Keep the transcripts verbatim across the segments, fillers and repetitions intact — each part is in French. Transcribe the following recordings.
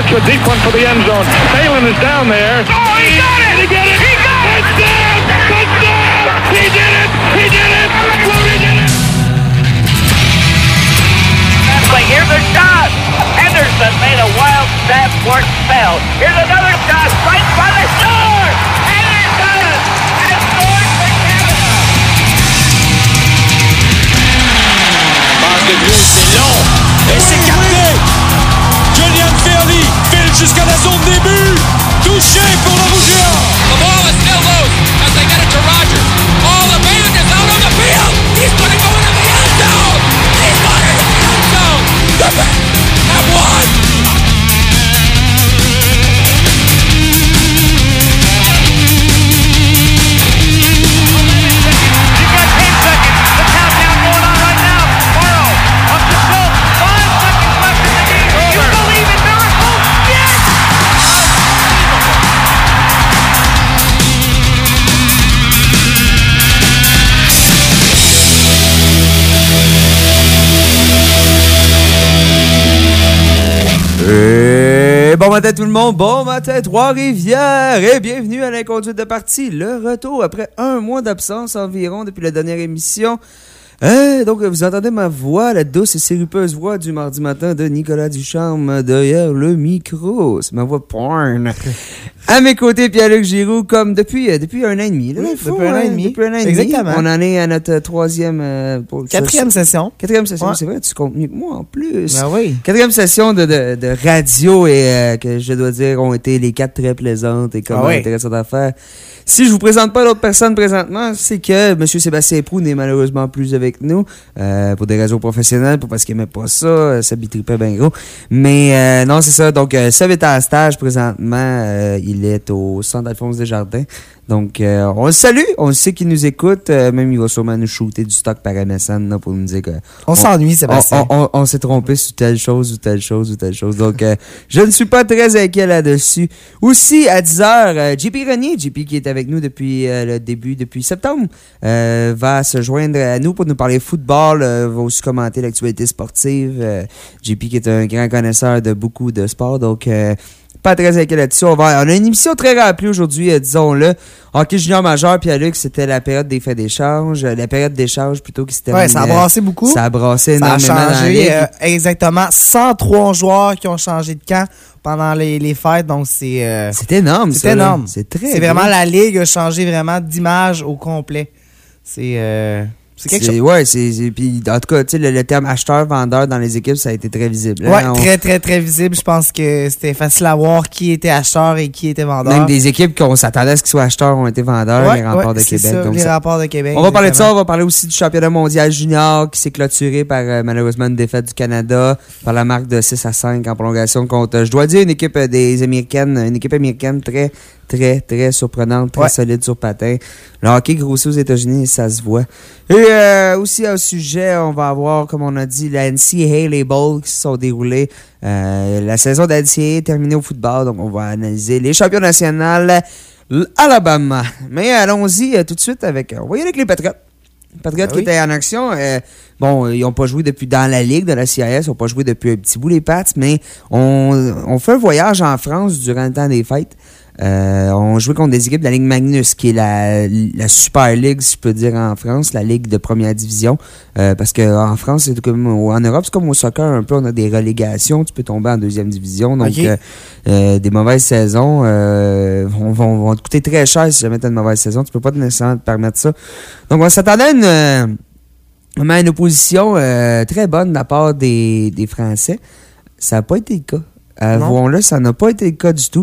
That's a deep one for the end zone. Phelan is down there. Oh, he got it! He got it! He got it! Touchdown! Touchdown! He did it! He did it! Flutie did it! But here's a shot. Henderson made a wild stab for it fell. Here's another shot right by the shore. Henderson has scored for Canada. Passe de Gray, c'est long. Et c'est capté. Julian Fairley file jusqu'à la zone début. Touché pour le Rougeant. The ball is still loose as they get it to Rogers. All the band is out on the field. He's going to go into the end zone. He's going into the end zone. The Bengals have won. You've got ten seconds. The countdown going on right now. Morrow up to Schultz. Five seconds left in the game. Do you believe in miracles? Yes! Et bon matin tout le monde, bon matin Trois-Rivières et bienvenue à l'Inconduite de partie, le retour après un mois d'absence environ depuis la dernière émission. Euh, donc vous entendez ma voix, la douce et sirupeuse voix du mardi matin de Nicolas Ducharme derrière le micro. C'est ma voix porn. À mes côtés, Pierre-Luc Giroux, comme depuis, euh, depuis un an et demi. Là, Oui, fou, depuis un an et demi. Depuis un an et demi. Exactement. On en est à notre troisième... Euh, pour, Quatrième ça, session. Quatrième session, Ouais. c'est vrai, tu comptes mieux que moi en plus. Ben oui. Quatrième session de, de, de radio et euh, que je dois dire ont été les quatre très plaisantes et comme Ah oui. intéressantes à faire. Si je vous présente pas d'autres personnes présentement, c'est que M. Sébastien Proulx n'est malheureusement plus avec nous euh, pour des raisons professionnelles, pour parce qu'il aimait pas ça, euh, ça bitripait bien gros. Mais euh, non, c'est ça. Donc, euh, Seb est en stage présentement. Euh, il est au centre Alphonse Desjardins. Donc, euh, on le salue. On sait qu'il nous écoute. Euh, même, il va sûrement nous shooter du stock par M S N là, pour nous dire que... On, on s'ennuie, Sébastien. On, on, on s'est trompé sur telle chose ou telle chose ou telle chose. Donc, euh, je ne suis pas très inquiet là-dessus. Aussi, à dix heures, euh, J P Renier, J P qui est avec nous depuis euh, le début, depuis septembre, euh, va se joindre à nous pour nous parler football, euh, va aussi commenter l'actualité sportive. Euh, J P qui est un grand connaisseur de beaucoup de sports, donc... Euh, pas très inquiet là-dessus. On, va, on a une émission très remplie aujourd'hui, euh, disons-le. Hockey junior majeur, Pierre-Luc, c'était la période des faits d'échange. Euh, la période d'échange plutôt qui s'était... Ouais, ça a brassé beaucoup. Ça a brassé Ça a énormément dans la changé ligue. euh, exactement cent trois joueurs qui ont changé de camp pendant les, les fêtes. Donc, c'est... euh, C'est énorme, c'est ça, là. énorme. C'est très C'est gros. vraiment... La Ligue a changé vraiment d'image au complet. C'est... euh, c'est quelque C'est- chose. Ouais, c'est, c'est, puis en tout cas, tu sais, le, le terme acheteur-vendeur dans les équipes, ça a été très visible. Ouais, Hein, on- très, très, très visible. Je pense que c'était facile à voir qui était acheteur et qui était vendeur. Même des équipes qu'on s'attendait à ce qu'ils soient acheteurs ont été vendeurs, Ouais, les remparts ouais, de c'est Québec. ça, donc les ça- rapports de Québec. On va parler de ça, exactement. on va parler aussi du championnat mondial junior qui s'est clôturé par euh, malheureusement une défaite du Canada par la marque de six à cinq en prolongation contre, euh, je dois dire, une équipe euh, des Américaines, une équipe américaine très, très, très surprenante, très Ouais. solide sur patin. Le hockey grossit aux États-Unis, ça se voit. Et euh, aussi au sujet, on va avoir, comme on a dit, la N C A A, les bowls qui se sont déroulés. Euh, la saison de la N C A A est terminée au football, donc on va analyser les champions nationaux, l'Alabama. Mais allons-y euh, tout de suite avec, on va y aller avec les Patriots. Les Patriots Ah qui oui. étaient en action, euh, bon, ils n'ont pas joué depuis dans la ligue de la C I S, ils n'ont pas joué depuis un petit bout les Pats, mais on, on fait un voyage en France durant le temps des fêtes. Euh, on jouait contre des équipes de la Ligue Magnus, qui est la, la Super League, si je peux dire, en France, la Ligue de première division. Euh, parce qu'en France, c'est comme au- en Europe, c'est comme au soccer un peu, on a des relégations, tu peux tomber en deuxième division. Donc, Ok. euh, euh, des mauvaises saisons euh, vont, vont, vont te coûter très cher si jamais tu as une mauvaise saison. Tu peux pas nécessairement te permettre ça. Donc, on s'attendait à une, euh, vraiment à une opposition euh, très bonne de la part des, des Français. Ça n'a pas été le cas. Avouons-le, ça n'a pas été le cas du tout.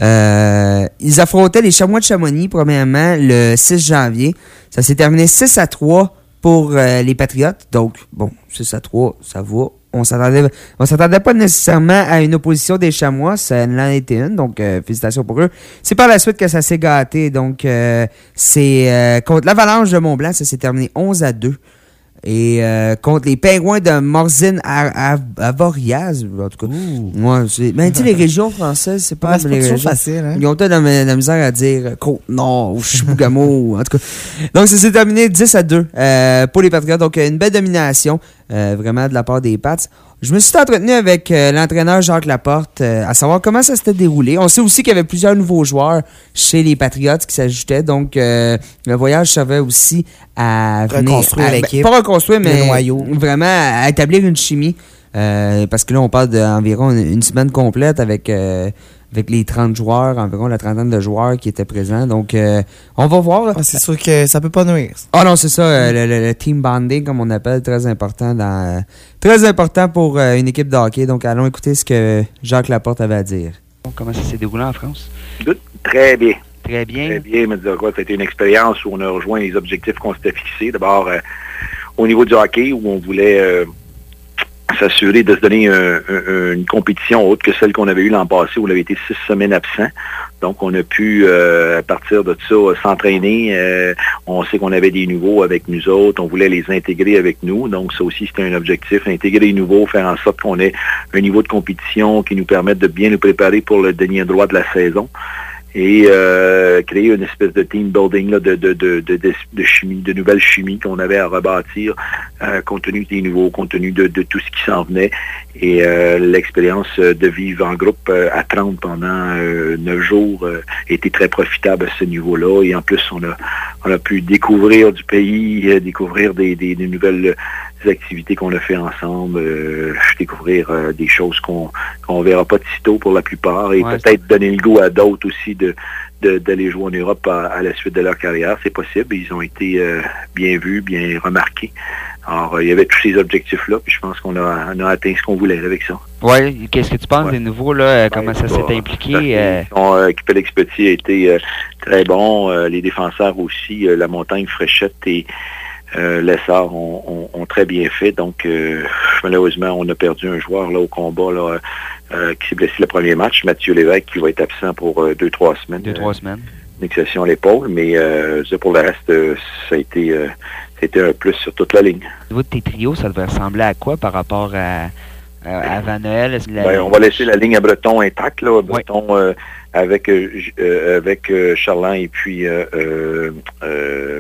Euh, ils affrontaient les Chamois de Chamonix, premièrement, le six janvier. Ça s'est terminé six à trois pour euh, les Patriotes. Donc, bon, six à trois, ça va. On s'attendait, on s'attendait pas nécessairement à une opposition des Chamois. Ça en a été une, donc euh, félicitations pour eux. C'est par la suite que ça s'est gâté. Donc, euh, c'est euh, contre l'Avalanche de Mont-Blanc, ça s'est terminé onze à deux. Et euh, contre les Pingouins de Morzine à, à, à Voriaz, en tout cas. Ouais, c'est, ben, tu sais, les régions françaises, c'est pas, Ouais, c'est les pas toujours régions. facile, hein? Ils ont peut-être de la, de la misère à dire euh, Côte-Nord ou Chibougamau, en tout cas. Donc, ça s'est terminé dix à deux euh, pour les Patriotes. Donc, une belle domination, euh, vraiment, de la part des Pats. Je me suis entretenu avec euh, l'entraîneur Jacques Laporte euh, à savoir comment ça s'était déroulé. On sait aussi qu'il y avait plusieurs nouveaux joueurs chez les Patriots qui s'ajoutaient. Donc, euh, le voyage servait aussi à reconstruire venir, à, l'équipe. Ben, pas reconstruire, mais le noyau. Vraiment à établir une chimie. Euh, parce que là, on parle d'environ une, une semaine complète avec... Euh, avec les trente joueurs, environ la trentaine de joueurs qui étaient présents. Donc, euh, on va voir. Ah, c'est sûr que ça peut pas nuire. Ah non, c'est ça, euh, le, le, le team bonding, comme on appelle, très important dans, euh, très important pour euh, une équipe de hockey. Donc, allons écouter ce que Jacques Laporte avait à dire. Comment ça s'est déroulé en France? Très bien. Très bien. Très bien, mais dire quoi, ça a été une expérience où on a rejoint les objectifs qu'on s'était fixés. D'abord, euh, au niveau du hockey, où on voulait... Euh, s'assurer de se donner un, un, une compétition autre que celle qu'on avait eue l'an passé où on avait été six semaines absent. Donc, on a pu, euh, à partir de ça, s'entraîner. Euh, on sait qu'on avait des nouveaux avec nous autres. On voulait les intégrer avec nous. Donc, ça aussi, c'était un objectif. Intégrer les nouveaux, faire en sorte qu'on ait un niveau de compétition qui nous permette de bien nous préparer pour le dernier droit de la saison. Et euh, créer une espèce de team building là, de, de, de, de, de chimie, de nouvelles chimies qu'on avait à rebâtir, euh, compte tenu des nouveaux, compte tenu de, de tout ce qui s'en venait. Et euh, l'expérience de vivre en groupe euh, à trente pendant euh, neuf jours euh, a été très profitable à ce niveau-là. Et en plus, on a, on a pu découvrir du pays, euh, découvrir des, des, des nouvelles activités qu'on a fait ensemble, euh, découvrir euh, des choses qu'on qu'on verra pas de sitôt pour la plupart et ouais, peut-être donner le goût à d'autres aussi de d'aller jouer en Europe à, à la suite de leur carrière. C'est possible. Ils ont été euh, bien vus, bien remarqués. Alors, euh, il y avait tous ces objectifs-là, puis je pense qu'on a, on a atteint ce qu'on voulait avec ça. Oui. Qu'est-ce que tu penses ouais. des nouveaux, là? Comment ouais, ça s'est bah, impliqué? Euh... Son, euh, Félix Petit a été euh, très bon. Euh, les défenseurs aussi. Euh, la Montagne, Fréchette et Euh, Lessard ont, ont, ont très bien fait. Donc, euh, malheureusement, on a perdu un joueur là au combat là, euh, qui s'est blessé le premier match, Mathieu Lévesque, qui va être absent pour euh, deux, trois semaines. Deux, trois semaines. Une exception à l'épaule, mais euh, pour le reste, euh, ça a été euh, ça a été un plus sur toute la ligne. Au niveau de tes trios, ça devrait ressembler à quoi par rapport à, à, à Van Noël? Ben, on va laisser la ligne à Breton intacte, là. Breton ouais. euh, avec euh, avec euh, Charland et puis euh, euh, euh,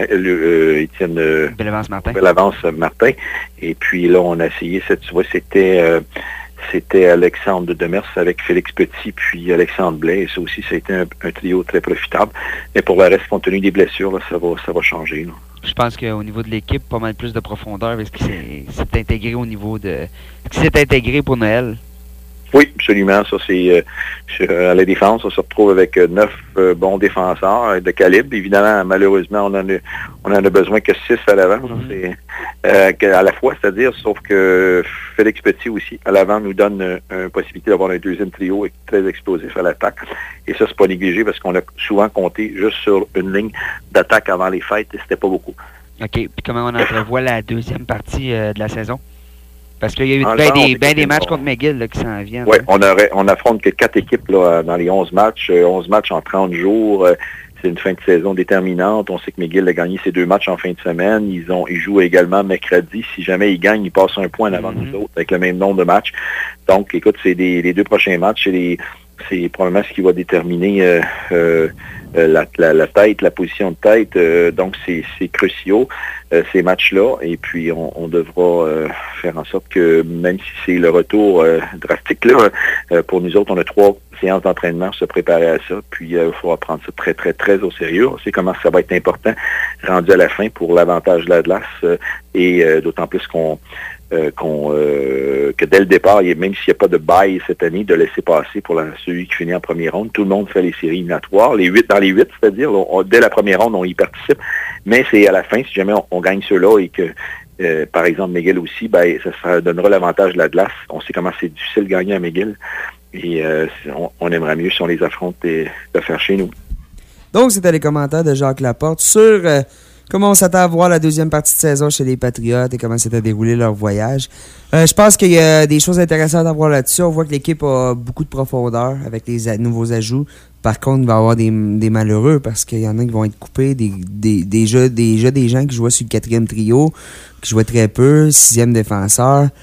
euh, Étienne euh, Bellavance Martin. Bellavance Martin. Et puis là, on a essayé cette tu vois, c'était euh, c'était Alexandre de Demers avec Félix Petit puis Alexandre Blais. Et ça aussi, ça a été un, un trio très profitable. Mais pour le reste, compte tenu des blessures, là, ça va ça va changer. Là. Je pense qu'au niveau de l'équipe, pas mal plus de profondeur avec ce qui s'est intégré au niveau de ce qui s'est intégré pour Noël. Oui, absolument. Ça, c'est euh, à la défense, on se retrouve avec euh, neuf euh, bons défenseurs euh, de calibre. Évidemment, malheureusement, on en a, on en a besoin que six à l'avant. Mm-hmm. euh, à la fois, c'est-à-dire, sauf que Félix Petit aussi, à l'avant, nous donne euh, une possibilité d'avoir un deuxième trio très explosif à l'attaque. Et ça, c'est pas négligé parce qu'on a souvent compté juste sur une ligne d'attaque avant les fêtes et c'était pas beaucoup. OK. Puis comment on entrevoit la deuxième partie euh, de la saison? Parce qu'il y a eu bien des, ben des matchs contre McGill là, qui s'en viennent. Oui, on, on affronte que quatre équipes là, dans les onze matchs. Euh, onze matchs en trente jours. Euh, c'est une fin de saison déterminante. On sait que McGill a gagné ses deux matchs en fin de semaine. Ils ont ils jouent également mercredi. Si jamais ils gagnent, ils passent un point en avant mm-hmm. de nous autres avec le même nombre de matchs. Donc, écoute, c'est des, les deux prochains matchs. C'est, les, c'est probablement ce qui va déterminer euh, euh, la, la, la tête, la position de tête. Euh, donc, c'est, c'est cruciaux. Euh, ces matchs-là, et puis on, on devra euh, faire en sorte que, même si c'est le retour euh, drastique, là, euh, pour nous autres, on a trois séances d'entraînement, se préparer à ça, puis il euh, faudra prendre ça très, très, très au sérieux. On sait comment ça va être important rendu à la fin pour l'avantage de la glace, euh, et euh, d'autant plus qu'on Euh, qu'on, euh, que dès le départ, même s'il n'y a pas de bail cette année, de laisser passer pour la, celui qui finit en première ronde. Tout le monde fait les séries éliminatoires. Les huit dans les huit, c'est-à-dire, on, dès la première ronde, on y participe. Mais c'est à la fin, si jamais on, on gagne ceux-là et que, euh, par exemple, McGill aussi, ben, ça, ça donnera l'avantage de la glace. On sait comment c'est difficile de gagner à McGill. Et euh, on, on aimerait mieux si on les affronte et de faire chez nous. Donc, c'était les commentaires de Jacques Laporte sur... Euh comment on s'attend à voir la deuxième partie de saison chez les Patriotes et comment s'était déroulé leur voyage. Euh, je pense qu'il y a des choses intéressantes à voir là-dessus. On voit que l'équipe a beaucoup de profondeur avec les a- nouveaux ajouts. Par contre, il va y avoir des, des malheureux parce qu'il y en a qui vont être coupés. Des, des, déjà, déjà des gens qui jouaient sur le quatrième trio, qui jouaient très peu, sixième défenseur.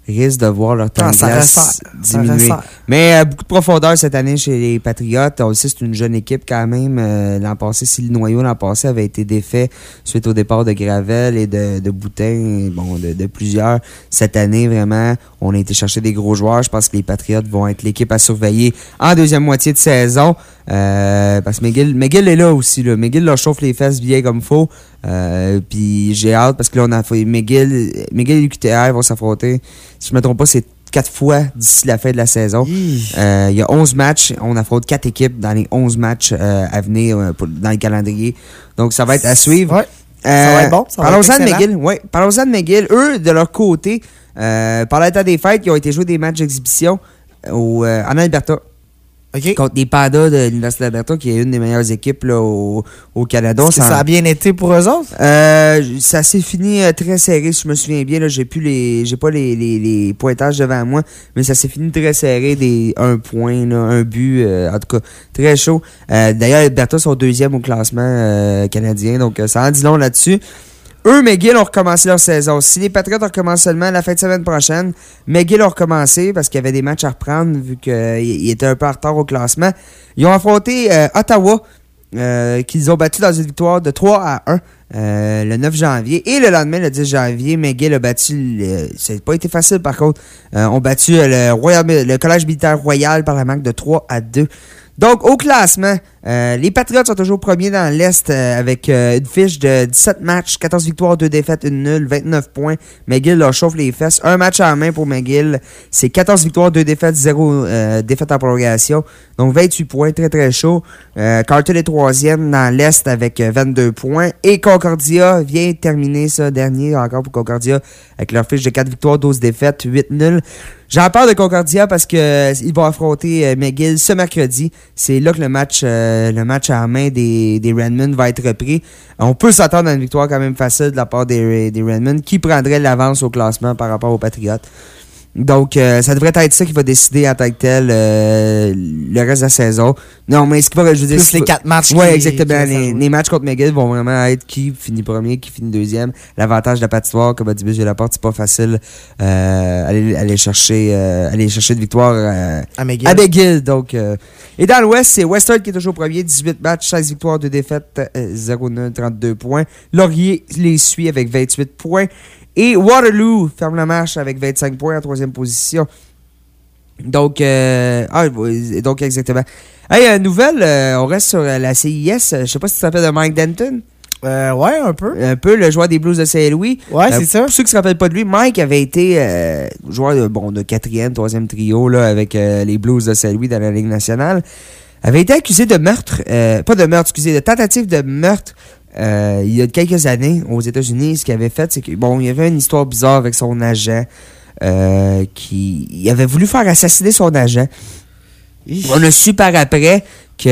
risquent de voir leur temps Ah, de ça glace resserre, ça diminuer. resserre. Mais euh, beaucoup de profondeur cette année chez les Patriotes. On le sait, c'est une jeune équipe quand même. Euh, l'an passé, si le noyau l'an passé avait été défait suite au départ de Gravel et de, de Boutin, et bon, de, de plusieurs, cette année, vraiment, on a été chercher des gros joueurs. Je pense que les Patriotes vont être l'équipe à surveiller en deuxième moitié de saison. Euh, parce que McGill, McGill est là aussi. Là. McGill leur chauffe les fesses bien comme il faut. Euh, puis j'ai hâte parce que là, on a fait McGill, McGill et l'U Q T R vont s'affronter. Si je ne me trompe pas, c'est quatre fois d'ici la fin de la saison. Euh, il y a onze matchs. On affronte quatre équipes dans les onze matchs euh, à venir euh, pour, dans le calendrier. Donc, ça va être à suivre. Ouais. Euh, ça va être bon. Ça va parlons-en être de excellent. McGill. Ouais, parlons-en de McGill. Eux, de leur côté, euh, par le temps des fêtes, ils ont été joués des matchs d'exhibition au, euh, en Alberta. Okay. Contre les Pandas de l'Université d'Alberta, qui est une des meilleures équipes là, au, au Canada. Est-ce que ça a bien été pour eux autres? Euh, ça s'est fini euh, très serré, si je me souviens bien. Là, j'ai plus les, j'ai pas les, les, les pointages devant moi, mais ça s'est fini très serré, des un point, là, un but, euh, en tout cas très chaud. Euh, d'ailleurs, Alberta sont deuxième au classement euh, canadien, donc euh, ça en dit long là-dessus. Eux, McGill ont recommencé leur saison. Si les Patriots recommencent seulement la fin de semaine prochaine, McGill ont recommencé parce qu'il y avait des matchs à reprendre vu qu'ils étaient un peu en retard au classement. Ils ont affronté euh, Ottawa, euh, qu'ils ont battu dans une victoire de trois à un euh, le neuf janvier. Et le lendemain, le dix janvier, McGill a battu, le, ça n'a pas été facile par contre, euh, ont battu le, Royal, le Collège militaire royal par la marque de trois à deux. Donc, au classement, euh, les Patriots sont toujours premiers dans l'Est euh, avec euh, une fiche de dix-sept matchs, quatorze victoires, deux défaites, une nulle, vingt-neuf points. McGill leur chauffe les fesses. Un match en main pour McGill. C'est quatorze victoires, deux défaites, zéro euh, défaite en prolongation. Donc, vingt-huit points, très très chaud. Euh, Carleton est troisième dans l'Est avec euh, vingt-deux points. Et Concordia vient terminer ça dernier encore pour Concordia avec leur fiche de quatre victoires, douze défaites, huit nuls. J'en parle de Concordia parce que euh, ils vont affronter euh, McGill ce mercredi. C'est là que le match euh, le match en main des, des Redmen va être repris. On peut s'attendre à une victoire quand même facile de la part des, des Redmen qui prendrait l'avance au classement par rapport aux Patriots. Donc, euh, ça devrait être ça qui va décider en tant que tel euh, le reste de la saison. Non, mais ce qui va, je veux dire... Plus les quatre matchs. Oui, qui, exactement. qui les, les matchs contre McGill vont vraiment être qui finit premier, qui finit deuxième. L'avantage de la patinoire, comme a dit Bill Laporte, c'est pas facile euh, aller, aller chercher euh, aller chercher une victoire euh, à McGill. À McGill donc, euh, et dans l'Ouest, c'est Western qui est toujours premier, dix-huit matchs, seize victoires, deux défaites, euh, zéro nul, trente-deux points. Laurier les suit avec vingt-huit points. Et Waterloo ferme la marche avec vingt-cinq points en troisième position. Donc, euh, ah, donc exactement. Hey, euh, nouvelle, euh, on reste sur euh, la C I S. Je sais pas si tu te rappelles de Mike Denton. Euh, ouais, un peu. Un peu, le joueur des Blues de Saint-Louis. Ouais, euh, c'est ça. Pour ceux qui se rappellent pas de lui, Mike avait été euh, joueur de, bon, de quatrième, troisième trio là, avec euh, les Blues de Saint-Louis dans la Ligue nationale. Avait été accusé de meurtre, euh, pas de meurtre, excusez, de tentative de meurtre. Euh, il y a quelques années, aux États-Unis, ce qu'il avait fait, c'est que bon, il y avait une histoire bizarre avec son agent euh, qui il avait voulu faire assassiner son agent. On a su par après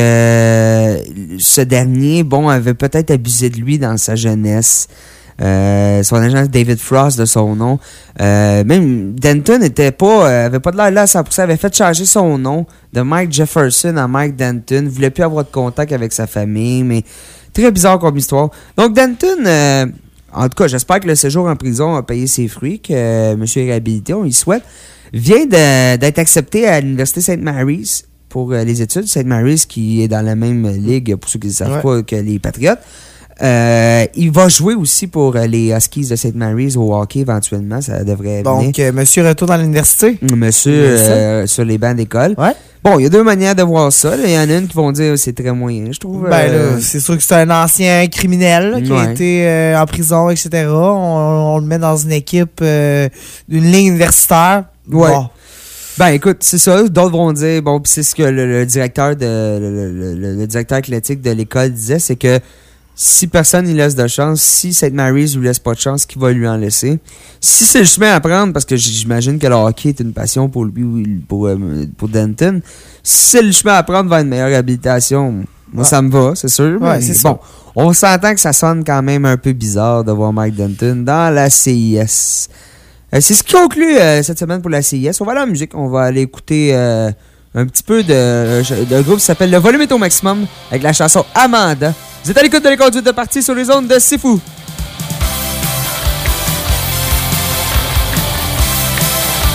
que ce dernier, bon, avait peut-être abusé de lui dans sa jeunesse. Euh, son agent David Frost de son nom. Euh, même Denton était pas, euh, avait pas de l'air là à cent pour cent, avait fait changer son nom de Mike Jefferson à Mike Denton. Voulait plus avoir de contact avec sa famille, mais très bizarre comme histoire. Donc Denton, euh, en tout cas, j'espère que le séjour en prison a payé ses fruits, que euh, M. est réhabilité, on y souhaite. Vient de, d'être accepté à l'Université Saint Mary's pour euh, les études. Saint Mary's qui est dans la même ligue, pour ceux qui ne savent ouais. pas, que les Patriots. Euh, il va jouer aussi pour euh, les Huskies de Saint Mary's au hockey éventuellement, ça devrait Donc, venir. Euh, monsieur retourne à l'université. Monsieur euh, sur les bancs d'école. Ouais. Bon, il y a deux manières de voir ça. Il y en a une qui vont dire c'est très moyen, je trouve. Ben euh... là, c'est sûr que c'est un ancien criminel là, qui ouais. a été euh, en prison, et cetera. On, on le met dans une équipe euh, d'une ligne universitaire. Ouais. Bon. Ben écoute, c'est ça. D'autres vont dire, bon, c'est ce que le, le directeur de le, le, le, le directeur athlétique de l'école disait, c'est que si personne lui laisse de chance, si Saint Mary's lui laisse pas de chance, qui va lui en laisser? Si c'est le chemin à prendre, parce que j'imagine que le hockey est une passion pour lui, pour, pour Denton, si c'est le chemin à prendre vers une meilleure habilitation, moi, ouais. ça me va, c'est sûr. Ouais, c'est bon, ça. On s'entend que ça sonne quand même un peu bizarre de voir Mike Denton dans la C I S. Euh, c'est ce qui conclut euh, cette semaine pour la C I S. On va aller en musique, on va aller écouter euh, un petit peu de, de groupe qui s'appelle Le Volume est au maximum avec la chanson Amanda. Vous êtes à l'écoute de les conduites de partie sur les ondes de C'est Fou.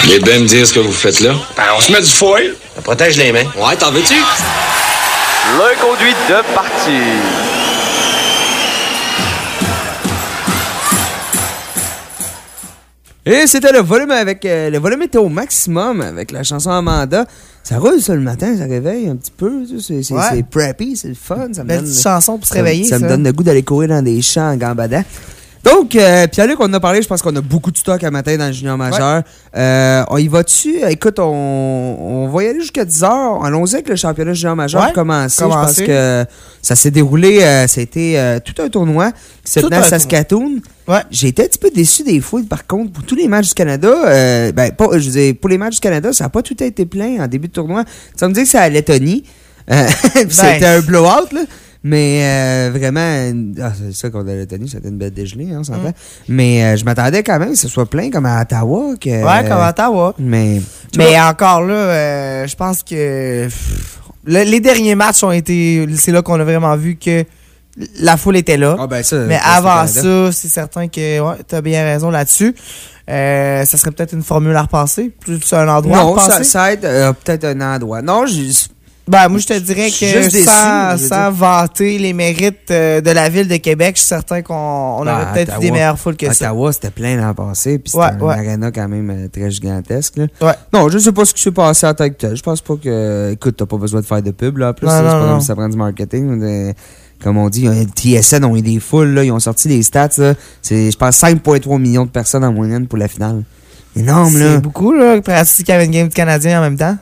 Vous voulez bien me dire ce que vous faites là? Ben, on se met du foil. Ça protège les mains. Ouais, t'en veux-tu? Le conduit de partie. Et c'était le volume avec euh, le volume était au maximum avec la chanson Amanda. Ça roule ça le matin, ça réveille un petit peu. C'est, c'est, ouais. c'est preppy, c'est le fun. Ça me Belle donne, petite chanson pour se ça, réveiller. Ça, ça me donne le goût d'aller courir dans des champs en gambadant. Donc, euh, Pierre-Luc, on en a parlé, je pense qu'on a beaucoup de stock à matin dans le junior majeur. Ouais. Euh, on y va dessus. Écoute, on, on va y aller jusqu'à dix heures. Allons-y avec le championnat junior majeur ouais. pour commencer. commencer. Je pense que ça s'est déroulé, euh, ça a été euh, tout un tournoi qui se tenait à Saskatoon. Ouais. J'ai été un petit peu déçu des fouilles, par contre, pour tous les matchs du Canada. Euh, ben, pas, je veux dire, pour les matchs du Canada, ça n'a pas tout été plein en début de tournoi. Ça me dit que c'est à Lettonie. Euh, ben. C'était un blowout, là. Mais euh, vraiment, ah, c'est ça qu'on a Lettonie, c'était une belle dégelée, hein, on s'entend. Mm. Mais euh, je m'attendais quand même que ce soit plein comme à Ottawa. Que, ouais, comme à Ottawa. Mais, mais vois, encore là, euh, je pense que pff, le, les derniers matchs ont été. C'est là qu'on a vraiment vu que la foule était là. Ah ben ça, mais avant ça, c'est certain que ouais, tu as bien raison là-dessus. Euh, ça serait peut-être une formule à repasser, plus un endroit non, à repasser. Non, ça, ça être euh, peut-être un endroit. Non, je. Ben, moi, je te dirais que déçu, sans, sans vanter les mérites euh, de la ville de Québec, je suis certain qu'on on ben, aurait peut-être Ottawa, eu des meilleures foules que Ottawa, ça. Ottawa, c'était plein l'an passé, puis c'était ouais, un ouais. aréna quand même euh, très gigantesque. Là. Ouais. Non, je sais pas ce qui s'est passé en tant que tel. Je pense pas que... Écoute, t'as pas besoin de faire de pub, là, en plus. Non, là, non, c'est pas non. comme ça prend du marketing. De, comme on dit, T S N ont eu des foules, là, ils ont sorti les stats. Là. C'est, je pense, cinq virgule trois millions de personnes en moyenne pour la finale. Énorme, c'est là. C'est beaucoup, là, pratiquer avec une game du Canadien en même temps.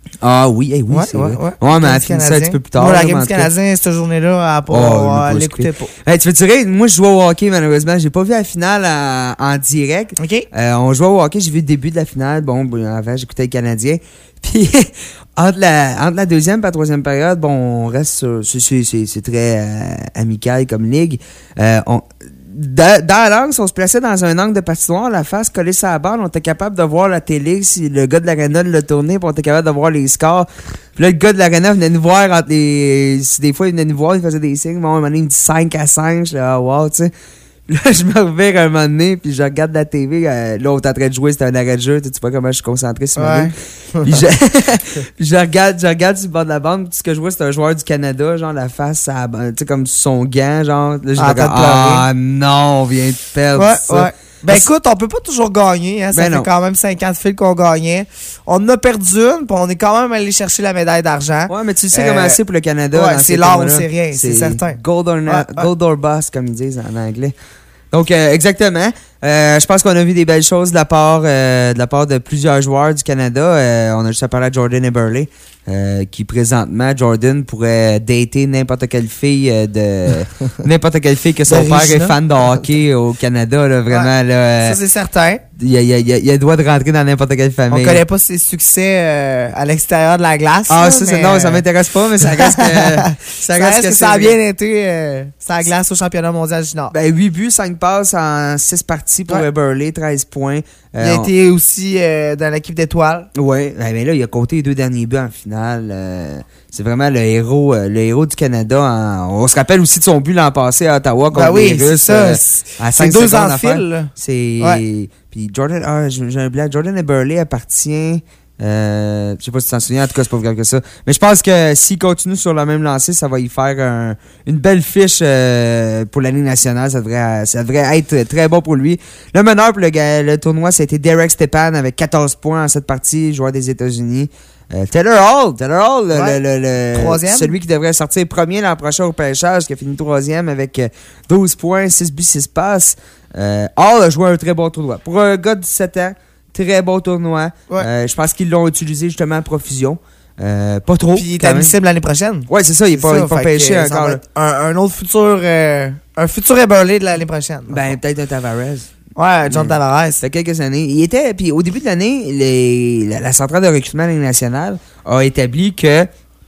Ah oui, hey, oui, ouais, c'est ouais, vrai. Ouais, ouais mais elle a fini ça un petit peu plus tard. Moi, la là, game du Canadien, cette journée-là, elle, pas, oh, elle l'écoutait pas. Hey, tu veux dire, moi, je jouais au hockey, malheureusement. J'ai pas vu la finale en, en direct. OK. Euh, on jouait au hockey, j'ai vu le début de la finale. Bon, avant, j'écoutais le Canadien. Puis, entre, la, entre la deuxième et la troisième période, bon, on reste sur... C'est, c'est, c'est, c'est très euh, amical comme ligue. Euh, on... Dans, dans l'angle, si on se plaçait dans un angle de patinoire, la face collée sur la barre, on était capable de voir la télé si le gars de l'arena l'a tourné, puis on était capable de voir les scores. Puis là, le gars de l'arena venait nous voir entre les... Si des fois, il venait nous voir, il faisait des signes. Bon, à un moment donné, il me dit cinq à cinq. Je suis là, oh, wow, tu sais. Là, je me revire un moment donné, puis je regarde la T V. Euh, là, on est en train de jouer, c'était un arrêt de jeu. Tu vois comment je suis concentré sur ma vie. Puis je, puis je regarde, je regarde sur le bord de la bande. Puis ce que je vois, c'est un joueur du Canada, genre la face, tu sais, comme son gant, genre. Là, je ah, regarde, ah non, on vient de perdre ouais, ça. Ouais. Ben écoute, on peut pas toujours gagner, hein. Ça ben fait non. quand même cinquante fils qu'on gagnait. On en a perdu une, puis on est quand même allé chercher la médaille d'argent. Ouais, mais tu sais euh, comment c'est pour le Canada. Ouais, c'est l'or ou c'est rien, c'est, c'est certain. Gold or, ouais, gold or bust, comme ils disent en anglais. Donc, euh, exactement. Euh, je pense qu'on a vu des belles choses de la part, euh, de, la part de plusieurs joueurs du Canada. Euh, on a juste à parler de Jordan Eberle, euh, qui présentement, Jordan pourrait dater n'importe quelle fille euh, de n'importe quelle fille que son père est fan de hockey au Canada. Là, vraiment, ouais, là, euh, ça, c'est certain. Il a, il, a, il, a, il a le droit de rentrer dans n'importe quelle famille. On connaît pas ses succès euh, à l'extérieur de la glace. Ah, là, ça, mais... c'est, non, ça m'intéresse pas, mais ça reste que ça, ça, reste reste que, que ça a bien été euh, sa glace au championnat mondial junior. Ben, huit buts, cinq passes en six parties pour ouais. Eberle, treize points. Il euh, a on... été aussi euh, dans l'équipe d'étoiles. Oui, ben, ben là, il a compté les deux derniers buts en finale. Euh, c'est vraiment le héros, euh, le héros du Canada. En... On se rappelle aussi de son but l'an passé à Ottawa contre ben oui, les Russes. C'est ça. Euh, à c'est deux ans de fil. C'est... Ouais. Puis Jordan, ah, j'ai un blague. Jordan Eberle appartient... Euh, je sais pas si tu t'en souviens, en tout cas, c'est pas plus grave que ça. Mais je pense que s'il continue sur la même lancée, ça va y faire un, une belle fiche euh, pour l'année nationale. Ça devrait, ça devrait être très bon pour lui. Le meneur pour le, le tournoi, ça a été Derek Stepan avec quatorze points en cette partie, joueur des États-Unis. Euh, Taylor Hall, Taylor Hall, ouais. le, le, le, troisième. Celui qui devrait sortir premier l'an prochain au pêchage, qui a fini troisième avec douze points, six buts, six passes. Euh, Hall a joué un très bon tournoi. Pour un gars de dix-sept ans, très bon tournoi. Ouais. Euh, je pense qu'ils l'ont utilisé justement à profusion. Euh, pas trop. Puis il est admissible l'année prochaine. Oui, c'est ça. Il n'est pas, pas pêché encore. Un, un autre futur, euh, un futur Eberle de l'année prochaine. Ben, peut-être un Tavares. Ouais, John Mais, Tavares. Ça fait quelques années. Il était, puis au début de l'année, les, la, la centrale de recrutement de l'Union nationale a établi que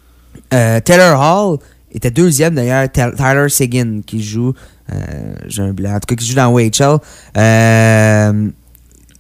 euh, Taylor Hall était deuxième d'ailleurs, Tyler Seguin, qui joue, euh, j'ai un blanc, en tout cas qui joue dans O H L. Euh,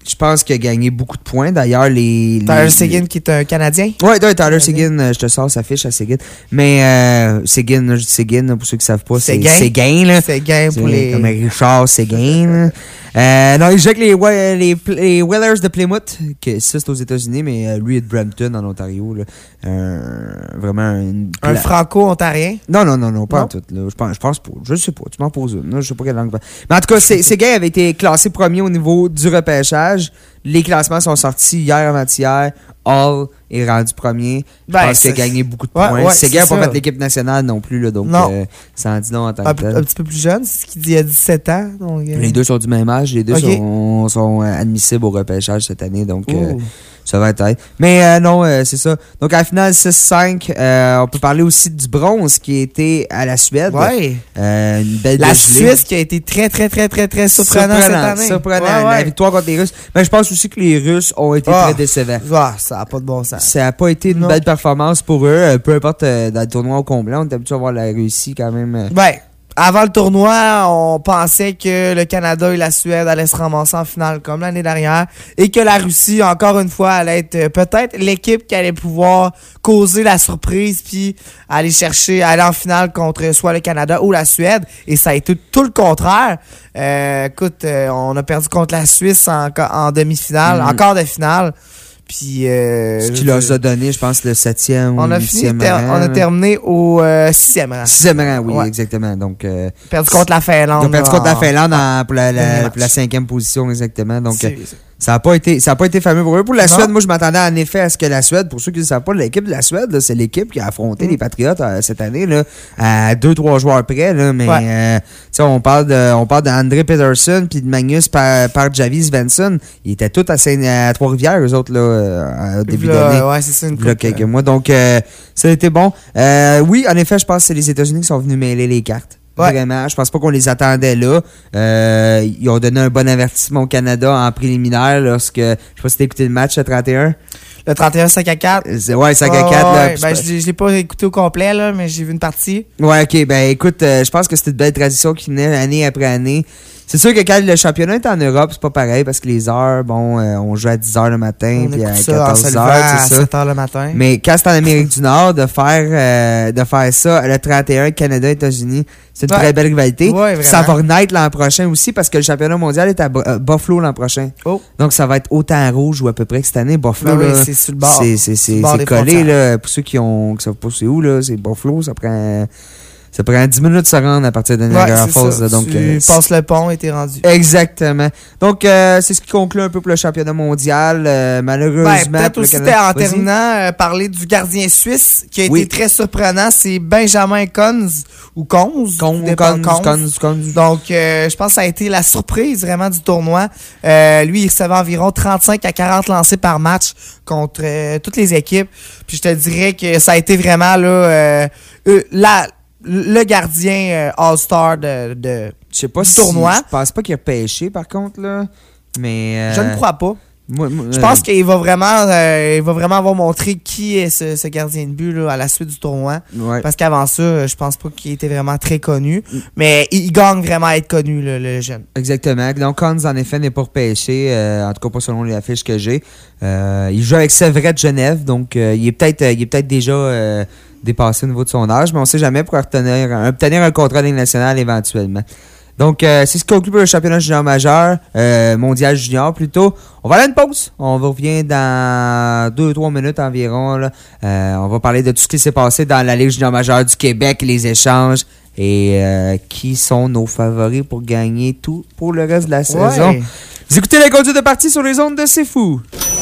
je pense qu'il a gagné beaucoup de points. D'ailleurs, les... Tyler les, Seguin, les... qui est un Canadien. Oui, ouais, Tyler Seguin, euh, je te sors sa fiche à Seguin. Mais euh, Seguin, je dis Seguin, pour ceux qui ne savent pas, c'est Seguin. là. Seguin pour les... Comme Richard Seguin. euh, non, il joue avec les, les, les Whalers de Plymouth, que ça, c'est aux États-Unis, mais euh, lui est de Brampton, en Ontario. Là. Euh, vraiment une... Un franco-ontarien? Non, non, non, non, pas non? en tout. Là. Je pense, je pense pas. Je sais pas. Tu m'en poses une. Là, je sais pas quelle langue. Mais en tout cas, Seguin avait été classé premier au niveau du repêchage. Les classements sont sortis hier avant-hier. Hall est rendu premier. Je ben, pense qu'il a gagné beaucoup de points. Ouais, ouais, Seguin n'a pas fait l'équipe nationale non plus. Là, donc, euh, ça en dit non en tant un, que tel. Un petit peu plus jeune, c'est ce qu'il dit il y a dix-sept ans. Donc, euh... Les deux sont du même âge. Les deux okay. sont, sont admissibles au repêchage cette année. Donc, euh, ça va être. Mais euh, non, euh, c'est ça. Donc, à la finale six cinq, euh, on peut parler aussi du bronze qui a été à la Suède. Oui. Euh, une belle la Suisse qui a été très, très, très, très, très surprenant, surprenant cette année. Surprenant. Ouais, ouais. La victoire contre les Russes. Mais je pense aussi que les Russes ont été ah, très décevants. Ah, ça n'a pas de bon sens. Ça n'a pas été une non. belle performance pour eux. Peu importe euh, dans le tournoi au complet. On est habitué à voir la Russie quand même. Euh, ben. Avant le tournoi, on pensait que le Canada et la Suède allaient se ramasser en finale comme l'année dernière et que la Russie, encore une fois, allait être peut-être l'équipe qui allait pouvoir causer la surprise puis aller chercher, aller en finale contre soit le Canada ou la Suède. Et ça a été tout le contraire. Euh, écoute, euh, on a perdu contre la Suisse en, en demi-finale, mm. en quart de finale. Puis, euh, ce qui leur a donné, je pense, le septième ou le sixième ter- rang. On a terminé au euh, sixième rang. Sixième rang, oui, ouais. exactement. Donc, euh, perdu contre la Finlande. Ils ont perdu contre la Finlande en, pour, la, la, pour la cinquième position, exactement. Donc, euh, ça n'a pas été, ça a pas été fameux pour eux. Pour la non. Suède, moi, je m'attendais en effet à ce que la Suède, pour ceux qui ne savent pas, l'équipe de la Suède, là, c'est l'équipe qui a affronté mm. les Patriotes euh, cette année, là, à deux, trois joueurs près, là. Mais, ouais. euh, tu sais, on parle de, on parle d'André Peterson puis de Magnus par, par Javi Svensson. Ils étaient tous à, Saint- à Trois-Rivières, eux autres, là, au début là, d'année. Ouais, c'est ça, une coupe, quelques euh... mois. Donc, euh, ça a été bon. Euh, oui, en effet, je pense que c'est les États-Unis qui sont venus mêler les cartes. Ouais. Vraiment, je pense pas qu'on les attendait là. Euh, ils ont donné un bon avertissement au Canada en préliminaire lorsque, je sais pas si t'as écouté le match le trente et un. Le trente et un cinq à quatre. Ouais, cinq à quatre. Oh, là, ouais. Ben, je, je l'ai pas écouté au complet, là, mais j'ai vu une partie. Ouais, ok. Ben, écoute, euh, je pense que c'était une belle tradition qui venait année après année. C'est sûr que quand le championnat est en Europe, c'est pas pareil parce que les heures, bon, euh, on joue à dix heures le matin puis à quatorze heures, c'est ça. sept heures le matin. Mais quand c'est en Amérique du Nord, de faire euh, de faire ça, le trente et un, Canada-États-Unis, c'est une ouais. très belle rivalité. Ouais, ça va renaître l'an prochain aussi parce que le championnat mondial est à euh, Buffalo l'an prochain. Oh. Donc ça va être autant rouge ou à peu près que cette année. Buffalo, ben là, oui, c'est sur le bord. C'est, c'est, c'est, bord c'est collé, là. Pour ceux qui ont qui savent pas c'est où, là, c'est Buffalo, ça prend... Ça prend dix minutes de se rendre à partir de Niagara ouais, Falls. Donc, tu euh, passes le pont et t'es rendu. Exactement. Donc, euh, c'est ce qui conclut un peu pour le championnat mondial. Euh, malheureusement, ben, peut-être aussi, Canada... en terminant, euh, parler du gardien suisse qui a oui. été très surprenant. C'est Benjamin Konz ou Konz. Konz, Konz, Konz, Konz. Donc, euh, je pense que ça a été la surprise vraiment du tournoi. Euh, lui, il recevait environ trente-cinq à quarante lancés par match contre euh, toutes les équipes. Puis, je te dirais que ça a été vraiment là euh, euh, la... le gardien euh, All-Star de, de je sais pas du si, tournoi. Je pense pas qu'il a pêché, par contre, là. Mais euh, je ne crois pas. Moi, moi, je pense euh, qu'il va vraiment euh, il va vraiment avoir montré qui est ce, ce gardien de but là, à la suite du tournoi. Ouais. Parce qu'avant ça, je pense pas qu'il était vraiment très connu. Mm. Mais il, il gagne vraiment à être connu, le, le jeune. Exactement. Donc, Konz, en effet, n'est pas repêché. Euh, en tout cas, pas selon les affiches que j'ai. Euh, il joue avec Sévret de Genève. Donc, euh, il est peut-être il est peut-être déjà... Euh, dépassé au niveau de son âge, mais on ne sait jamais pour obtenir un, obtenir un contrat de Ligue nationale éventuellement. Donc, euh, c'est ce qui conclut pour le championnat junior majeur, euh, mondial junior plutôt. On va aller à une pause. On revient dans deux trois minutes environ. Là. Euh, on va parler de tout ce qui s'est passé dans la Ligue junior majeure du Québec, les échanges et euh, qui sont nos favoris pour gagner tout pour le reste de la saison. Ouais. Vous écoutez la conduite de partie sur les ondes de C'est Fou.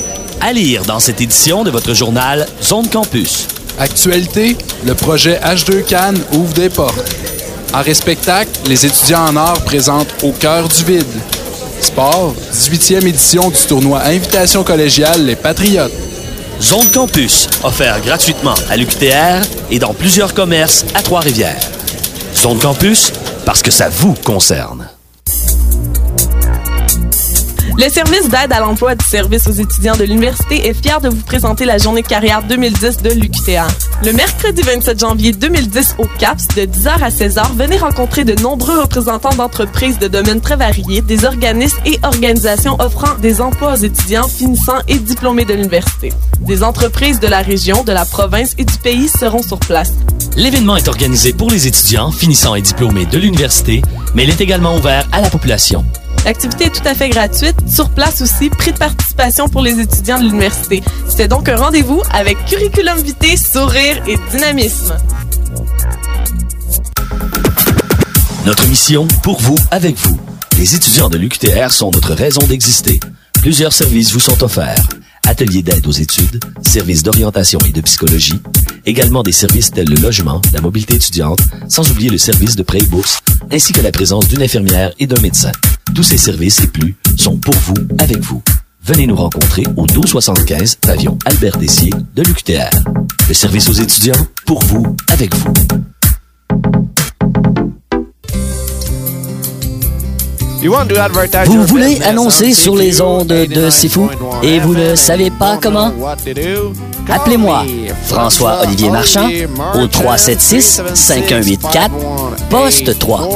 À lire dans cette édition de votre journal Zone Campus. Actualité, le projet H deux Cannes ouvre des portes. Art et spectacle, les étudiants en art présentent Au cœur du vide. Sport, dix-huitième édition du tournoi Invitation collégiale Les Patriotes. Zone Campus, offert gratuitement à l'U Q T R et dans plusieurs commerces à Trois-Rivières. Zone Campus, parce que ça vous concerne. Le service d'aide à l'emploi du service aux étudiants de l'université est fier de vous présenter la journée de carrière deux mille dix de l'U Q T R. Le mercredi vingt-sept janvier deux mille dix au C A P S de dix heures à seize heures, venez rencontrer de nombreux représentants d'entreprises de domaines très variés, des organismes et organisations offrant des emplois aux étudiants finissants et diplômés de l'université. Des entreprises de la région, de la province et du pays seront sur place. L'événement est organisé pour les étudiants finissants et diplômés de l'université, mais il est également ouvert à la population. L'activité est tout à fait gratuite. Sur place aussi, prix de participation pour les étudiants de l'université. C'est donc un rendez-vous avec curriculum vitae, sourire et dynamisme. Notre mission, pour vous, avec vous. Les étudiants de l'U Q T R sont notre raison d'exister. Plusieurs services vous sont offerts. Ateliers d'aide aux études, services d'orientation et de psychologie, également des services tels le logement, la mobilité étudiante, sans oublier le service de prêt et bourse, ainsi que la présence d'une infirmière et d'un médecin. Tous ces services et plus sont pour vous, avec vous. Venez nous rencontrer au douze soixante-quinze, pavillon Albert Dessier de l'U Q T R. Le service aux étudiants, pour vous, avec vous. Vous voulez annoncer sur les ondes de C'est Fou et vous ne savez pas comment? Appelez-moi François-Olivier Marchand au trois sept six, cinq un huit quatre, poste trois.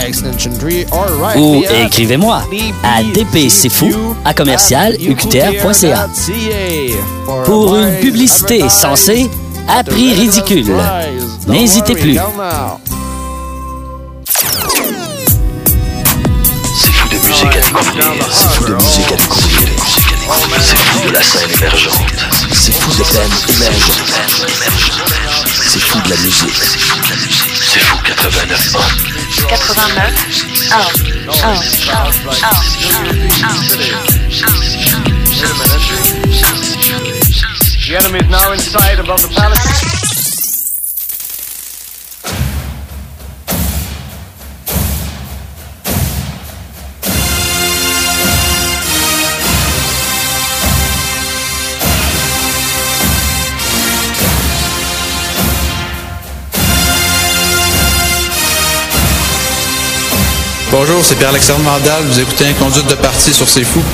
Ou écrivez-moi à d p c fou à commercial u q t r point c a pour une publicité censée à prix ridicule. N'hésitez plus. Musique à découvrir, c'est fou de musique à découvrir, c'est fou de la scène émergente, c'est fou de thèmes émergents, c'est fou de la musique, c'est fou quatre-vingt-neuf un. quatre-vingt-neuf un. The enemy is now in sight above the palace. Bonjour, c'est Pierre-Alexandre Mandal. Vous écoutez un conduite de parti sur C'est Fou.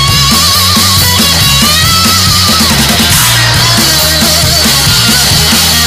We'll be right back.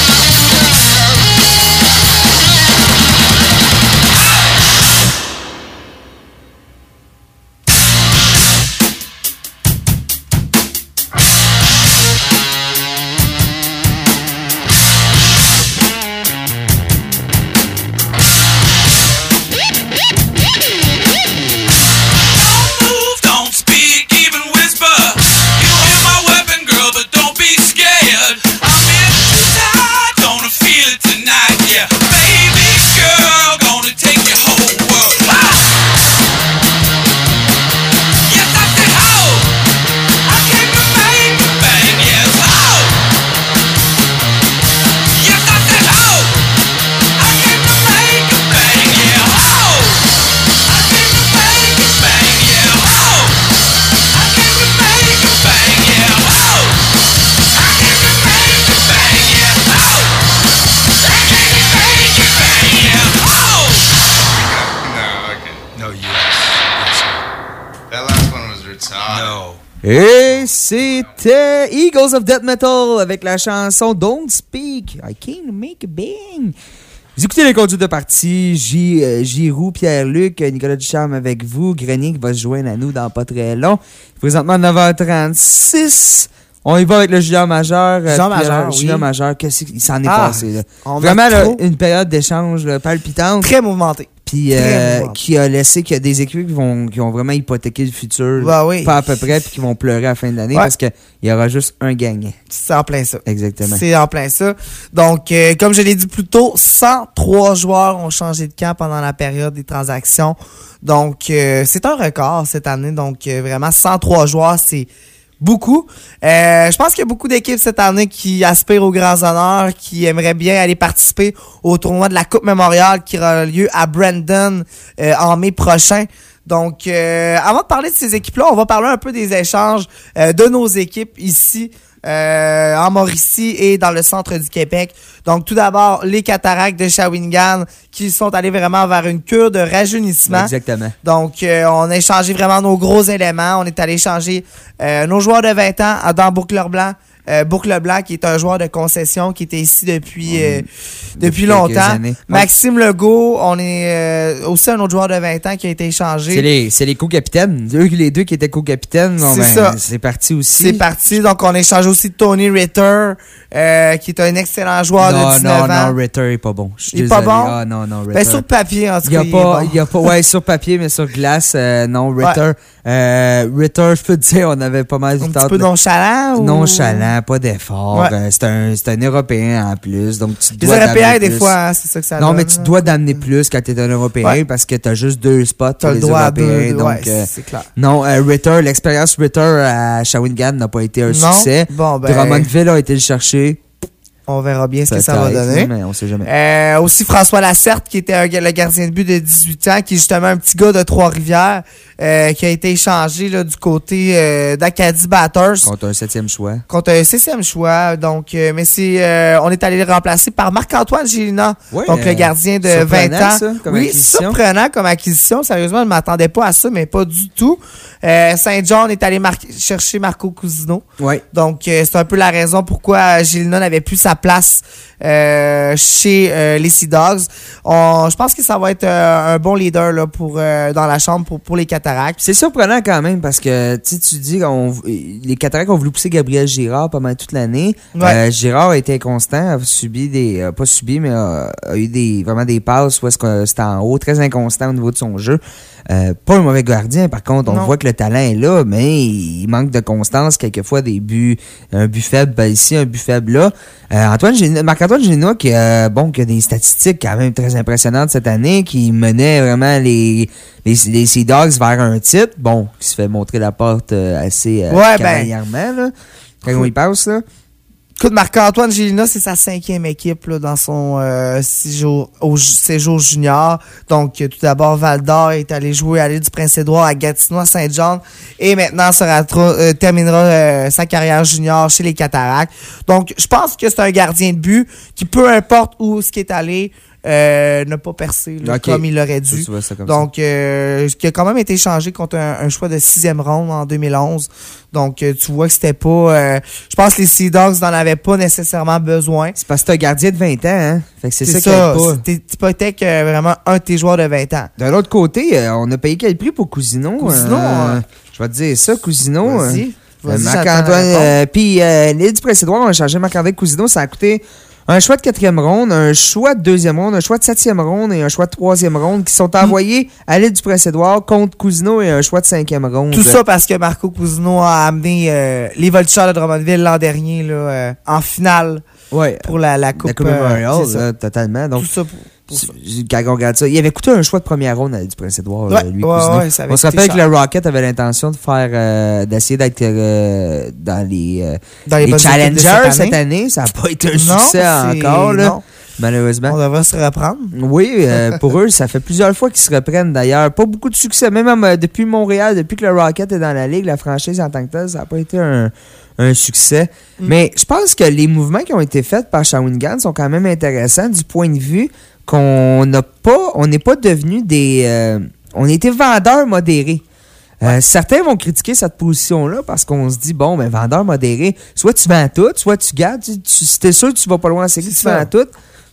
Et c'était Eagles of Death Metal avec la chanson Don't Speak, I Can't Make a Bang. Vous écoutez les conduits de partie, J, euh, Giroux, Pierre-Luc, Nicolas Ducharme avec vous, Grenier qui va se joindre à nous dans pas très long. Présentement neuf heures trente-six. On y va avec le junior majeur. Junior majeur, oui. Junior majeur, qu'est-ce qu'il s'en est Ah, passé, là? on Vraiment, a là, trop. une période d'échange là, palpitante. Très mouvementée. Puis euh, qui a laissé qu'il y a des équipes qui vont, qui vont vraiment hypothéquer le futur. Bah oui. Pas à peu près, puis qui vont pleurer à la fin de l'année Ouais. parce qu'il y aura juste un gagnant. C'est en plein ça. Exactement. C'est en plein ça. Donc, euh, comme je l'ai dit plus tôt, cent trois joueurs ont changé de camp pendant la période des transactions. Donc, euh, c'est un record cette année. Donc, euh, vraiment, cent trois joueurs, c'est beaucoup. Euh, je pense qu'il y a beaucoup d'équipes cette année qui aspirent aux grands honneurs, qui aimeraient bien aller participer au tournoi de la Coupe Mémoriale qui aura lieu à Brandon euh, en mai prochain. Donc, euh, avant de parler de ces équipes-là, on va parler un peu des échanges euh, de nos équipes ici euh, en Mauricie et dans le centre du Québec. Donc, tout d'abord, les Cataractes de Shawinigan qui sont allés vraiment vers une cure de rajeunissement. Exactement. Donc, euh, on a échangé vraiment nos gros éléments. On est allé échanger euh, nos joueurs de vingt ans dans Boucle-Blanc. Euh, Boucle-Blanc, qui est un joueur de concession qui était ici depuis euh, depuis, depuis longtemps. années. Maxime Legault, on est euh, aussi un autre joueur de vingt ans qui a été échangé. C'est les, c'est les co-capitaines. Eux, les deux qui étaient co-capitaines. Bon, C'est ben, ça. C'est parti aussi. C'est parti. Donc, on a échangé aussi Tony Ritter, euh, qui est un excellent joueur non, de dix-neuf non, ans. non, Ritter est pas bon. Je suis Il est pas désolé. bon? Ah, non, non, Ritter. Ben, sur papier, en tout Il y cas, a il est pas, bon. il y a pas, ouais, sur papier, mais sur glace, euh, non, Ritter. Ouais. Euh, Ritter, je peux te dire, on avait pas mal de Un temps. petit peu nonchalant? Ou... Nonchalant, pas d'effort. Ouais. Euh, c'est un, c'est un Européen en plus, donc tu Les dois Européens, d'amener des plus. fois, hein, c'est ça que ça Non, donne, mais tu là. dois d'amener plus quand t'es un Européen Ouais. parce que t'as juste deux spots T'as pour le les droit à Européens. deux, donc, ouais, euh, c'est clair. non, euh, Ritter, l'expérience Ritter à Shawinigan n'a pas été un Non? succès. Bon, ben- Drummondville a été le chercher. On verra bien ce que ça va Peut-être, donner. mais on sait jamais. Euh, aussi François Lacerte, qui était un- le gardien de but de dix-huit ans, qui est justement un petit gars de Trois-Rivières, euh, qui a été échangé là, du côté euh, d'Acadie Batters. Contre un septième choix. Contre un sixième choix. Donc, euh, mais c'est, euh, on est allé le remplacer par Marc-Antoine Gélina. Ouais, donc, le gardien de euh, vingt surprenant, ans. ça, comme oui, acquisition. surprenant comme acquisition. Sérieusement, je ne m'attendais pas à ça, mais pas du tout. Euh, Saint-John est allé mar- chercher Marco Cousineau. Ouais. Donc, euh, c'est un peu la raison pourquoi Gélina n'avait plus sa place euh, chez euh, les Sea Dogs. On, je pense que ça va être euh, un bon leader là, pour, euh, dans la chambre pour, pour les Cataractes. C'est surprenant quand même parce que tu sais, tu dis qu'on les Cataractes ont voulu pousser Gabriel Girard pendant toute l'année. Ouais. Euh, Girard a été inconstant, a subi des euh, pas subi mais a, a eu des vraiment des passes où est-ce que c'était en haut, très inconstant au niveau de son jeu. Euh, pas un mauvais gardien, par contre, on Non. voit que le talent est là, mais il manque de constance, quelquefois des buts, un but faible ben ici, un but faible là. Euh, Antoine Génois, Marc-Antoine Génois qui a, bon, qui a des statistiques quand même très impressionnantes cette année, qui menait vraiment les, les, les Sea Dogs vers un titre, bon, qui se fait montrer la porte euh, assez euh, Ouais, ben, cavalièrement, là, quand on y passe, là. Écoute, Marc-Antoine Gélina, c'est sa cinquième équipe là, dans son euh, séjour, au ju- séjour junior. Donc, euh, tout d'abord, Val-d'Or est allé jouer à l'île du Prince-Édouard, à Gatineau, à Saint-Jean. Et maintenant, sera tra- euh, terminera euh, sa carrière junior chez les Cataractes. Donc, je pense que c'est un gardien de but qui, peu importe où ce qui est allé, euh, n'a pas percé là, Ok. comme il aurait dû. Tu vois ça comme Donc, euh, qui a quand même été échangé contre un, un choix de sixième ronde en deux mille onze. Donc, euh, tu vois que c'était pas... euh, je pense que les Sea Dogs n'en avaient pas nécessairement besoin. C'est parce que t'es un gardien de vingt ans, hein. Fait que c'est ça, C'est qui aide ça. pas. T'es hypothèque euh, vraiment un de tes joueurs de vingt ans. D'un autre côté, euh, on a payé quel prix pour Cousineau? Cousineau, euh, euh, Je vais te dire ça, Cousineau. Vas-y. euh, Vas-y, Marc-Antoine. j'attends la réponse. euh, Puis, euh, l'île du Prince-Édouard, on a changé Marc-André Cousineau. Ça a coûté un choix de quatrième ronde, un choix de deuxième ronde, un choix de septième ronde et un choix de troisième ronde qui sont envoyés à l'île du Prince-Édouard contre Cousineau et un choix de cinquième ronde. Tout ça parce que Marco Cousineau a amené euh, les Voltigeurs de Drummondville l'an dernier là, euh, en finale Ouais, pour la, la Coupe, la Coupe euh, Memorial, c'est ça. là, totalement. Donc, Tout ça pour, pour ça. quand on regarde ça, il avait coûté un choix de première ronde à l'île du Prince-Édouard, Ouais, lui, ouais, Cousineau. ouais, ça avait On se coûté rappelle que cher. le Rocket avait l'intention de faire, euh, d'essayer d'être euh, dans les, euh, Dans les les bonnes équipes de Challengers cette cette année. année. Ça n'a pas été un Non, succès c'est- encore, là, non. malheureusement. On devrait se reprendre. Oui, euh, pour eux, ça fait plusieurs fois qu'ils se reprennent d'ailleurs. Pas beaucoup de succès, même euh, depuis Montréal, depuis que le Rocket est dans la ligue, la franchise en tant que telle, ça n'a pas été un, un succès. Mm. Mais je pense que les mouvements qui ont été faits par Shawinigan sont quand même intéressants du point de vue qu'on n'a pas, on n'est pas devenu des, euh, on a été vendeurs modérés. Euh, certains vont critiquer cette position-là parce qu'on se dit, bon, ben, vendeur modéré, soit tu vends tout, soit tu gardes. Tu, tu, si t'es sûr que tu vas pas loin en série, tu vends tout.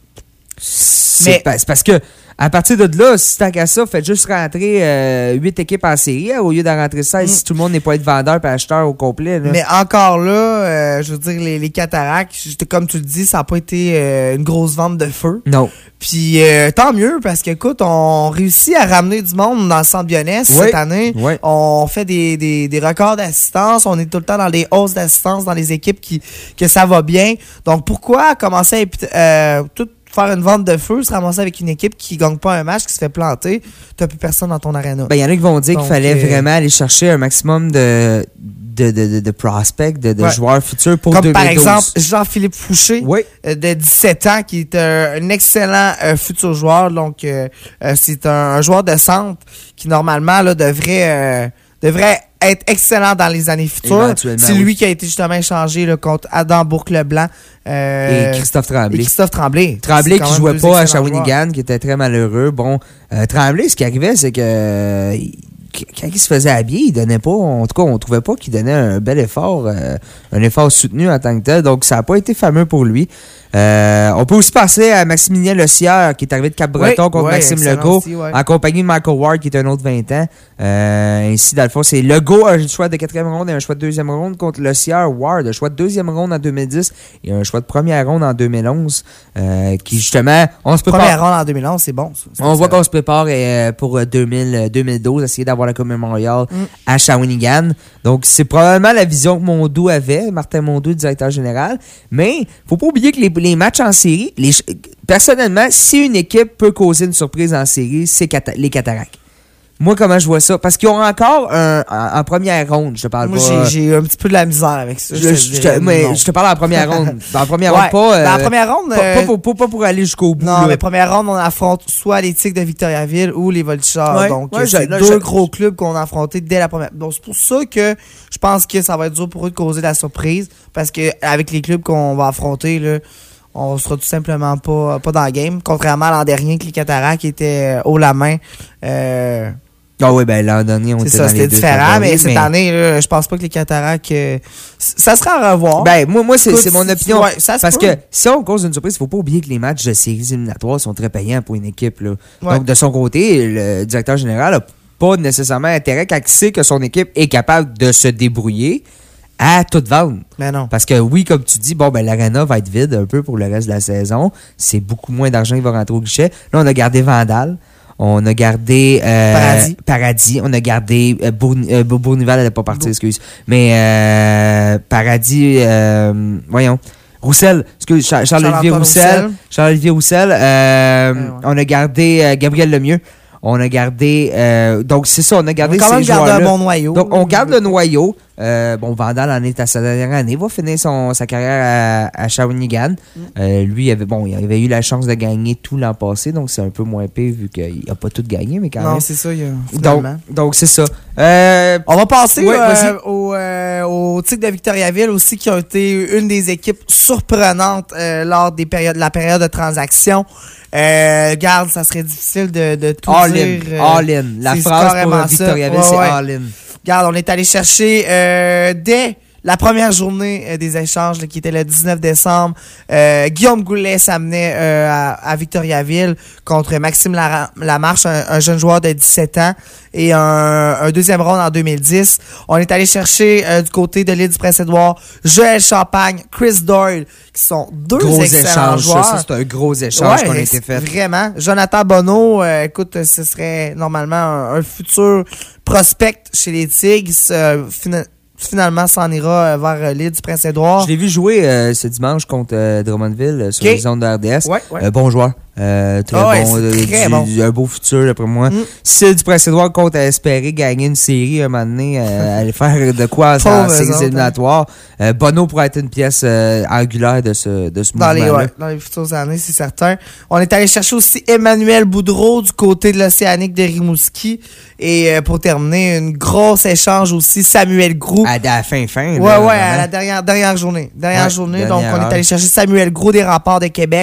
C'est, Mais... pas, c'est parce que, à partir de là, si tant qu'à ça, faites juste rentrer euh, huit équipes en série hein, au lieu d'en rentrer seize mm. si tout le monde n'est pas être vendeur et acheteur au complet. Là. Mais encore là, euh, je veux dire, les, les cataractes, comme tu le dis, ça n'a pas été euh, une grosse vente de feu. Non. Puis euh, tant mieux, parce qu'écoute, on réussit à ramener du monde dans le centre Bionès oui. cette année. Oui. On fait des, des, des records d'assistance. On est tout le temps dans les hausses d'assistance dans les équipes qui que ça va bien. Donc pourquoi commencer à euh, tout faire une vente de feu, se ramasser avec une équipe qui gagne pas un match, qui se fait planter, t'as plus personne dans ton aréna. Ben, il y en a qui vont dire Donc, qu'il fallait euh... vraiment aller chercher un maximum de, de, de, de, de prospects, de, de ouais. joueurs futurs pour Comme deux mille douze. Par exemple, Jean-Philippe Fouché, oui. euh, de dix-sept ans, qui est un, un excellent euh, futur joueur. Donc, euh, euh, c'est un, un joueur de centre qui, normalement, là, devrait, euh, devrait être excellent dans les années futures. C'est lui oui. qui a été justement échangé là, contre Adam Bourque-Leblanc. Euh, et Christophe Tremblay. Et Christophe Tremblay. Tremblay qui jouait pas à Shawinigan, qui était très malheureux. Bon, euh, Tremblay, ce qui arrivait, c'est que euh, quand il se faisait habiller, il donnait pas, en tout cas, on trouvait pas qu'il donnait un bel effort, euh, un effort soutenu en tant que tel. Donc, ça n'a pas été fameux pour lui. Euh, on peut aussi passer à Maximilien Lecière, qui est arrivé de Cap-Breton oui, contre oui, Maxime Legault, aussi, ouais. en compagnie de Michael Ward, qui est un autre vingt ans. Euh, ainsi, dans le fond, c'est Legault a un choix de quatrième ronde et un choix de deuxième ronde contre Lecière. Ward, un choix de deuxième ronde en deux mille dix et un choix de première ronde en deux mille onze. Euh, qui, justement, on se prépare. Première ronde en deux mille onze, c'est bon. Ça, on voit qu'on se prépare euh, pour deux mille, deux mille douze, essayer d'avoir la Coupe Memorial mm. à Shawinigan. Donc, c'est probablement la vision que Mondou avait, Martin Mondou, directeur général. Mais, faut pas oublier que les les matchs en série, les, personnellement, si une équipe peut causer une surprise en série, c'est cata- les Cataractes. Moi, comment je vois ça? Parce qu'ils ont encore un, en, en première ronde, je te parle Moi, pas. Moi, j'ai, j'ai un petit peu de la misère avec ça. Je, je, je, te, mais, je te parle en première ronde. Dans la première ouais, ronde, pas... Euh, dans la première ronde... Pas, euh, pas, pas, pas pour aller jusqu'au bout. Non, là. mais première ronde, on affronte soit les Tigres de Victoriaville ou les Voltigeurs. Ouais, donc, ouais, c'est je, deux je, gros clubs qu'on a affrontés dès la première... Donc, c'est pour ça que je pense que ça va être dur pour eux de causer de la surprise. Parce que avec les clubs qu'on va affronter, là... on sera tout simplement pas, pas dans le game. Contrairement à l'an dernier, que les Cataractes étaient haut la main. Euh, ah oui, ben l'an dernier, on c'est était ça, dans c'était les deux différent, favoris, mais cette mais... année, là, je pense pas que les Cataractes... Euh, ça sera à revoir. Ben, moi, moi c'est, Écoute, c'est mon opinion. Ouais, ça se parce peut. que si on cause une surprise, il faut pas oublier que les matchs de séries éliminatoires sont très payants pour une équipe. Là. Ouais. Donc, de son côté, le directeur général a pas nécessairement intérêt quand il sait que son équipe est capable de se débrouiller à tout vendre. Ben non. Parce que oui, comme tu dis, bon, ben l'aréna va être vide un peu pour le reste de la saison. C'est beaucoup moins d'argent qui va rentrer au guichet. Là, on a gardé Vandal. On a gardé euh, Paradis. Paradis. On a gardé euh, Bourn- euh, Bournival, elle n'est pas partie, Bourn. excuse. Mais euh, Paradis, euh, voyons. Roussel, excuse, Char- Charles-Olivier Roussel. Roussel. Charles-Olivier Roussel. Euh, ouais, ouais. On a gardé euh, Gabriel Lemieux. On a gardé... Euh, donc, c'est ça, on a gardé on a quand ces même gardé joueurs-là. un bon noyau. Donc, on garde le noyau. Euh, bon, Vandal en est à sa dernière année. Il va finir son, sa carrière à, à Shawinigan. Mm. Euh, lui, il avait, bon, il avait eu la chance de gagner tout l'an passé, donc c'est un peu moins pire vu qu'il n'a pas tout gagné, mais quand non, même. Non, c'est ça, il a, donc, donc, c'est ça. Euh, on va passer ouais, euh, au, euh, au Tigres de Victoriaville aussi, qui ont été une des équipes surprenantes euh, lors des périodes, de la période de transaction. Euh, garde, ça serait difficile de, de tout all dire. In, euh, all in. La phrase pour Victoriaville, ouais, c'est ouais. all in. Regarde, on est allé chercher euh, dès la première journée euh, des échanges, là, qui était le dix-neuf décembre. Euh, Guillaume Goulet s'amenait euh, à, à Victoriaville contre Maxime Lar- Lamarche, un, un jeune joueur de dix-sept ans, et un, un deuxième round en deux mille dix. On est allé chercher euh, du côté de l'île du Prince-Édouard Joël Champagne, Chris Doyle, qui sont deux gros excellents échange, joueurs. Ça, ça, c'est un gros échange ouais, qu'on a été fait. Vraiment. Jonathan Bonneau, euh, écoute, ce serait normalement un, un futur prospect chez les Tigres. Euh, fina- finalement, s'en ira vers euh, l'île du Prince-Édouard. Je l'ai vu jouer euh, ce dimanche contre euh, Drummondville euh, sur okay. les zones de R D S. Ouais, ouais. Euh, bon joueur. Euh, très oh, ouais, bon, euh, très du, bon. Du, un beau futur d'après moi. Mm. Si du Prince-Édouard compte à espérer gagner une série un moment donné, euh, aller faire de quoi en séries éliminatoires, euh, Bono pourrait être une pièce euh, angulaire de ce, de ce dans mouvement-là. Les, ouais, dans les futures années, c'est certain. On est allé chercher aussi Emmanuel Boudreau du côté de l'Océanique de Rimouski. Et euh, pour terminer, une grosse échange aussi, Samuel Groux. À, à la fin, fin. Ouais, là, ouais, vraiment. À la dernière, dernière journée. Dernière ouais, journée. Dernière donc, on heure. est allé chercher Samuel Groux des Remparts de Québec,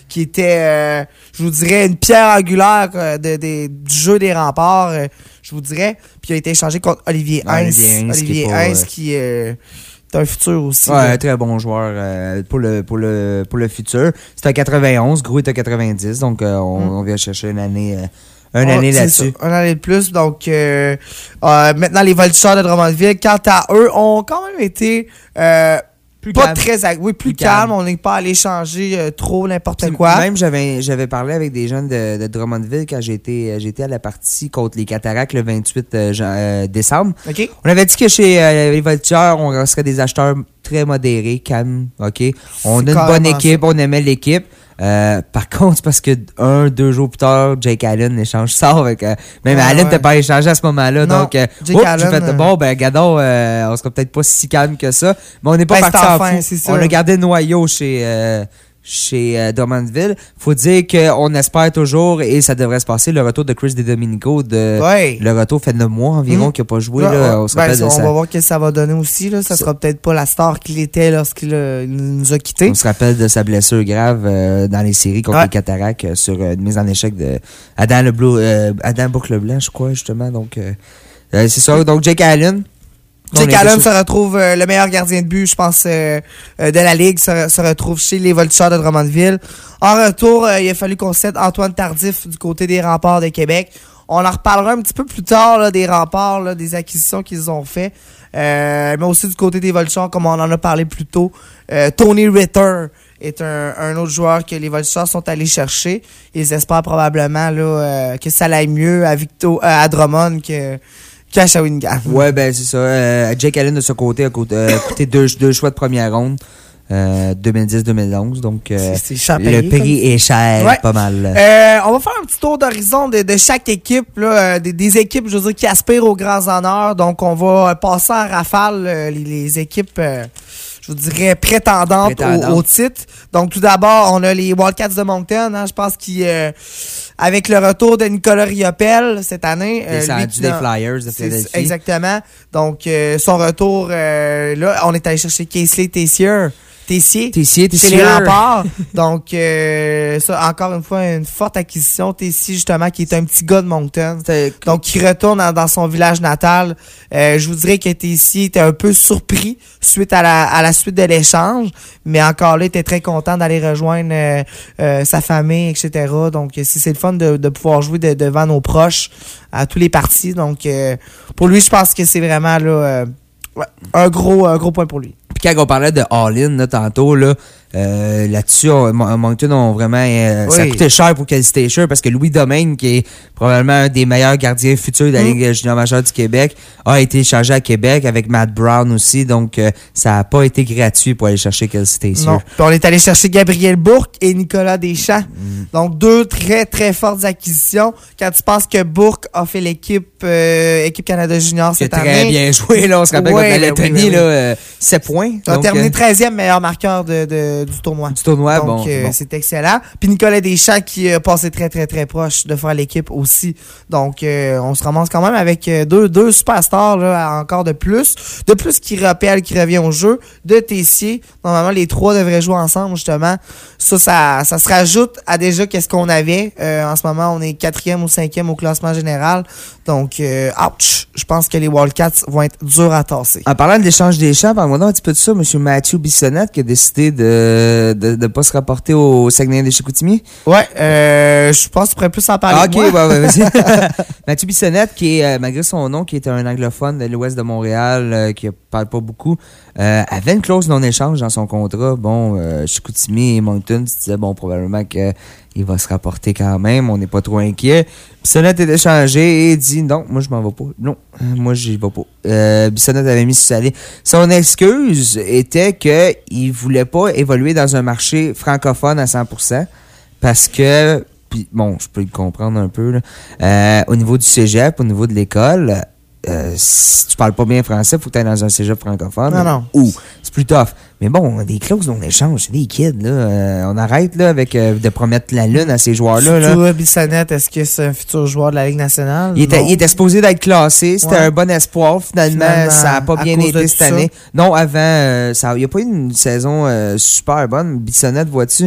qui était, euh, je vous dirais, une pierre angulaire euh, de, de, du jeu des Remparts, euh, je vous dirais. Puis il a été échangé contre Olivier Heinz. Olivier Heinz Olivier qui est, pas, Heinz, euh, qui euh, est un futur aussi. Ouais, là. un très bon joueur euh, pour, le, pour, le, pour le futur. C'était à quatre-vingt-onze, Gros est à quatre-vingt-dix, donc euh, on, mm. on vient chercher une année... Euh, Une oh, année là-dessus. Ça, une année de plus. Donc, euh, euh, maintenant, les Voltigeurs de Drummondville, quant à eux, ont quand même été euh, plus pas calme. très... Oui, plus, plus calme. calme. On n'est pas allé changer euh, trop n'importe Puis quoi. Même, j'avais j'avais parlé avec des jeunes de, de Drummondville quand j'étais j'étais à la partie contre les Cataractes le vingt-huit euh, jan- euh, décembre. Okay. On avait dit que chez euh, les Voltigeurs, on serait des acheteurs très modérés, calmes. OK? On a une bonne équipe, ça. On aimait l'équipe. Euh, par contre, c'est parce que un, deux jours plus tard, Jake Allen l'échange sort. Avec, euh, même ouais, Allen n'était ouais. pas échangé à ce moment-là. Non, donc, euh, Jake oups, Allen, j'ai fait, euh... bon, ben, gadon, euh, on sera peut-être pas si calme que ça. Mais on n'est pas ben, parti en fin, fou. On a gardé le noyau chez, euh, chez euh, Drummondville. Faut dire qu'on espère toujours, et ça devrait se passer, le retour de Chris DiDomenico. De, ouais. Le retour fait neuf mois environ mmh. qu'il n'a pas joué. Ouais, là, on se ben, de on ça. va voir ce que ça va donner aussi. Là. Ça, ça sera peut-être pas la star qu'il était lorsqu'il euh, nous a quittés. On se rappelle de sa blessure grave euh, dans les séries contre ouais. les Cataractes euh, sur euh, une mise en échec de Adam, le Blue, euh, Adam Boucle-Blanc, je crois, justement. Donc, euh, euh, c'est ça. Donc, Jake Allen. Jake Allen se retrouve euh, le meilleur gardien de but, je pense, euh, euh, de la Ligue, se, se retrouve chez les Voltigeurs de Drummondville. En retour, euh, il a fallu qu'on cède Antoine Tardif du côté des Remparts de Québec. On en reparlera un petit peu plus tard là, des Remparts, là, des acquisitions qu'ils ont fait. Euh, mais aussi du côté des Voltigeurs, comme on en a parlé plus tôt. Euh, Tony Ritter est un, un autre joueur que les Voltigeurs sont allés chercher. Ils espèrent probablement là, euh, que ça aille mieux à, Victo, euh, à Drummond que... à Shawinigan. Ouais, ben c'est ça. Euh, Jake Allen de ce côté a coûté, euh, coûté deux, deux choix de première ronde. Euh, deux mille dix deux mille onze. Donc, euh, c'est, c'est le prix est cher, ouais. pas mal. Euh, on va faire un petit tour d'horizon de, de chaque équipe, là, des, des équipes, je veux dire, qui aspirent aux grands honneurs. Donc, on va passer en rafale euh, les, les équipes, euh, je vous dirais, prétendantes Prétendante. au, au titre. Donc, tout d'abord, on a les Wildcats de Moncton. Hein, je pense qu'ils... Euh, avec le retour de Nicolas Riopel cette année. Euh, lui, des dans, Flyers de Philadelphie. Exactement. Donc, euh, son retour, euh, là, on est allé chercher Casey Tessier. Tessier. Tessier, Tessier. Chez les Remparts. Donc, euh, ça, encore une fois, une forte acquisition. Tessier, justement, qui est un petit gars de Moncton. Donc, qui retourne dans, dans son village natal. Euh, je vous dirais que Tessier était un peu surpris suite à la, à la suite de l'échange. Mais encore là, il était très content d'aller rejoindre euh, euh, sa famille, et cetera. Donc, c'est, c'est le fun de, de pouvoir jouer de, devant nos proches à tous les partis. Donc, euh, pour lui, je pense que c'est vraiment là, euh, ouais, un gros, un gros point pour lui. Puis quand on parlait de All-In là, tantôt, là, euh, là-dessus, on, Moncton ont vraiment... Euh, oui. Ça a coûté cher pour Kel Stacher parce que Louis Domingue, qui est probablement un des meilleurs gardiens futurs de la Ligue mmh. junior majeure du Québec, a été échangé à Québec avec Matt Brown aussi. Donc, euh, ça n'a pas été gratuit pour aller chercher Kel Stacher. Non. Puis on est allé chercher Gabriel Bourque et Nicolas Deschamps. Mmh. Donc, deux très, très fortes acquisitions. Quand tu penses que Bourque a fait l'équipe euh, équipe Canada Junior cette très année... très bien joué. Là, on se rappelle ouais, contre la Lettonie, oui, oui, oui. là, euh, sept points. Tu as terminé treizième meilleur marqueur de, de, du tournoi. Du tournoi, donc, bon, euh, bon. c'est excellent. Puis Nicolas Deschamps qui a passé très, très, très proche de faire l'équipe aussi. Donc, euh, on se ramasse quand même avec deux, deux superstars là, encore de plus. De plus qui rappelle, qui revient au jeu. De Tessier. Normalement, les trois devraient jouer ensemble, justement. Ça, ça, ça se rajoute à déjà qu'est-ce qu'on avait. Euh, en ce moment, on est quatrième ou cinquième au classement général. Donc, euh, ouch! Je pense que les Wildcats vont être durs à tasser. En parlant de l'échange des champs, parle-moi un petit peu de ça, M. Matthew Bissonnette qui a décidé de de, de pas se rapporter au Saguenay de Chicoutimi. Ouais, euh, je pense que tu pourrais plus en parler. Ah, ok, ouais, ouais, vas-y. Matthew Bissonnette, qui est, euh, malgré son nom, qui est un anglophone de l'ouest de Montréal, euh, qui parle pas beaucoup, euh, avait une clause non-échange dans son contrat. Bon, euh, Chicoutimi et Moncton, tu disais, bon, probablement que il va se rapporter quand même, on n'est pas trop inquiet. Bissonnette est échangé et dit non, moi je m'en vais pas. Non, moi j'y vais pas. Euh, Bissonnette avait mis sur sa ligne. Son excuse était qu'il voulait pas évoluer dans un marché francophone à cent pour cent parce que, puis bon, je peux le comprendre un peu, là, euh, au niveau du cégep, au niveau de l'école, euh, si tu parles pas bien français, faut que tu ailles dans un cégep francophone. Non, non. Ou c'est plus tough. Mais bon, des clauses non-échange, c'est des kids, là. Euh, on arrête, là, avec euh, de promettre la lune à ces joueurs-là. Surtout là. Bissonnette, est-ce que c'est un futur joueur de la Ligue nationale? Il était, il était supposé d'être classé. C'était ouais. un bon espoir. Finalement, Finalement ça n'a pas bien été cette année. Ça. Non, avant, euh, ça, il n'y a pas eu une saison euh, super bonne. Bissonnette, vois-tu,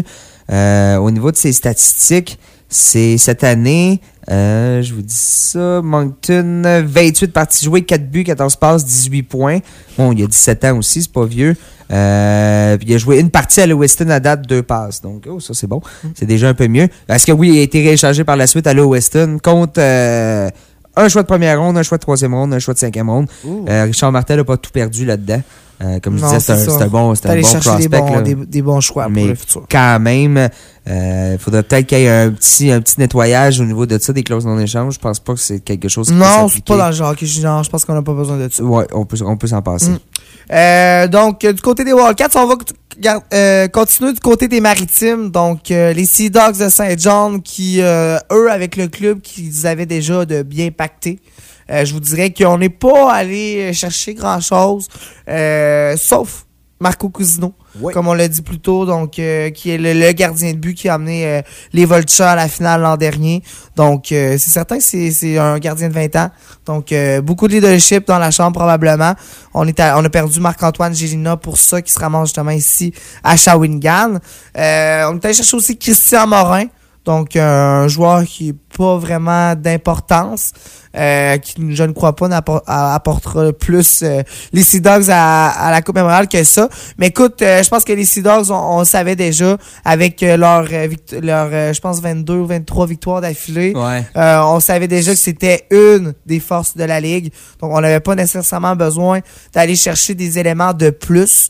Euh, au niveau de ses statistiques, c'est cette année, euh, je vous dis ça, Moncton, vingt-huit parties jouées, quatre buts, quatorze passes, dix-huit points. Bon, il y a dix-sept ans aussi, c'est pas vieux. Euh, puis il a joué une partie à Lewiston à date, deux passes. Donc, oh, ça c'est bon. C'est déjà un peu mieux. Est-ce que oui, il a été rééchangé par la suite à Lewiston contre euh, un choix de première ronde, un choix de troisième ronde, un choix de cinquième ronde. Euh, Richard Martel n'a pas tout perdu là-dedans. Euh, comme je non, disais, c'est un, c'est un bon, c'est un bon chercher prospect. Des bons, là. des, des bons choix Mais pour le futur. Quand même, il euh, faudrait peut-être qu'il y ait un petit, un petit nettoyage au niveau de ça, des clauses non-échange. Je pense pas que c'est quelque chose qui Non, c'est pas dans le genre hockey junior. Je pense qu'on n'a pas besoin de ça. Ouais, on peut, on peut s'en passer. Mm. Euh, donc, du côté des Wildcats, on va euh, continuer du côté des Maritimes. Donc, euh, les Sea Dogs de Saint-John qui, euh, eux, avec le club qu'ils avaient déjà de bien pacté, euh, je vous dirais qu'on n'est pas allé chercher grand-chose, euh, sauf Marco Cousineau, oui. comme on l'a dit plus tôt, donc euh, qui est le, le gardien de but qui a amené euh, les Vultures à la finale l'an dernier. Donc, euh, c'est certain que c'est, c'est un gardien de vingt ans. Donc, euh, beaucoup de leadership dans la chambre probablement. On, est à, on a perdu Marc-Antoine Gélina pour ça, qui se ramasse justement ici à Shawinigan. Euh, on est allé chercher aussi Christian Morin. Donc, euh, un joueur qui n'est pas vraiment d'importance, euh, qui, je ne crois pas, apportera plus euh, les Sea Dogs à, à la Coupe Mémoriale que ça. Mais écoute, euh, je pense que les Sea Dogs, on, on le savait déjà, avec euh, leur, euh, vict- leur euh, je pense, vingt-deux ou vingt-trois victoires d'affilée. Ouais. Euh, on savait déjà que c'était une des forces de la Ligue. Donc, on n'avait pas nécessairement besoin d'aller chercher des éléments de plus.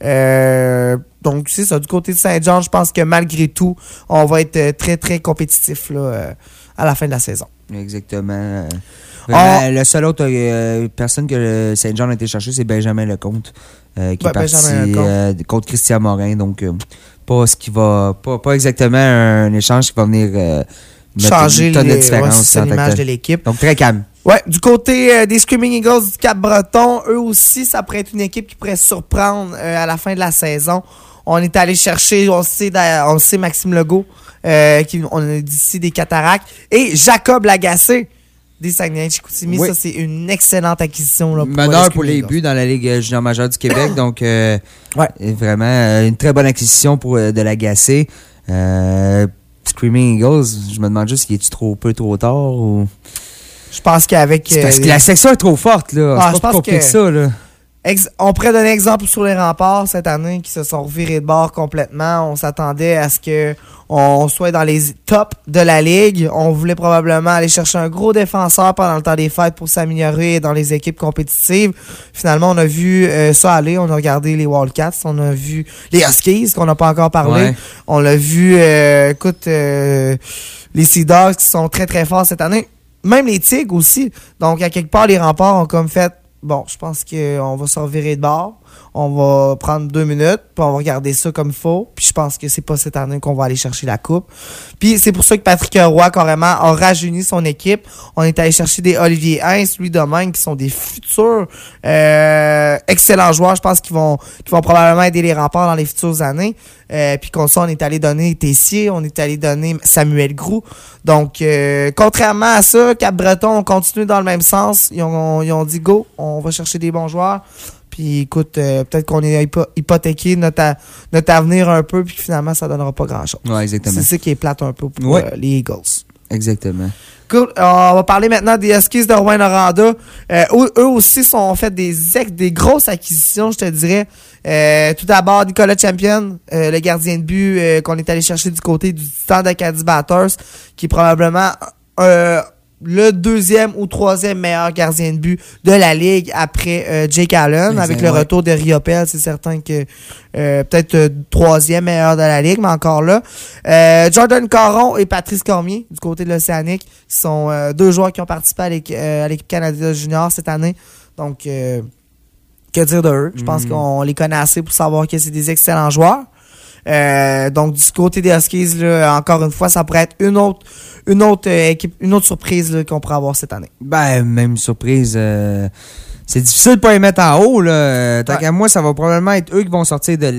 Euh, donc, c'est ça. Du côté de Saint-Jean, je pense que malgré tout, on va être très, très compétitif là, euh, à la fin de la saison. Exactement. Vraiment, oh. Le seul autre euh, personne que Saint-Jean a été chercher, c'est Benjamin Lecomte, euh, qui ouais, est parti euh, contre Christian Morin. Donc, euh, pas ce qui va. Pas, pas exactement un échange qui va venir euh, changer une tonne les, de différence ouais, l'image de l'équipe. Donc, très calme. Ouais, du côté euh, des Screaming Eagles du Cap-Breton, eux aussi, ça pourrait être une équipe qui pourrait surprendre euh, à la fin de la saison. On est allé chercher, on sait, on sait Maxime Legault, euh, qui, on a d'ici des Cataractes, et Jacob Lagacé des Saguenay-Chicoutimi. Oui. Ça, c'est une excellente acquisition. Là, pour meneur pour les buts dans la Ligue junior majeure du Québec. Donc, euh, ouais. vraiment, euh, une très bonne acquisition pour euh, de Lagacé. Euh, Screaming Eagles, je me demande juste, est-tu trop peu, trop tard ou... Je pense qu'avec... C'est parce euh, que la section est trop forte, là. Ah, c'est pas plus compliqué que ça, là. Ex- on pourrait donner exemple sur les Remparts cette année qui se sont revirés de bord complètement. On s'attendait à ce que on soit dans les tops de la Ligue. On voulait probablement aller chercher un gros défenseur pendant le temps des fêtes pour s'améliorer dans les équipes compétitives. Finalement, on a vu euh, ça aller. On a regardé les Wildcats. On a vu les Huskies, qu'on n'a pas encore parlé. Ouais. On l'a vu, euh, écoute, euh, les Sea Dogs qui sont très très forts cette année. Même les Tigres aussi. Donc, à quelque part, les Remparts ont comme fait, bon, je pense qu'on va se revirer de bord. On va prendre deux minutes, puis on va regarder ça comme il faut. Puis je pense que c'est pas cette année qu'on va aller chercher la coupe. Puis c'est pour ça que Patrick Roy, carrément, a rajeuni son équipe. On est allé chercher des Olivier Hintz, Louis Domingue, qui sont des futurs euh, excellents joueurs. Je pense qu'ils vont qu'ils vont probablement aider les Remparts dans les futures années. Euh, puis comme ça, on est allé donner Tessier, on est allé donner Samuel Groux. Donc, euh, contrairement à ça, Cap-Breton, on continue dans le même sens. Ils ont, ils ont dit go, on va chercher des bons joueurs. Puis écoute, euh, peut-être qu'on est hypo- hypothéqué notre, a- notre avenir un peu, puis finalement, ça donnera pas grand-chose. Ouais, exactement. C'est ça qui est plate un peu pour ouais. euh, les Eagles. Exactement. Cool. Euh, on va parler maintenant des Huskies de Rouyn-Noranda. Euh, eux, eux aussi sont en fait des, des grosses acquisitions, je te dirais. Euh, tout d'abord, Nicolas Champion, euh, le gardien de but euh, qu'on est allé chercher du côté du Titan d'Acadie Batters, qui est probablement euh, le deuxième ou troisième meilleur gardien de but de la Ligue après euh, Jake Allen. Exactement. Avec le retour de Riopel, c'est certain que euh, peut-être euh, troisième meilleur de la Ligue, mais encore là. Euh, Jordan Caron et Patrice Cormier, du côté de l'Océanique, sont euh, deux joueurs qui ont participé à l'équipe, euh, à l'équipe canadienne junior cette année. Donc, euh, que dire de eux? Je pense mmh. qu'on les connaît assez pour savoir que c'est des excellents joueurs. Euh, donc du côté des Huskies, là, encore une fois, ça pourrait être une autre une autre euh, équipe, une autre surprise là, qu'on pourrait avoir cette année. Ben, même surprise, euh, c'est difficile de pas les mettre en haut. Là. Tant ouais. qu'à moi, ça va probablement être eux qui vont sortir de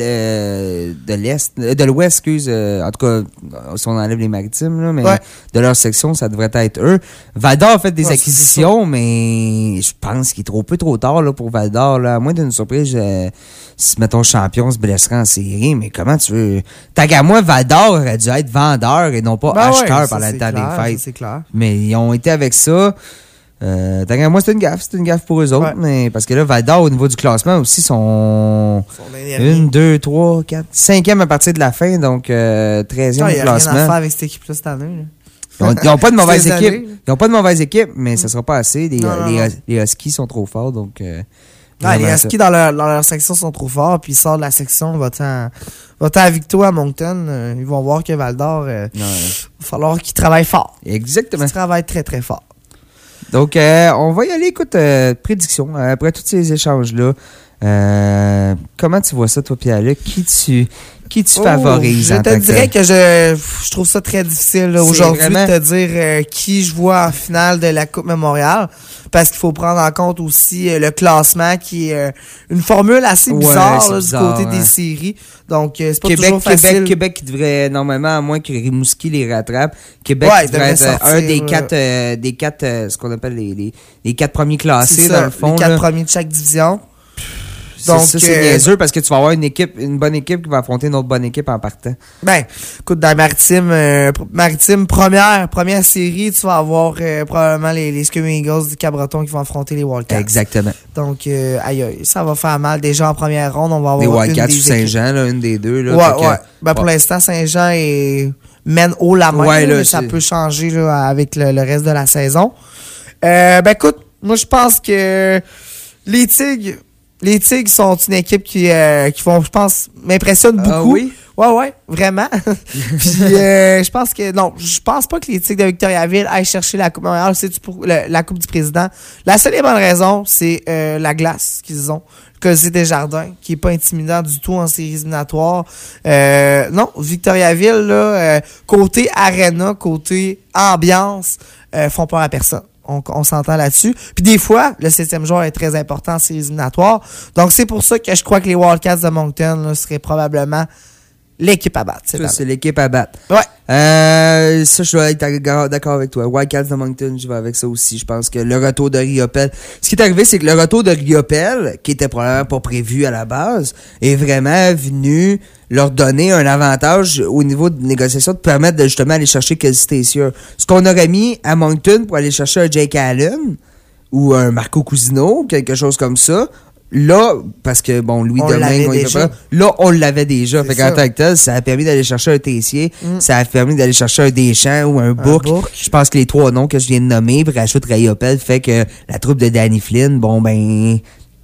l'Est, de l'Ouest, excuse. Euh, en tout cas, si on enlève les Maritimes, là, mais ouais. de leur section, ça devrait être eux. Val-d'Or a fait des ouais, acquisitions, mais je pense qu'il est trop peu trop tard là, pour Val-d'Or. Là. À moins d'une surprise, euh, si, mettons, champion se blesserait en série, mais comment tu veux... Tant qu'à moi, Val-d'Or aurait dû être vendeur et non pas ben acheteur ouais, par le temps des fêtes. C'est clair. Mais ils ont été avec ça. Euh, tant qu'à moi, c'est une gaffe. C'est une gaffe pour eux autres. Ouais. Mais parce que là, Val-d'Or, au niveau du classement aussi, sont une, deux, trois, quatre, cinquième à partir de la fin, donc euh, treizième au classement. Il n'y a rien à faire avec cette équipe-là cette année. Là. Ils n'ont pas de mauvaise équipe. Ils n'ont pas de mauvaise équipe, mais ça ne sera pas assez. Les, non, les, non. les Huskies sont trop forts, donc... Euh, non, les Huskies dans leur, dans leur section sont trop forts, puis ils sortent de la section, va-t'en à Victo à Moncton, euh, ils vont voir que Val-d'Or, il euh, va falloir qu'ils travaillent fort. Exactement. Ils travaillent très, très fort. Donc, euh, on va y aller, écoute, euh, prédiction. Après tous ces échanges-là, euh, comment tu vois ça, toi, Pierre-Luc? Qui tu, qui tu oh, favorises? Je te dirais que je, je trouve ça très difficile aujourd'hui vraiment... de te dire euh, qui je vois en finale de la Coupe Memorial. Parce qu'il faut prendre en compte aussi euh, le classement qui est euh, une formule assez bizarre, ouais, là, bizarre du côté hein. des séries. Donc, euh, c'est pas Québec, toujours facile. Québec, Québec qui devrait, normalement, à moins que Rimouski les rattrape, Québec ouais, devrait être sortir, un des quatre, euh, des quatre euh, ce qu'on appelle les, les, les quatre premiers classés, ça, dans le fond. Les quatre là. premiers de chaque division. Donc, ça, c'est euh, niaiseux parce que tu vas avoir une équipe, une bonne équipe qui va affronter une autre bonne équipe en partant. Ben, écoute, dans Maritime, euh, Maritime première, première série, tu vas avoir euh, probablement les, les Screaming Eagles du Cap-Breton qui vont affronter les Wildcats. Exactement. Donc, euh, aïe, aïe, ça va faire mal. Déjà en première ronde, on va avoir les Wildcats ou Saint-Jean, là, une des deux. Là, ouais, ouais. Ben, pour ouais. l'instant, Saint-Jean est, mène haut la main, ouais, là, mais ça peut changer là, avec le, le reste de la saison. Euh, ben, écoute, moi, je pense que les Tigres... Les Tigres sont une équipe qui, euh, qui font, je pense, m'impressionne beaucoup. Ah oui? Ouais, ouais, vraiment. Puis, euh, je pense que, non, je pense pas que les Tigres de Victoriaville aillent chercher la Coupe Memorial, c'est pour le, la Coupe du Président. La seule et bonne raison, c'est euh, la glace qu'ils ont. Colisée Desjardins, qui est pas intimidant du tout en séries éliminatoires. Euh, non, Victoriaville, là, euh, côté arena, côté ambiance, euh, font peur à personne. On, on s'entend là-dessus. Puis des fois, le septième joueur est très important en séries éliminatoires. Donc, c'est pour ça que je crois que les Wildcats de Moncton là, seraient probablement l'équipe à battre. Ça, c'est l'équipe à battre. Ouais. Euh, ça, je vais être d'accord avec toi. Wildcats de Moncton, je vais avec ça aussi. Je pense que le retour de Riopelle... Ce qui est arrivé, c'est que le retour de Riopelle, qui était probablement pas prévu à la base, est vraiment venu leur donner un avantage au niveau de négociation, de permettre de justement aller chercher Kelsey Tessier. Ce qu'on aurait mis à Moncton pour aller chercher un Jake Allen ou un Marco Cousino, quelque chose comme ça, là, parce que, bon, Louis Domingue, on déjà. Pas, là, on l'avait déjà. Fait qu'en tant que tel, ça a permis d'aller chercher un Tessier, mm. ça a permis d'aller chercher un Deschamps ou un Bourque. Je pense que les trois noms que je viens de nommer, puis rajoute Riopelle, fait que la troupe de Danny Flynn, bon, ben,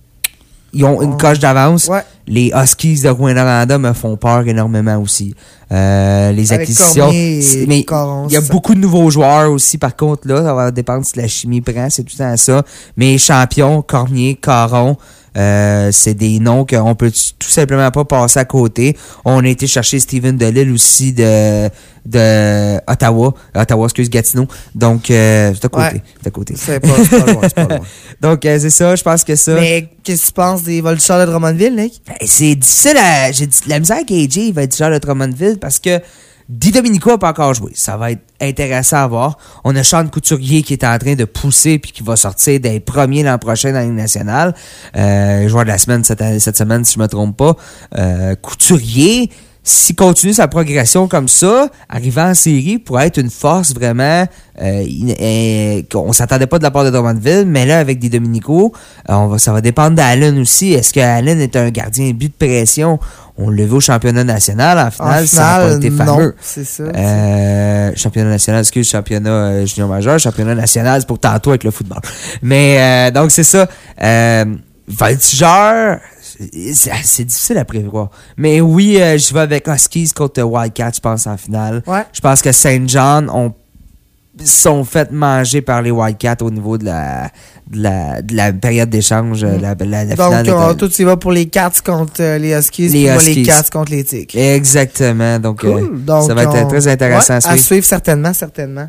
ils ont une coche d'avance. Ouais. Les Huskies de Rouyn-Noranda me font peur énormément aussi. Euh, les Avec acquisitions. Mais il y a beaucoup de nouveaux joueurs aussi, par contre, là. Ça va dépendre si la chimie prend, c'est tout le temps ça. Mais champions, Cormier, Caron, euh, c'est des noms qu'on peut tout simplement pas passer à côté. On a été chercher Steven Delille aussi de, de Ottawa. Ottawa, excuse, Gatineau. Donc, euh, c'est à côté. Ouais. C'est à côté. C'est pas, c'est pas loin, c'est pas loin. Donc, euh, c'est ça, je pense que ça. Mais qu'est-ce que tu penses des Voltigeurs de Drummondville, Nick? C'est difficile à... J'ai dit, la misère avec A J, il va être genre de Drummondville parce que Di Domenico n'a pas encore joué. Ça va être intéressant à voir. On a Sean Couturier qui est en train de pousser puis qui va sortir des premiers l'an prochain dans la Ligue nationale. Euh, joueur de la semaine cette, année, cette semaine, si je me trompe pas. Euh, Couturier, s'il continue sa progression comme ça, arrivant en série, pourrait être une force vraiment... Euh, euh, on s'attendait pas de la part de Drummondville, mais là, avec Di Domenico, euh, on va, ça va dépendre d'Allen aussi. Est-ce que Allen est un gardien but de pression? On l'a vu au championnat national. En finale, en finale ça n'a pas été fameux. Non, c'est ça. Euh, championnat national, excuse, championnat euh, junior majeur. Championnat national, c'est pour tantôt avec le football. Mais, euh, donc, c'est ça. Euh, Voltigeur, c'est, c'est difficile à prévoir. Mais oui, euh, je vais avec Huskies contre Wildcats, je pense, en finale. Ouais. Je pense que Saint John ont sont fait manger par les Wildcats au niveau de la, de la, de la période d'échange, mm. la, la, la Donc, finale. Donc, tout y va pour les Cats contre euh, les Huskies, les, Huskies. les Cats contre les Tigres. Exactement. Donc, cool. euh, Donc ça va être on... très intéressant ouais, à suivre. À suivre, certainement, certainement.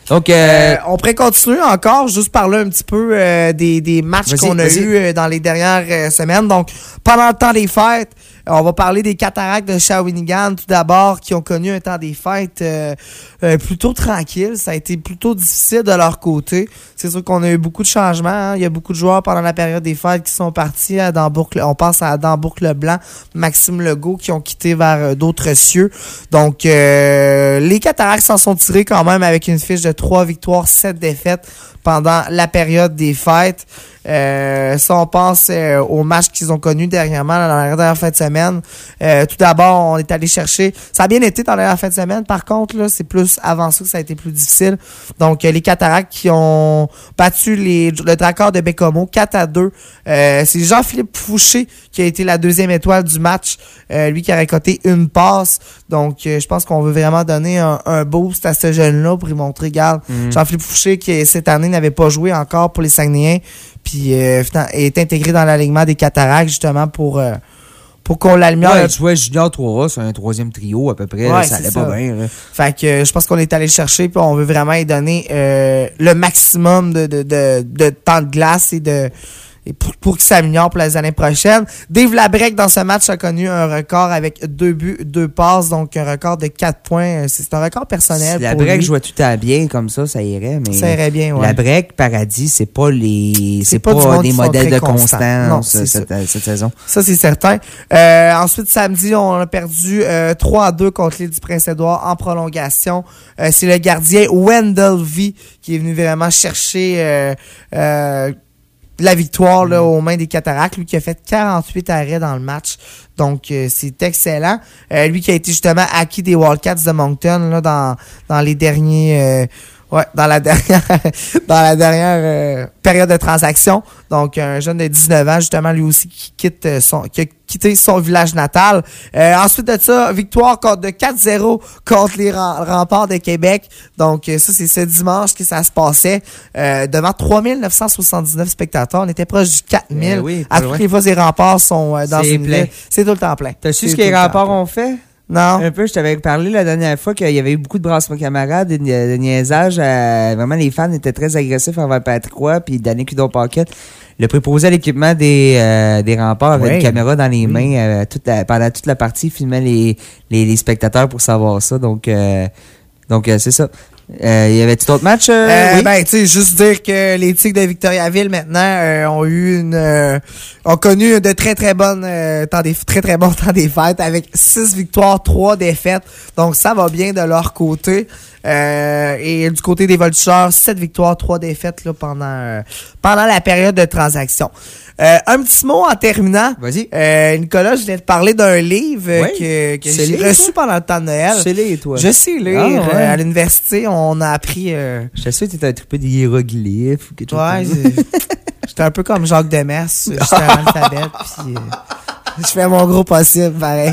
Donc, euh, euh, on pourrait continuer encore, juste parler un petit peu euh, des, des matchs qu'on a eus euh, dans les dernières euh, semaines. Donc, pendant le temps des fêtes, on va parler des Cataractes de Shawinigan, tout d'abord, qui ont connu un temps des fêtes euh, euh, plutôt tranquille. Ça a été plutôt difficile de leur côté. C'est sûr qu'on a eu beaucoup de changements. Hein. Il y a beaucoup de joueurs pendant la période des fêtes qui sont partis à Dambourg. On pense à Dambourg-Leblanc, Maxime Legault, qui ont quitté vers euh, d'autres cieux. Donc, euh, les Cataractes s'en sont tirés quand même avec une fiche de trois victoires, sept défaites pendant la période des fêtes. Euh, si on pense euh, aux matchs qu'ils ont connus dernièrement dans la dernière fin de semaine, euh, tout d'abord, on est allé chercher... Ça a bien été dans la dernière fin de semaine, par contre, là, c'est plus avant ça que ça a été plus difficile. Donc, euh, les Cataractes qui ont battu les, le Dracard de Bécomo quatre à deux. Euh, c'est Jean-Philippe Fouché qui a été la deuxième étoile du match. Euh, lui qui a récolté une passe. Donc, euh, je pense qu'on veut vraiment donner un, un boost à ce jeune-là pour lui montrer, regarde, mmh. Jean-Philippe Fouché qui, cette année, n'avait pas joué encore pour les Saguenayens. Puis euh, est intégré dans l'alignement des Cataractes, justement, pour, euh, pour qu'on l'allume. Ouais, tu vois, Junior trois A, c'est un troisième trio, à peu près. Ouais, là, ça allait pas bien. Là. Fait que euh, je pense qu'on est allé le chercher, puis on veut vraiment y donner euh, le maximum de, de, de, de temps de glace et de... Et pour, pour qu'il s'améliore pour les années prochaines. Dave Labrec, dans ce match, a connu un record avec deux buts, deux passes, donc un record de quatre points. C'est un record personnel. Si Labrec jouait tout à bien comme ça, ça irait. Mais ça irait bien, ouais. Labrec, Paradis, c'est pas les, c'est, c'est pas, pas des modèles de constance cette, cette, cette saison. Ça, c'est certain. Euh, ensuite, samedi, on a perdu euh, trois à deux contre l'île du Prince-Édouard en prolongation. Euh, c'est le gardien Wendell V qui est venu vraiment chercher euh, euh, la victoire là, aux mains des Cataractes, lui qui a fait quarante-huit arrêts dans le match. Donc, euh, c'est excellent. Euh, lui qui a été justement acquis des Wildcats de Moncton là, dans, dans les derniers... Euh, ouais, dans la dernière dans la dernière euh, période de transaction. Donc, un jeune de dix-neuf ans, justement, lui aussi, qui quitte son, qui a quitté son village natal. Euh, ensuite de ça, victoire de quatre zéro contre les Remparts de Québec. Donc, ça, c'est ce dimanche que ça se passait. Euh, devant trois mille neuf cent soixante-dix-neuf spectateurs. On était proche du quatre mille. Euh, oui, à toutes les fois, les Remparts sont euh, dans c'est une plein. ville. C'est tout le temps plein. T'as su ce que les Remparts ont fait? Non. Un peu, je t'avais parlé la dernière fois qu'il y avait eu beaucoup de brassement camarades, de, de niaisage. Euh, vraiment, les fans étaient très agressifs envers Patrick Roy puis Danny Cudon-Paquette. Le préposé à l'équipement des, euh, des Remparts avait ouais. une caméra dans les mains euh, toute la, pendant toute la partie, il filmait les, les, les spectateurs pour savoir ça. Donc, euh, donc euh, c'est ça. Euh, y avait-tu d'autres matchs? Euh, euh, oui? Ben, tu sais, juste dire que les Tigres de Victoriaville, maintenant, euh, ont eu une... Euh, ont connu de très, très bonnes euh, temps des, très, très bons temps des fêtes avec six victoires, trois défaites. Donc, ça va bien de leur côté. Euh, et du côté des Voltigeurs, sept victoires, trois défaites là, pendant, euh, pendant la période de transaction. Euh, un petit mot en terminant. Vas-y. Euh, Nicolas, je voulais te parler d'un livre oui. que, que j'ai lire, reçu toi? pendant le temps de Noël. Je sais lire, toi. Je sais lire. Ah, ouais. euh, à l'université, on a appris... Euh... Je sais que tu étais un truc des hiéroglyphes ou quelque chose ouais, comme ça. J'étais un peu comme Jacques Demers. J'étais un alphabet, puis... Euh... Je fais mon gros possible, pareil.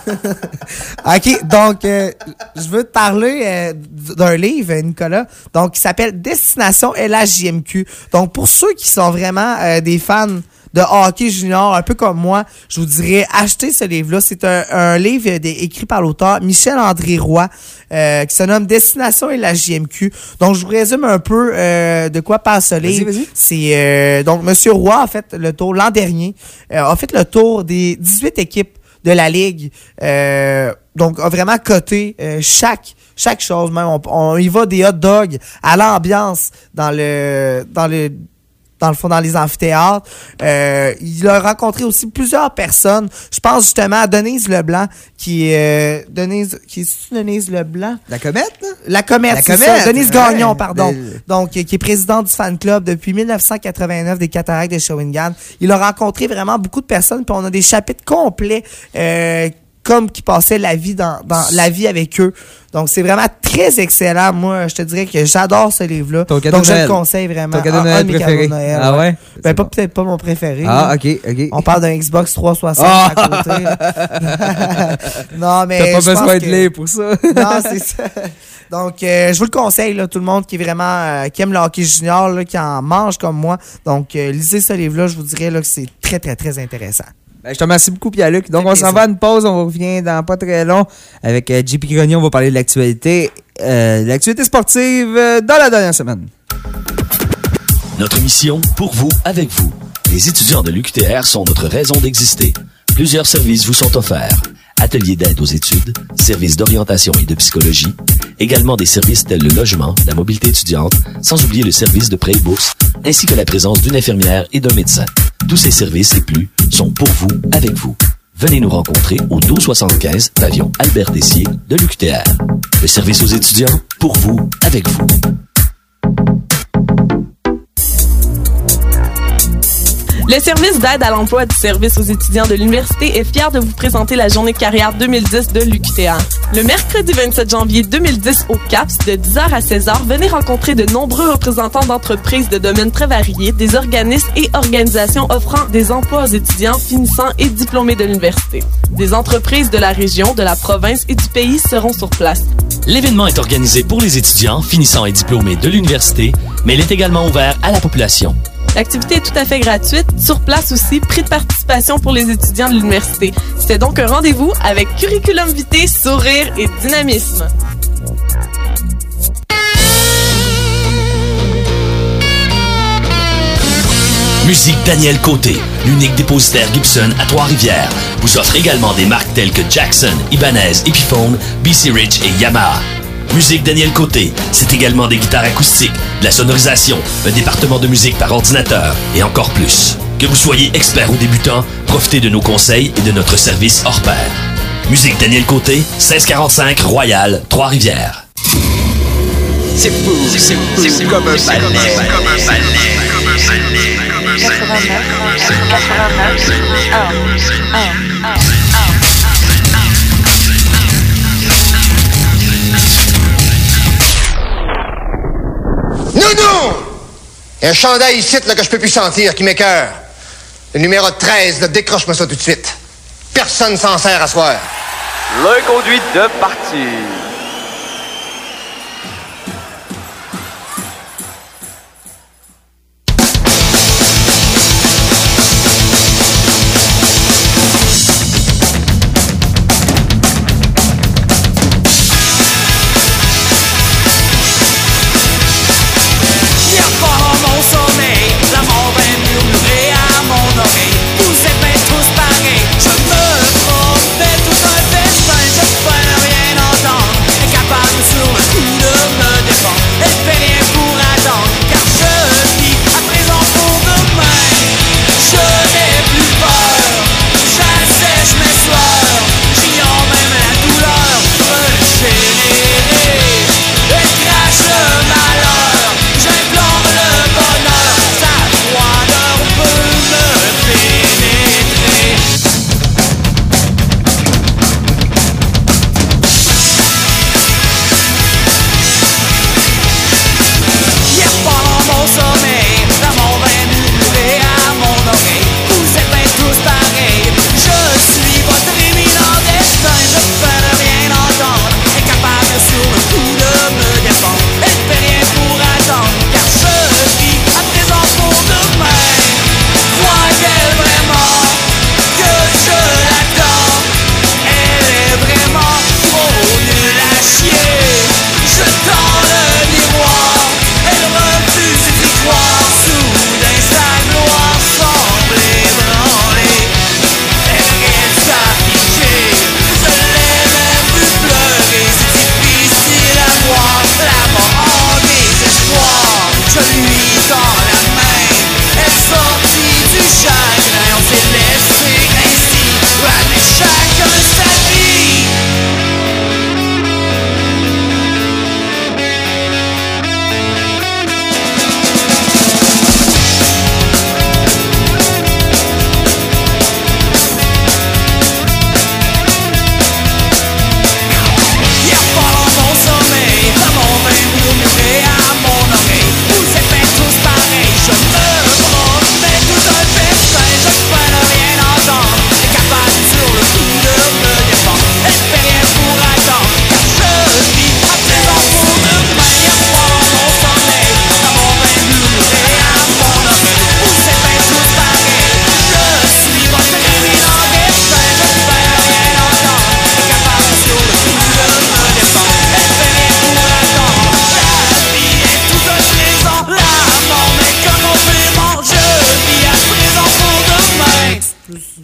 OK, donc, euh, je veux te parler euh, d'un livre, Nicolas, donc qui s'appelle Destination L H J M Q. Donc, pour ceux qui sont vraiment euh, des fans de hockey junior, un peu comme moi, je vous dirais, achetez ce livre-là. C'est un, un livre écrit par l'auteur Michel-André Roy, euh, qui se nomme Destination L H J M Q. Donc, je vous résume un peu euh, de quoi parle ce livre. Vas-y, vas-y. C'est euh, donc Monsieur Roy a fait le tour l'an dernier, euh, a fait le tour des dix-huit équipes de la Ligue. Euh, donc, a vraiment coté euh, chaque chaque chose. Même, on, on y va des hot dogs à l'ambiance dans le dans le dans le fond, dans les amphithéâtres. Euh, il a rencontré aussi plusieurs personnes. Je pense justement à Denise Leblanc, qui est... Euh, Denise... Qui est Denise Leblanc? La Comète, là? La Comète, La c'est Comète. ça. Denise Gagnon, pardon. De... Donc, qui est présidente du fan club depuis dix-neuf cent quatre-vingt-neuf des Cataractes de Shawinigan. Il a rencontré vraiment beaucoup de personnes, puis on a des chapitres complets euh, comme qui passaient la vie dans, dans la vie avec eux. Donc, c'est vraiment très excellent. Moi, je te dirais que j'adore ce livre-là. Donc, je Noël. le conseille vraiment. Ton cadeau de Noël préféré. De Noël, ah ouais? ouais? Ben, pas, peut-être pas mon préféré. Ah, OK, OK. On parle d'un Xbox trois cent soixante oh! à côté. Non, mais. T'as pas besoin de que... lire pour ça. Non, c'est ça. Donc, euh, je vous le conseille, là, tout le monde qui est vraiment, euh, qui aime le hockey junior, là, qui en mange comme moi. Donc, euh, lisez ce livre-là. Je vous dirais, là, que c'est très, très, très intéressant. Ben, je te remercie beaucoup, Pierre-Luc. Donc, on s'en va à une pause. On revient dans pas très long avec euh, J P Grenier. On va parler de l'actualité. euh, l'actualité sportive euh, dans la dernière semaine. Notre mission, pour vous, avec vous. Les étudiants de l'U Q T R sont notre raison d'exister. Plusieurs services vous sont offerts. Ateliers d'aide aux études, services d'orientation et de psychologie, également des services tels le logement, la mobilité étudiante, sans oublier le service de prêt et bourse, ainsi que la présence d'une infirmière et d'un médecin. Tous ces services et plus sont pour vous, avec vous. Venez nous rencontrer au douze soixante-quinze, pavillon Albert Dessier de l'U Q T R. Le service aux étudiants, pour vous, avec vous. Le service d'aide à l'emploi du service aux étudiants de l'université est fier de vous présenter la journée de carrière deux mille dix de l'U Q T R. Le mercredi vingt-sept janvier deux mille dix au CAPS, de dix heures à seize heures, venez rencontrer de nombreux représentants d'entreprises de domaines très variés, des organismes et organisations offrant des emplois aux étudiants finissants et diplômés de l'université. Des entreprises de la région, de la province et du pays seront sur place. L'événement est organisé pour les étudiants finissants et diplômés de l'université, mais il est également ouvert à la population. L'activité est tout à fait gratuite. Sur place aussi, prix de participation pour les étudiants de l'université. C'est donc un rendez-vous avec curriculum vitae, sourire et dynamisme. Musique Daniel Côté, l'unique dépositaire Gibson à Trois-Rivières, vous offre également des marques telles que Jackson, Ibanez, Epiphone, B C Rich et Yamaha. Musique Daniel Côté, c'est également des guitares acoustiques, de la sonorisation, un département de musique par ordinateur et encore plus. Que vous soyez expert ou débutant, profitez de nos conseils et de notre service hors pair. Musique Daniel Côté, seize quarante-cinq Royal, Trois-Rivières. C'est fou, c'est fou, c'est fou comme un balai, comme un balai, comme un balai, comme un balai. Nounou! Il y a un chandail ici là, que je peux plus sentir, qui m'écoeure. Le numéro treize, là, décroche-moi ça tout de suite. Personne s'en sert à soir. Le conduit de parti. Je me promets tout un destin, je peux rien entendre.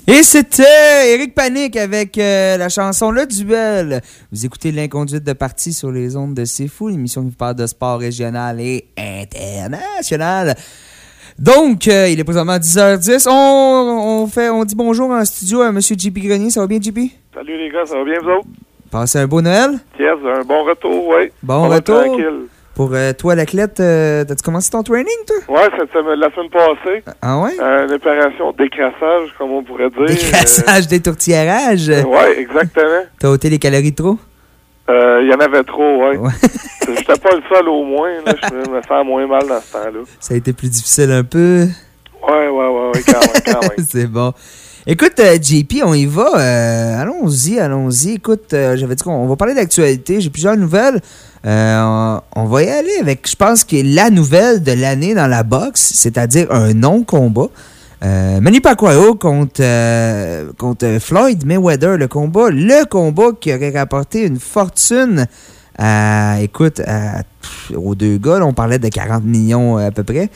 Et c'était Éric Panique avec euh, la chanson Le Duel. Vous écoutez l'inconduite de partie sur les ondes de C'est Fou, l'émission qui vous parle de sport régional et international. Donc, euh, il est présentement dix heures dix. On, on, fait, on dit bonjour en studio à M. J P Grenier. Ça va bien, J P? Salut les gars, ça va bien vous autres? Passez un beau Noël? Yes, un bon retour, oui. Bon on retour. Tranquille. Pour euh, toi, l'athlète, euh, t'as-tu commencé ton training, toi? Ouais, cette semaine, la semaine passée. Ah ouais? Euh, une opération d'écrassage, comme on pourrait dire. Décrassage, euh... détourtiérage? Euh, ouais, exactement. T'as ôté les calories de trop? Il euh, y en avait trop, ouais. ouais. J'étais pas le seul au moins, là. Je me sens moins mal dans ce temps-là. Ça a été plus difficile un peu? Ouais, ouais, ouais, ouais, quand même, quand même. C'est bon. Écoute, euh, J P, on y va. Euh, allons-y, allons-y. Écoute, euh, j'avais dit qu'on va parler d'actualité. J'ai plusieurs nouvelles. Euh, on, on va y aller avec, je pense, que la nouvelle de l'année dans la boxe, c'est-à-dire un non-combat. Euh, Manny Pacquiao contre, euh, contre Floyd Mayweather, le combat, le combat qui aurait rapporté une fortune à, écoute, à, pff, aux deux gars, là, on parlait de quarante millions à peu près,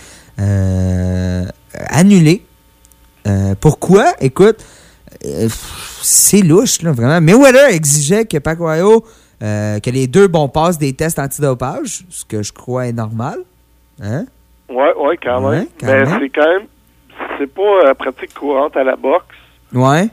euh, annulé. Euh, pourquoi? Écoute, euh, c'est louche, là, vraiment. Mayweather exigeait que Pacquiao, euh, que les deux bons passent des tests antidopage, ce que je crois est normal. Hein? Ouais, ouais, quand même. Ouais, quand Mais même. c'est quand même, c'est pas euh, pratique courante à la boxe. Ouais.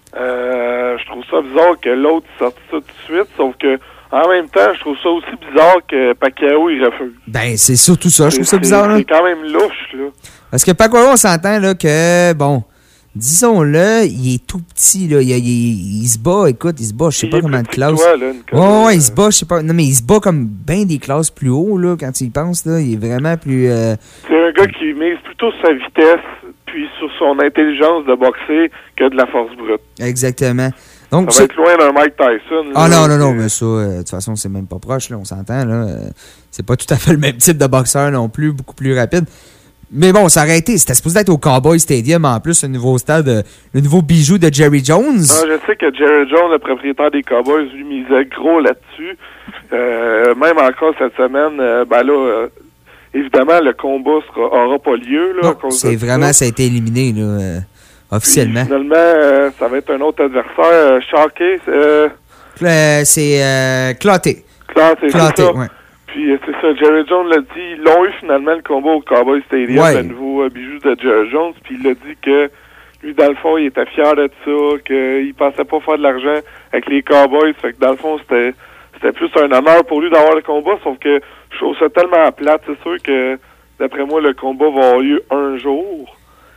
Euh, je trouve ça bizarre que l'autre sorte ça tout de suite, sauf que en même temps, je trouve ça aussi bizarre que Pacquiao, il refuse. Ben, c'est surtout ça. Je trouve ça C'est- bizarre, là. C'est quand même louche, là. Parce que Pacquiao, on s'entend, là, que, bon, disons-le, il est tout petit, là. Il, il- il- il se bat, écoute, il se bat, je sais Il pas est combien de plus petit que classes. toi, là, Nicolas. Ouais, ouais, il se bat, je sais pas. Non, mais il se bat comme bien des classes plus haut, là, quand tu y penses, là. Il est vraiment plus. euh, C'est un gars qui mise plutôt sur sa vitesse, puis sur son intelligence de boxer que de la force brute. Exactement. Donc, Ça ça- va être loin d'un Mike Tyson. Ah là. non, non, non, mais ça, euh, de toute façon, c'est même pas proche, là, on s'entend, là. Euh, c'est pas tout à fait le même type de boxeur non plus, beaucoup plus rapide. Mais bon, ça aurait été, c'était supposé être au Cowboy Stadium, en plus, le nouveau stade, euh, le nouveau bijou de Jerry Jones. Ah, je sais que Jerry Jones, le propriétaire des Cowboys, lui misait gros là-dessus. Euh, même encore cette semaine, euh, ben là, euh, évidemment, le combat sera, aura pas lieu. Là, à Non, cause c'est de vraiment, ça. ça a été éliminé, là, euh, officiellement. Finalement, euh, ça va être un autre adversaire, euh, Sharkey. Euh, Euh, c'est euh, Cloté. Clark, c'est Cloté, ça. ouais. Puis euh, c'est ça, Jerry Jones l'a dit. Ils l'ont eu finalement le combat au Cowboy Stadium, Ouais. le nouveau euh, bijou de Jerry Jones. Puis il a dit que lui, dans le fond, il était fier de ça, qu'il pensait pas faire de l'argent avec les Cowboys. Fait que dans le fond, c'était c'était plus un honneur pour lui d'avoir le combat. Sauf que je trouve ça tellement plate. C'est sûr que, d'après moi, le combat va avoir lieu un jour.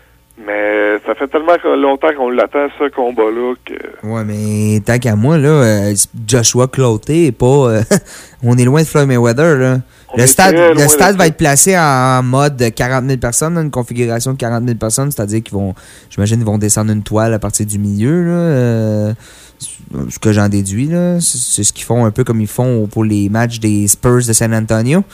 Mais ça fait tellement longtemps qu'on l'attend, ce combat-là, que... Ouais, mais tant qu'à moi, là, euh, Joshua Cloté est pas... euh, on est loin de Floyd Mayweather, là. On Le est stade, très le loin stade de va ça. être placé en mode quarante mille personnes, là, une configuration de quarante mille personnes, c'est-à-dire qu'ils vont, j'imagine, ils vont descendre une toile à partir du milieu, là, euh, ce que j'en déduis, là. C'est c'est ce qu'ils font un peu comme ils font pour les matchs des Spurs de San Antonio,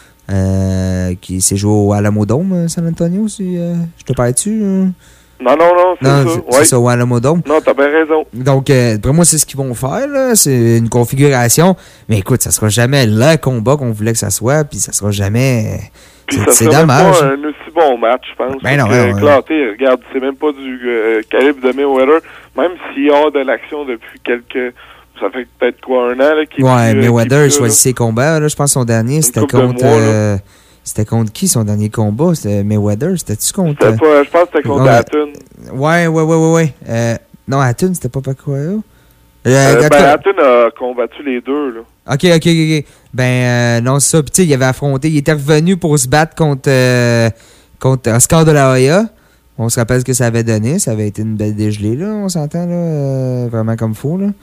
euh, qui s'est joué au Alamo Dome, euh, San Antonio, si euh, je te parle dessus. Hein? Non, non, non, c'est Non, ça. c'est c'est Ouais. ça, au Alamo Dome. Non, t'as bien raison. Donc, euh, pour moi, c'est ce qu'ils vont faire, là. C'est une configuration. Mais écoute, ça sera jamais le combat qu'on voulait que ça soit, puis ça sera jamais... Puis C'est ça c'est serait même dommage. pas un aussi bon match, je pense. Ben non, parce que ben non, Cloté, regarde, c'est même pas du euh, calibre de Mayweather. Même s'il est hors de l'action depuis quelques... Ça fait peut-être quoi, un an, là, qu'il est Ouais, plus, euh, Mayweather, qu'il est il plus là, choisit ses combats. Là, je pense que son dernier, c'était couple de contre... mois, là. euh, c'était contre qui, son dernier combat? C'était Mayweather? C'était-tu contre... C'était pas- je pense que c'était contre Ouais. Hatton. Ouais, ouais, ouais, ouais, ouais. Euh, non, Hatton, c'était pas Pacquiao? Euh, Euh, attends. ben, Hatton a combattu les deux, là. OK, OK, OK. ok. Ben, euh, non, c'est ça. Puis, tu sais, il avait affronté... Il était revenu pour se battre contre, euh, contre Oscar de la Hoya. On se rappelle ce que ça avait donné. Ça avait été une belle dégelée, là. On s'entend, là. euh, vraiment comme faux, là.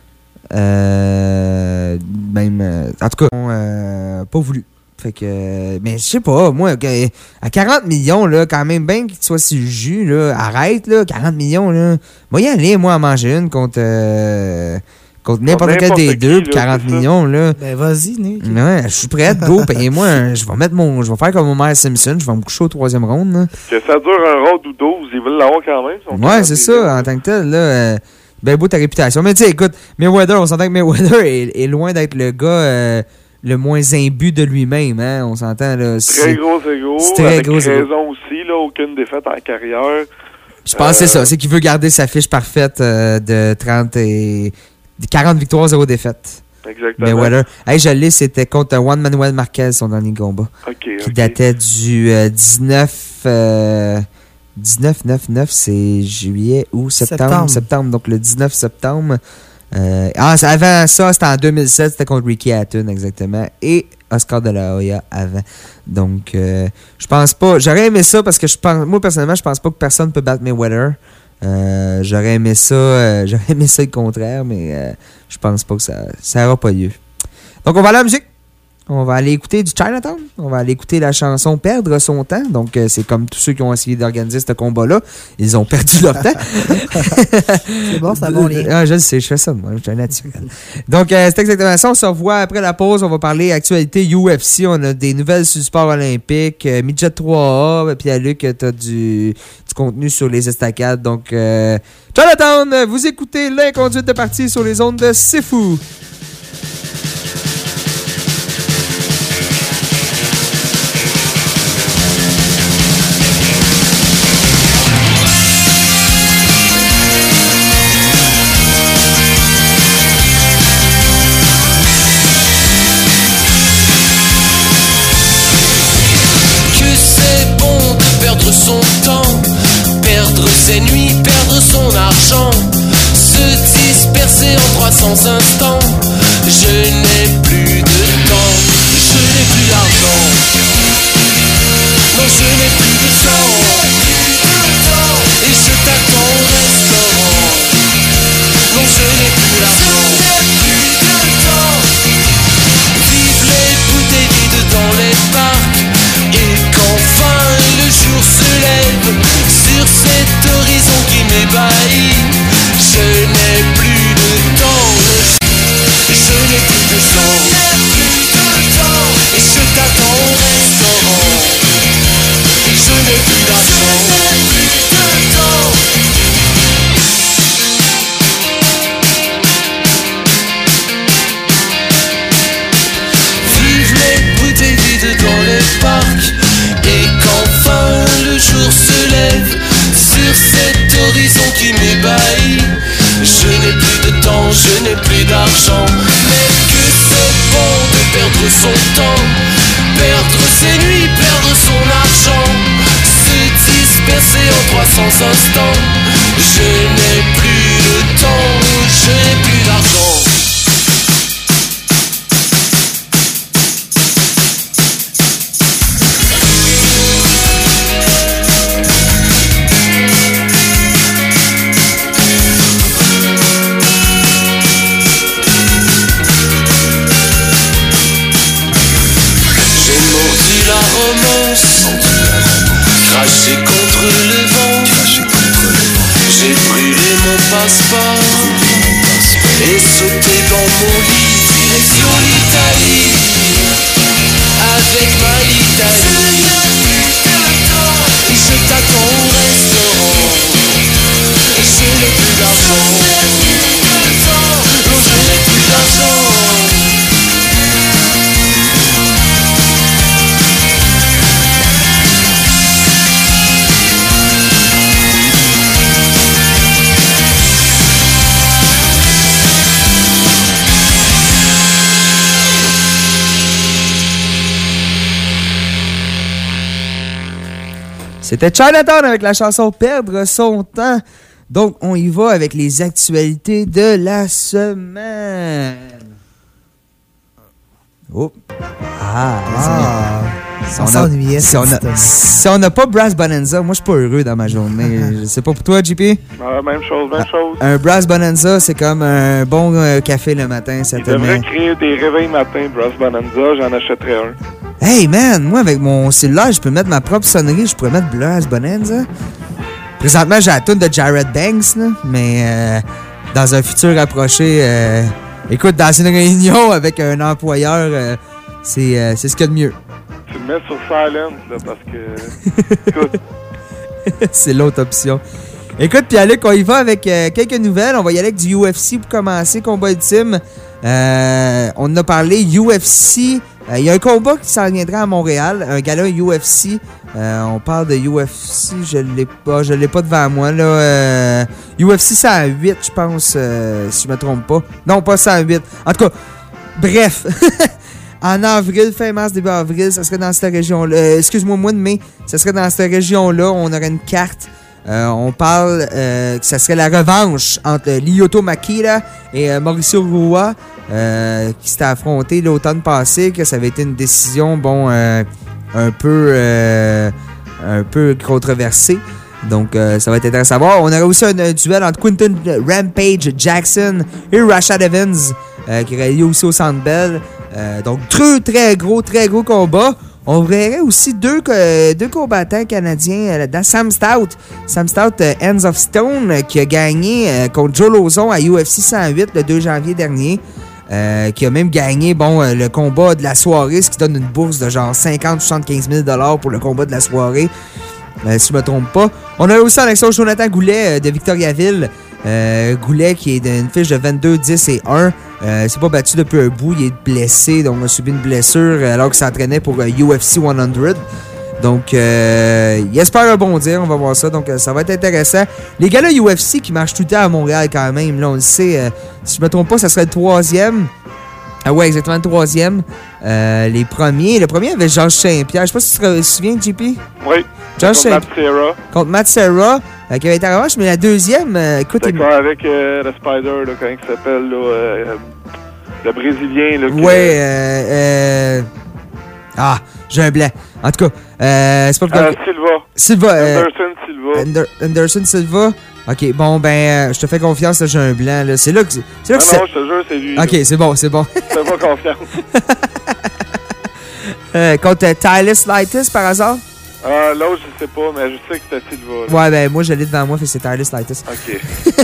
Euh, même... euh, en tout cas, on, euh, pas voulu. Fait que... euh, mais je sais pas, moi, que- à quarante millions, là, quand même bien qu'il soit sur le jus, là. Arrête, là, quarante millions, là. Moi, y aller, moi, à manger une contre... euh, contre n'importe quel n'importe des qui, deux, là, puis quarante c'est ça. millions, là. Ben, vas-y, Nick. Ouais, je suis prête, go, payez-moi. un- Je vais mettre mon. Je vais faire comme Homer Simpson, je vais me coucher au troisième round, là. Que ça dure un round ou douze, ils veulent l'avoir quand même. son Ouais, c'est ça, en tant que tel, là. euh, ben beau ta réputation. Mais tu sais, écoute, Mayweather, on s'entend que Mayweather est, est loin d'être le gars euh, le moins imbu de lui-même, hein. On s'entend, là. Très c'est- gros ego, c'est très avec gros ego. raison aussi, là, aucune défaite en carrière. Je pense que c'est ça. C'est qu'il veut garder sa fiche parfaite euh, de trente et quarante victoires, zéro défaites. Exactement. Mais Weather. Hey, je l'ai, c'était contre Juan Manuel Marquez, son dernier combat. OK, Qui OK. datait du euh, dix-neuf... Euh, dix-neuf neuf neuf, c'est juillet ou septembre, septembre. Septembre. Donc le dix-neuf septembre. Euh, ah, avant ça, c'était en deux mille sept, c'était contre Ricky Hatton, exactement. Et Oscar de la Hoya avant. Donc, euh, je pense pas. J'aurais aimé ça parce que je pense. Moi, personnellement, je pense pas que personne peut battre Mayweather. Euh, j'aurais aimé ça. Euh, j'aurais aimé ça le contraire, mais euh, je pense pas que ça ça aura pas lieu. Donc, on va aller à la musique. On va aller écouter du Chinatown. On va aller écouter la chanson Perdre son temps. Donc, euh, c'est comme tous ceux qui ont essayé d'organiser ce combat-là. Ils ont perdu leur temps. C'est bon, c'est bon lien. Ah, je le sais, je fais ça, moi. Je suis un naturel. Donc, euh, c'est exactement ça. On se revoit après la pause. On va parler actualité U F C. On a des nouvelles sur le sport olympique. Euh, Midget trois A. Puis, à Luc, tu as du, du contenu sur les estacades. Donc, euh, Chinatown, vous écoutez l'inconduite de partie sur les ondes de C'est Fou. Son temps, perdre ses nuits, perdre son argent, se disperser en trois cents instants. Je n'ai plus de temps, je n'ai plus d'argent. Non, je n'ai plus de temps, et je t'attends au restaurant. Non, je n'ai plus d'argent, vive les bouteilles vides dans les parcs, et qu'enfin le jour se lève sur cet horizon qui m'ébahit. Je n'ai plus de temps, je n'ai plus de temps, et je t'attends au restaurant. Je n'ai plus d'argent, vive les bouteilles vides dans les parcs, et qu'enfin le jour se lève sur cet horizon qui m'ébahit. Je n'ai plus de temps, je n'ai plus d'argent, mais que c'est bon de perdre son temps, perdre ses nuits, perdre son argent, se disperser en trois cents instants. Je n'ai plus de temps, je n'ai plus d'argent. Craché contre le vent, j'ai brûlé mon passeport et sauté dans mon lit, direction l'Italie, avec ma Italie. Et je t'attends au restaurant, je n'ai plus d'argent, non, je n'ai plus d'argent. C'était Chinatown avec la chanson Perdre son temps. Donc, on y va avec les actualités de la semaine. Oh. Ah, ah. Si on s'ennuyait. Si on n'a pas Brass Bonanza, moi, je suis pas heureux dans ma journée. Je sais pas pour toi, J P? Ah, même chose, même chose. Un Brass Bonanza, c'est comme un bon euh, café le matin. Ça Il te devrait met... créer des réveils matin, Brass Bonanza, j'en achèterais un. Hey man, moi avec mon cellulaire, je peux mettre ma propre sonnerie, je pourrais mettre Brass Bonanza. Présentement, j'ai la toune de Jared Banks, là, mais euh, dans un futur rapproché, euh, écoute, dans une réunion avec un employeur, euh, c'est euh, c'est ce qu'il y a de mieux. Tu le mets sur silent, là, parce que... Écoute. C'est l'autre option. Écoute, Pierre-Luc, on y va avec euh, quelques nouvelles. On va y aller avec du U F C pour commencer, combat ultime. Euh, on en a parlé, U F C Il euh, y a un combat qui s'en viendra à Montréal, un gala U F C. Euh, on parle de U F C, je l'ai pas, je l'ai pas devant moi là. Euh, U F C cent huit, je pense, euh, si je me trompe pas. Non, pas cent huit. En tout cas, bref. En avril, fin mars, début avril, ça serait dans cette région-là. Euh, excuse-moi, mois de mai, ça serait dans cette région-là. On aurait une carte. Euh, on parle euh, que ça serait la revanche entre Lyoto Machida et euh, Mauricio Rua, euh, qui s'étaient affrontés l'automne passé, que ça avait été une décision, bon, euh, un peu euh, un peu controversée. Donc, euh, ça va être intéressant à voir. On aurait aussi un, un duel entre Quinton Rampage Jackson et Rashad Evans, euh, qui aurait lieu aussi au Centre Bell. Euh, donc, très, très gros, très gros combat. On verrait aussi deux, euh, deux combattants canadiens euh, là-dedans. Sam Stout, Sam Stout, euh, Hands of Stone, euh, qui a gagné euh, contre Joe Lauzon à U F C cent huit le deux janvier dernier. Euh, qui a même gagné bon, euh, le combat de la soirée, ce qui donne une bourse de genre cinquante à soixante-quinze mille dollars pour le combat de la soirée. Euh, si je me trompe pas. On a aussi en action Jonathan Goulet euh, de Victoriaville. Euh, Goulet qui est d'une fiche de vingt-deux, dix et un. Euh, s'est pas battu depuis un bout. Il est blessé, donc a subi une blessure alors qu'il s'entraînait pour euh, U F C cent. Donc, euh, il espère rebondir. On va voir ça. Donc, euh, ça va être intéressant. Les gars-là U F C qui marchent tout le temps à Montréal quand même. Là, on le sait. Euh, si je me trompe pas, ça serait le troisième. Ah ouais, exactement le troisième. Euh, les premiers. Le premier avait Georges Saint-Pierre. Je sais pas si tu te souviens, J P? Oui. Georges contre Matt Serra. Contre Matt Serra, euh, qui avait été en revanche. Mais la deuxième, euh, écoute... D'accord, il... avec euh, le Spider, là, comment il s'appelle, là, euh, le Brésilien. Là, ouais, qui... euh, euh... Ah, j'ai un blanc. En tout cas, euh, c'est pas... Euh, Silva. Silva. Euh, Anderson Silva. Ander- Anderson Silva. OK, bon, ben, euh, je te fais confiance, là, j'ai un blanc, là. C'est là que... C'est là non, que non, je te jure, c'est lui. OK, là. c'est bon, c'est bon. Fais pas confiance. euh, contre euh, Tylis Lightis, par hasard? Ah, l'autre, je sais pas, mais je sais que c'était Silva. Là. Ouais, ben, moi, je l'ai devant moi, fait que c'est Tylis Lightis. OK.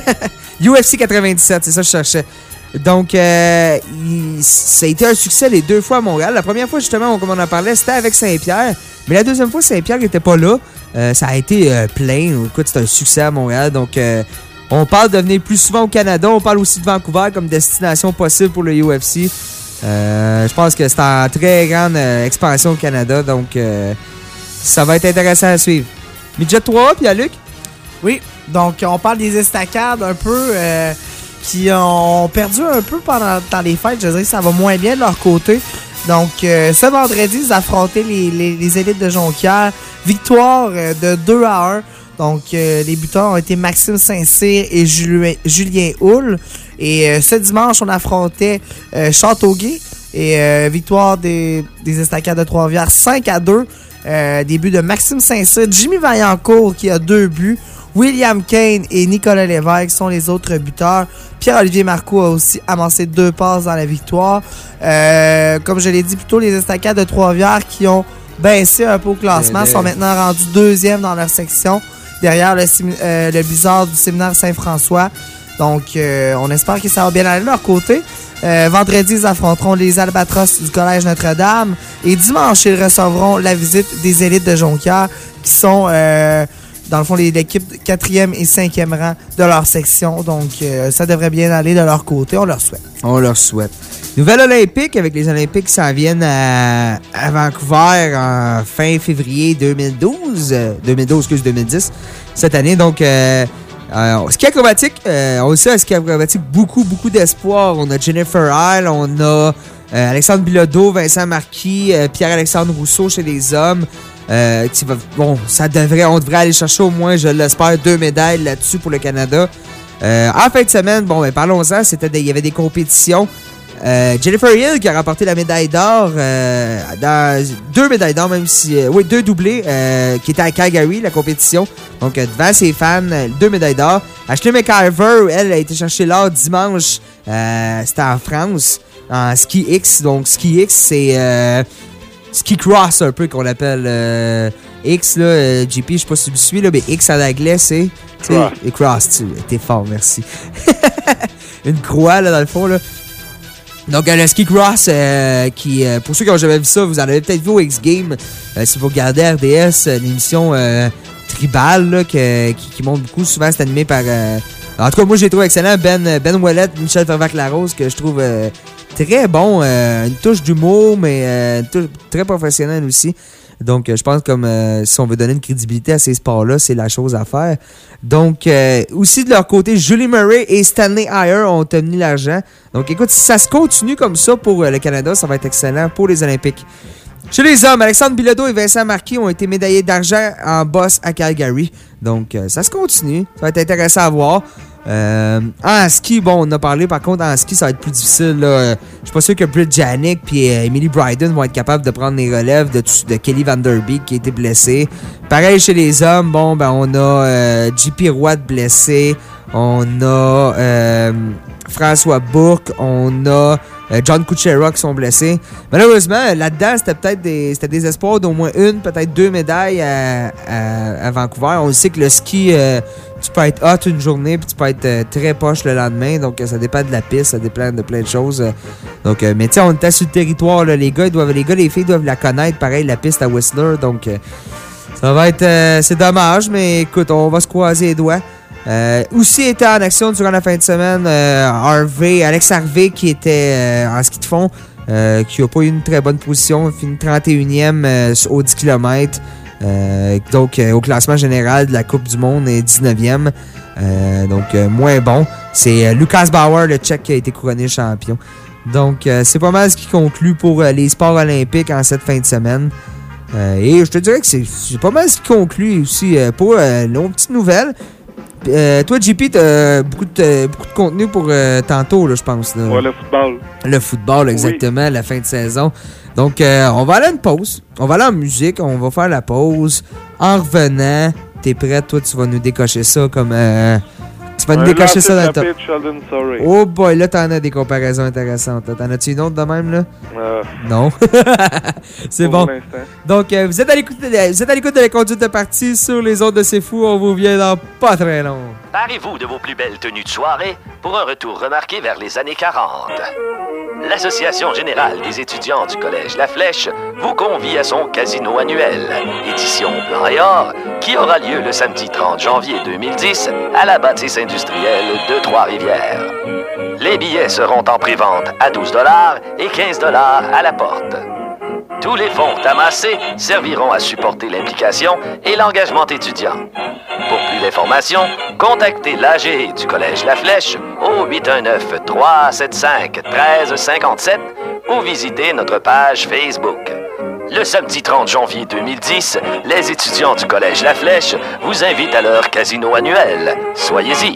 U F C quatre-vingt-dix-sept, c'est ça que je cherchais. Donc, euh, il, ça a été un succès les deux fois à Montréal. La première fois, justement, comme on en parlait, c'était avec Saint-Pierre. Mais la deuxième fois, Saint-Pierre n'était pas là. Euh, ça a été euh, plein. Écoute, c'était un succès à Montréal. Donc, euh, on parle de venir plus souvent au Canada. On parle aussi de Vancouver comme destination possible pour le U F C. Euh, je pense que c'est en très grande euh, expansion au Canada. Donc, euh, ça va être intéressant à suivre. Midget trois A, puis à Luc? Oui, donc on parle des estacades un peu euh, qui ont perdu un peu pendant dans les fêtes. Je dirais que ça va moins bien de leur côté. Donc, euh, ce vendredi, ils affrontaient les, les, les élites de Jonquière. Victoire euh, de deux à un. Donc, euh, les buteurs ont été Maxime Saint-Cyr et Julien, Julien Houle. Et euh, ce dimanche, on affrontait euh, Châteauguay. Et euh, victoire des, des estacades de Trois-Rivières, cinq à deux. Euh, des buts de Maxime Saint-Cyr, Jimmy Vaillancourt qui a deux buts. William Kane et Nicolas Lévesque sont les autres buteurs. Pierre-Olivier Marcoux a aussi amassé deux passes dans la victoire. Euh, comme je l'ai dit plus tôt, les estacades de Trois-Rivières qui ont baissé un peu au classement sont maintenant rendus deuxième dans leur section, derrière le, euh, le Blizzard du séminaire Saint-François. Donc, euh, on espère que ça va bien aller de leur côté. Euh, vendredi, ils affronteront les Albatros du Collège Notre-Dame. Et dimanche, ils recevront la visite des élites de Jonquière, qui sont... Euh, dans le fond, l'équipe quatrième et cinquième rang de leur section. Donc, euh, ça devrait bien aller de leur côté. On leur souhaite. On leur souhaite. Nouvelle olympique avec les Olympiques qui s'en viennent à, à Vancouver en fin février deux mille douze. Euh, deux mille douze, excuse, deux mille dix. Cette année, donc... Euh, Euh, ski acrobatique, euh, on le sait, ski acrobatique, beaucoup, beaucoup d'espoir. On a Jennifer Isle, on a euh, Alexandre Bilodeau, Vincent Marquis, euh, Pierre-Alexandre Rousseau chez les hommes. Euh, qui va, bon, ça devrait, on devrait aller chercher au moins, je l'espère, deux médailles là-dessus pour le Canada. Euh, en fin de semaine, bon, ben, parlons-en, c'était des, il y avait des compétitions. Euh, Jennifer Hill qui a remporté la médaille d'or, euh, dans deux médailles d'or, même si, euh, oui, deux doublés, euh, qui étaient à Calgary, la compétition. Donc, euh, devant ses fans, euh, deux médailles d'or. Ashley McIver, elle, a été chercher l'or dimanche. Euh, c'était en France, en ski X. Donc, ski X, c'est euh, ski cross un peu qu'on appelle euh, X, là. Euh, J P, je sais pas si tu me suis, là, mais X à l'anglais, c'est. Cross. Et cross, tu t'es fort, merci. Une croix, là, dans le fond, là. Donc, euh, le ski cross, euh, qui, euh, pour ceux qui n'ont jamais vu ça, vous en avez peut-être vu au X-Games. Euh, si vous regardez R D S, euh, l'émission euh, tribale là, que, qui, qui monte beaucoup, souvent c'est animé par... Euh, en tout cas, moi, j'ai trouvé excellent Ben, Ben Ouellet, Michel Fervac-Larose, que je trouve euh, très bon. Euh, une touche d'humour, mais euh, une touche très professionnelle aussi. Donc, euh, je pense comme euh, si on veut donner une crédibilité à ces sports-là, c'est la chose à faire. Donc, euh, aussi de leur côté, Julie Murray et Stanley Ayer ont obtenu l'argent. Donc, écoute, si ça se continue comme ça pour euh, le Canada, ça va être excellent pour les Olympiques. Chez les hommes, Alexandre Bilodeau et Vincent Marquis ont été médaillés d'argent en boss à Calgary. Donc, euh, ça se continue. Ça va être intéressant à voir. Euh, en ski, bon, on a parlé, par contre, en ski, ça va être plus difficile. Là. Je suis pas sûr que Britt Janik et euh, Emily Bryden vont être capables de prendre les relèves de, de Kelly Van Der Beek qui a été blessé. Pareil chez les hommes, bon, ben, on a euh, J P Roy blessé. On a euh, François Bourque. On a euh, John Kuchera qui sont blessés. Malheureusement, là-dedans, c'était peut-être des, c'était des espoirs d'au moins une, peut-être deux médailles à, à, à Vancouver. On sait que le ski, euh, tu peux être hot une journée puis tu peux être euh, très poche le lendemain. Donc, euh, ça dépend de la piste, ça dépend de plein de choses. Donc, euh, mais tu sais, on était sur le territoire. Là, les gars, ils doivent, les gars, les filles doivent la connaître. Pareil, la piste à Whistler. Donc, euh, ça va être... Euh, c'est dommage, mais écoute, on va se croiser les doigts. Euh, aussi était en action durant la fin de semaine euh, Harvey, Alex Harvey qui était euh, en ski de fond, euh, qui n'a pas eu une très bonne position, fini trente et unième euh, au dix kilomètres. Euh, donc euh, au classement général de la Coupe du Monde est dix-neuvième. Euh, donc euh, moins bon. C'est euh, Lucas Bauer, le Tchèque, qui a été couronné champion. Donc euh, c'est pas mal ce qui conclut pour euh, les sports olympiques en cette fin de semaine. Euh, et je te dirais que c'est, c'est pas mal ce qui conclut aussi euh, pour euh, nos petites nouvelles. Euh, toi, J P, t'as beaucoup de, beaucoup de contenu pour euh, tantôt, là, je pense. Là. Ouais, le football. Le football, exactement, oui. La fin de saison. Donc, euh, on va aller à une pause. On va aller en musique. On va faire la pause. En revenant, t'es prêt? Toi, tu vas nous décocher ça comme... Euh, tu vas nous Un décocher ça dans le top. Sorry. Oh boy, là, t'en as des comparaisons intéressantes. Là. T'en as-tu une autre de même, là? Euh, non. C'est bon. Donc, euh, vous êtes à l'écoute de, vous êtes à l'écoute de la conduite de partie sur les ondes de C'est Fou. On vous vient dans pas très long. Parez-vous de vos plus belles tenues de soirée pour un retour remarqué vers les années quarante. L'Association générale des étudiants du Collège La Flèche vous convie à son casino annuel, édition blanc et or, qui aura lieu le samedi trente janvier deux mille dix à la bâtisse industrielle de Trois-Rivières. Les billets seront en pré-vente à douze dollars et quinze dollars à la porte. Tous les fonds amassés serviront à supporter l'implication et l'engagement étudiant. Pour plus d'informations, contactez l'A G E du Collège La Flèche au huit un neuf, trois sept cinq, un trois cinq sept ou visitez notre page Facebook. Le samedi trente janvier deux mille dix, les étudiants du Collège La Flèche vous invitent à leur casino annuel. Soyez-y.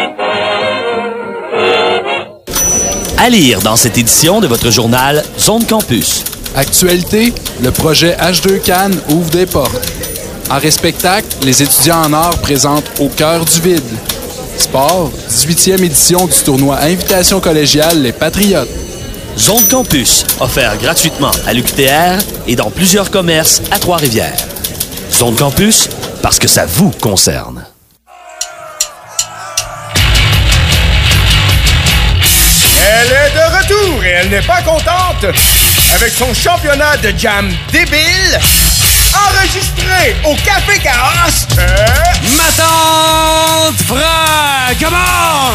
À lire dans cette édition de votre journal Zone Campus. Actualité, le projet H deux Cannes ouvre des portes. En spectacle, les étudiants en art présentent Au cœur du vide. Sport, dix-huitième édition du tournoi Invitation collégiale Les Patriotes. Zone Campus, offert gratuitement à l'U Q T R et dans plusieurs commerces à Trois-Rivières. Zone Campus, parce que ça vous concerne. Elle est de retour et elle n'est pas contente. Avec son championnat de jam débile, enregistré au Café Chaos, euh... Ma tante Fra, come on!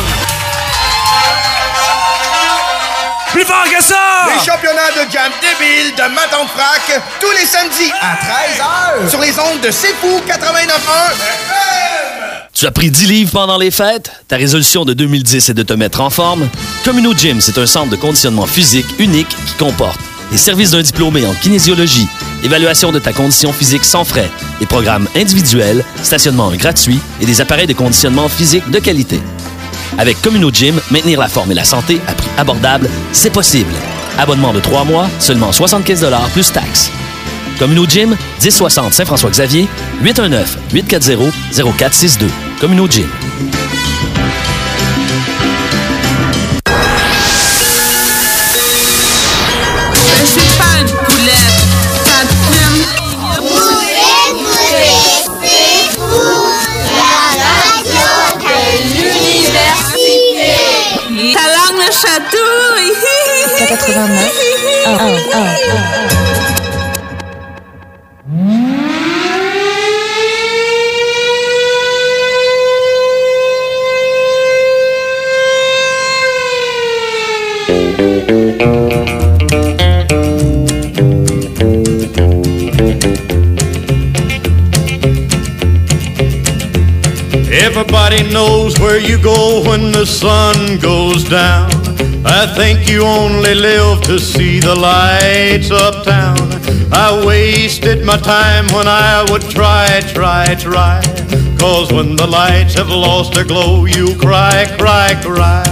Plus fort que ça! Les championnats de jam débile de Ma tante Frac, tous les samedis à treize heures sur les ondes de C'est Fou quatre-vingt-neuf un F M. Tu as pris dix livres pendant les fêtes? Ta résolution de deux mille dix est de te mettre en forme? Communo Gym, c'est un centre de conditionnement physique unique qui comporte les services d'un diplômé en kinésiologie, évaluation de ta condition physique sans frais, des programmes individuels, stationnement gratuit et des appareils de conditionnement physique de qualité. Avec Communo Gym, maintenir la forme et la santé à prix abordable, c'est possible. Abonnement de trois mois, seulement soixante-quinze dollars plus taxes. Communo Gym, dix soixante Saint-François-Xavier, huit un neuf, huit quatre zéro, zéro quatre six deux. Communo Gym. Je suis fan, poulet, fan plume. Poulet, poulet, c'est fou, la radio de l'université. Ta langue le chatouille. quatre-vingt-neuf. Oh, oh, oh, oh. Thank you. Nobody knows where you go when the sun goes down. I think you only live to see the lights uptown. I wasted my time when I would try, try, try. Cause when the lights have lost their glow, you cry, cry, cry.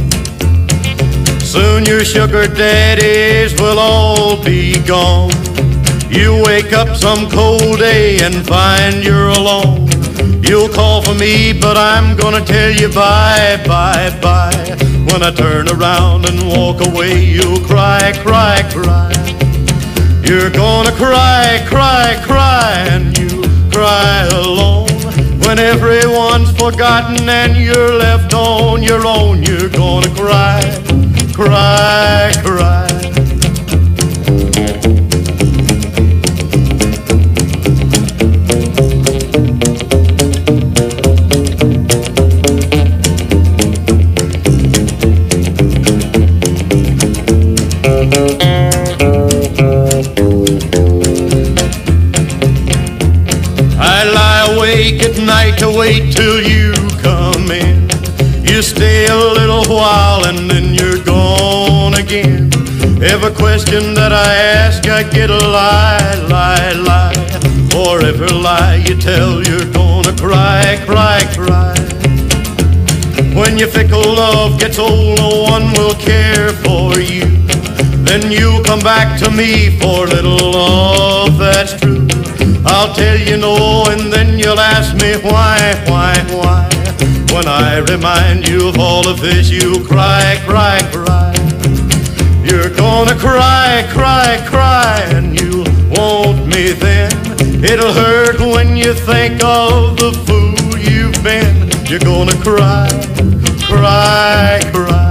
Soon your sugar daddies will all be gone. You wake up some cold day and find you're alone. You'll call for me, but I'm gonna tell you bye, bye, bye. When I turn around and walk away, you'll cry, cry, cry. You're gonna cry, cry, cry, and you cry alone. When everyone's forgotten and you're left on your own, you're gonna cry, cry, cry. I lie awake at night to wait till you come in. You stay a little while and then you're gone again. Every question that I ask, I get a lie, lie, lie. For every lie you tell, you're gonna cry, cry, cry. When your fickle love gets old, no one will care for you. Then you'll come back to me for little love that's true. I'll tell you no, and then you'll ask me why, why, why. When I remind you of all of this, you cry, cry, cry. You're gonna cry, cry, cry, and you want me then. It'll hurt when you think of the fool you've been. You're gonna cry, cry, cry.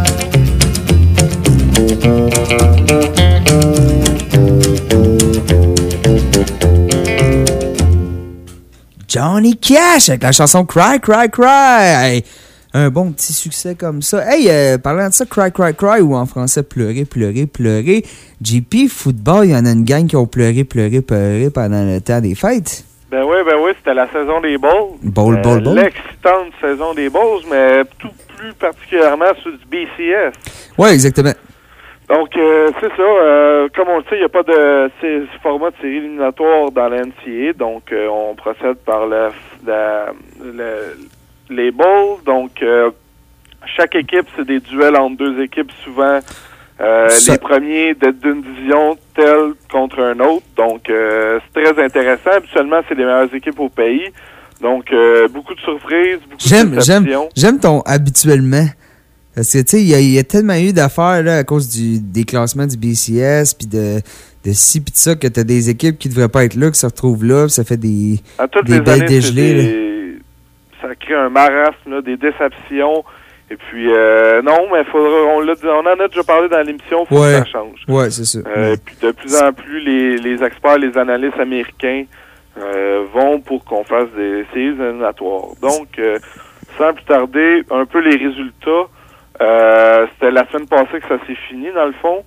Johnny Cash avec la chanson Cry, Cry, Cry. Hey, un bon petit succès comme ça. Hey, euh, parlant de ça, Cry, Cry, Cry, ou en français pleurer, pleurer, pleurer. J P, football, il y en a une gang qui ont pleuré, pleuré, pleuré pendant le temps des fêtes. Ben oui, ben oui, c'était la saison des Bowls. Bowl, euh, bowl, bowl. L'excitante saison des Bowls, mais tout plus particulièrement sur du B C S. Oui, exactement. Donc, euh, c'est ça. Euh, comme on le sait, il n'y a pas de c'est, format de série éliminatoire dans la N C A A. Donc, euh, on procède par la, la, la, les bowls. Donc, euh, chaque équipe, c'est des duels entre deux équipes, souvent euh, les premiers d'une division telle contre un autre. Donc, euh, c'est très intéressant. Habituellement, c'est les meilleures équipes au pays. Donc, euh, beaucoup de surprises, beaucoup j'aime, de déceptions. J'aime, j'aime ton habituellement. Parce que, tu sais, il y, y a tellement eu d'affaires là, à cause du, des classements du B C S, puis de, de ci, puis de ça, que t'as des équipes qui devraient pas être là, qui se retrouvent là, puis ça fait des, à toutes des les belles années, dégelées. Des... Ça crée un marasme, là, des déceptions. Et puis, euh, non, mais faudra, on, l'a, on en a déjà parlé dans l'émission, il faut ouais. que ça change. Ouais, c'est ça. Euh, ouais. Puis de plus en plus, les, les experts, les analystes américains euh, vont pour qu'on fasse des séries éliminatoires. Donc, euh, sans plus tarder, un peu les résultats. Euh, c'était la semaine passée que ça s'est fini, dans le fond,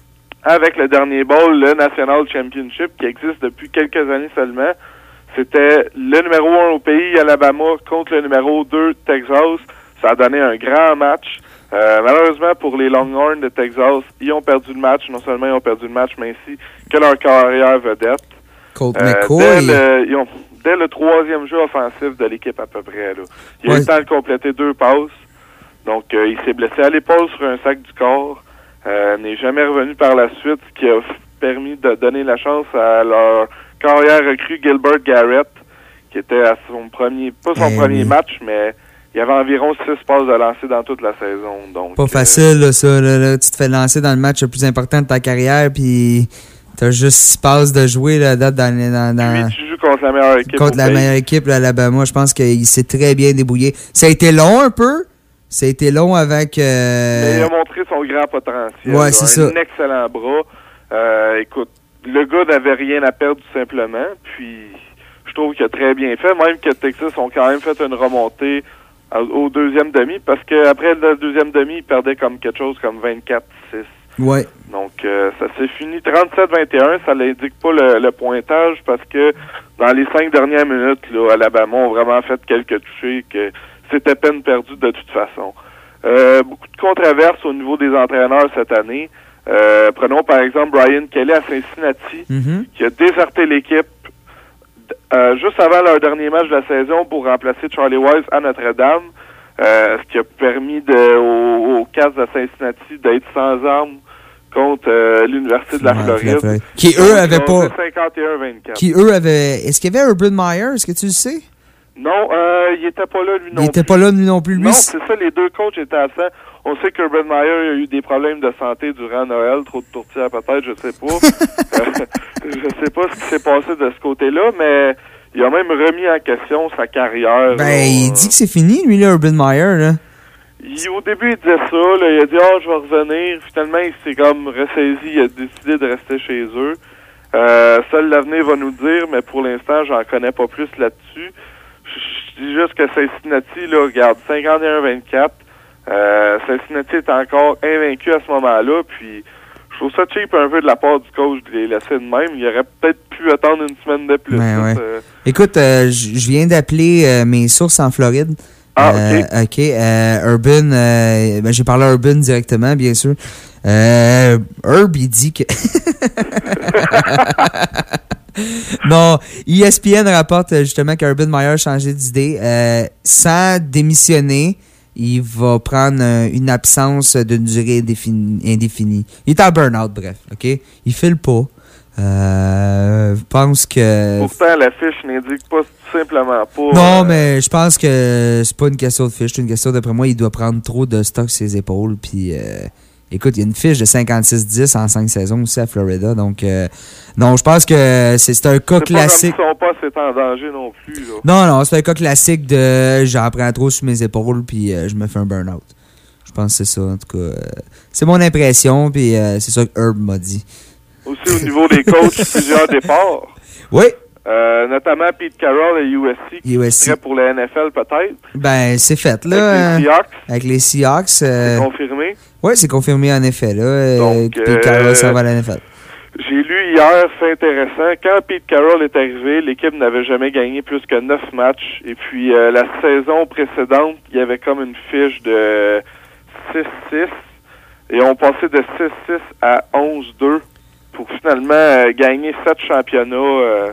avec le dernier bowl, le National Championship, qui existe depuis quelques années seulement. C'était le numéro un au pays, Alabama, contre le numéro deux, Texas. Ça a donné un grand match. Euh, malheureusement, pour les Longhorns de Texas, ils ont perdu le match. Non seulement ils ont perdu le match, mais ainsi que leur carrière vedette. Colt euh, McCoy. Dès le, ils ont, dès le troisième jeu offensif de l'équipe, à peu près. Là. Il a ouais. eu le temps de compléter deux passes. Donc, euh, il s'est blessé à l'épaule sur un sac du corps. Euh, n'est jamais revenu par la suite, ce qui a permis de donner la chance à leur carrière recrue Gilbert Garrett, qui était à son premier, pas son eh premier oui. match, mais il y avait environ six passes de lancer dans toute la saison. Donc, pas facile, là, ça. Là, là. Tu te fais lancer dans le match le plus important de ta carrière, puis t'as juste six passes de jouer là, date dans, dans, dans... Puis tu joues contre la meilleure équipe. Contre la meilleure équipe, l'Alabama. Je pense qu'il s'est très bien débrouillé. Ça a été long un peu. Ça a été long avec... Euh... Mais il a montré son grand potentiel. Ouais, c'est un ça. excellent bras. Euh, écoute, le gars n'avait rien à perdre tout simplement. Puis, je trouve qu'il a très bien fait. Même que Texas ont quand même fait une remontée au deuxième demi. Parce qu'après le deuxième demi, il perdait comme quelque chose comme vingt-quatre six. Ouais. Donc, euh, ça s'est fini trente-sept vingt et un. Ça n'indique pas le, le pointage parce que dans les cinq dernières minutes, là, Alabama ont vraiment fait quelques touchés que c'était peine perdue de toute façon. Euh, beaucoup de controverses au niveau des entraîneurs cette année. Euh, prenons par exemple Brian Kelly à Cincinnati, Mm-hmm. qui a déserté l'équipe euh, juste avant leur dernier match de la saison pour remplacer Charlie Wise à Notre-Dame, euh, ce qui a permis de, aux, aux Cats de Cincinnati d'être sans armes contre euh, l'Université de la Ouais, Floride. la Floride. Qui, eux, Donc, avaient ils ont pas- fait cinquante et un vingt-quatre. Qui, eux, avaient... Est-ce qu'il y avait Urban Meyer? Est-ce que tu le sais? Non, euh, il était pas là, lui non Il était plus. pas là, lui non plus. Lui, Non, c'est- c'est ça, les deux coachs étaient absents. On sait qu'Urban Meyer a eu des problèmes de santé durant Noël, trop de tourtières peut-être, je sais pas. Euh, je sais pas ce qui s'est passé de ce côté-là, mais il a même remis en question sa carrière. ben, là. il dit que c'est fini, lui, là, Urban Meyer, là. Il- au début, il disait ça, là, il a dit « Ah, je vais revenir ». Finalement, il s'est comme ressaisi, il a décidé de rester chez eux. Euh, seul l'avenir va nous dire, mais pour l'instant, j'en connais pas plus là-dessus. Je dis juste que Cincinnati, là, regarde, cinquante et un vingt-quatre. Euh, Cincinnati est encore invaincu à ce moment-là, puis je trouve ça cheap un peu de la part du coach de les laisser de même. Il aurait peut-être pu attendre une semaine de plus. Ben, là, ouais. euh, Écoute, euh, je je viens d'appeler euh, mes sources en Floride. Ah, Euh, OK. euh, Urban, euh, ben, j'ai parlé à Urban directement, bien sûr. Euh, Herb, il dit que... Non, E S P N rapporte euh, justement qu'Urban Meyer a changé d'idée. Euh, sans démissionner, il va prendre euh, une absence d'une durée indéfinie, indéfinie. Il est en burn-out, bref. OK? Il file pas. Euh, je pense que... Pourtant, la fiche n'indique pas tout simplement pas... Non, euh, mais je pense que c'est pas une question de fiche. C'est une question, d'après moi, il doit prendre trop de stock sur ses épaules. Puis, euh, écoute, il y a une fiche de cinquante-six dix en cinq saisons aussi à Florida. Donc, euh, non, je pense que c'est c'est un cas c'est classique. pas comme si son poste est en danger non plus, là. Non, non, c'est un cas classique de j'en prends trop sur mes épaules, puis euh, je me fais un burn-out. Je pense que c'est ça, en tout cas. Euh, c'est mon impression, puis euh, c'est ça que Herb m'a dit. Aussi, au niveau des coachs, plusieurs départs. Oui. Euh, notamment Pete Carroll à U S C, qui U S C. serait pour la N F L peut-être. Ben, c'est fait, là. Avec les euh, Seahawks. Avec les Seahawks. euh, C'est confirmé. Oui, c'est confirmé en effet, là. euh, Donc, que Pete Carroll euh, s'en va à la N F L. J'ai lu hier, c'est intéressant, quand Pete Carroll est arrivé, l'équipe n'avait jamais gagné plus que neuf matchs. Et puis, euh, la saison précédente, il y avait comme une fiche de six six. Et on passait de six six à onze deux pour finalement euh, gagner sept championnats euh,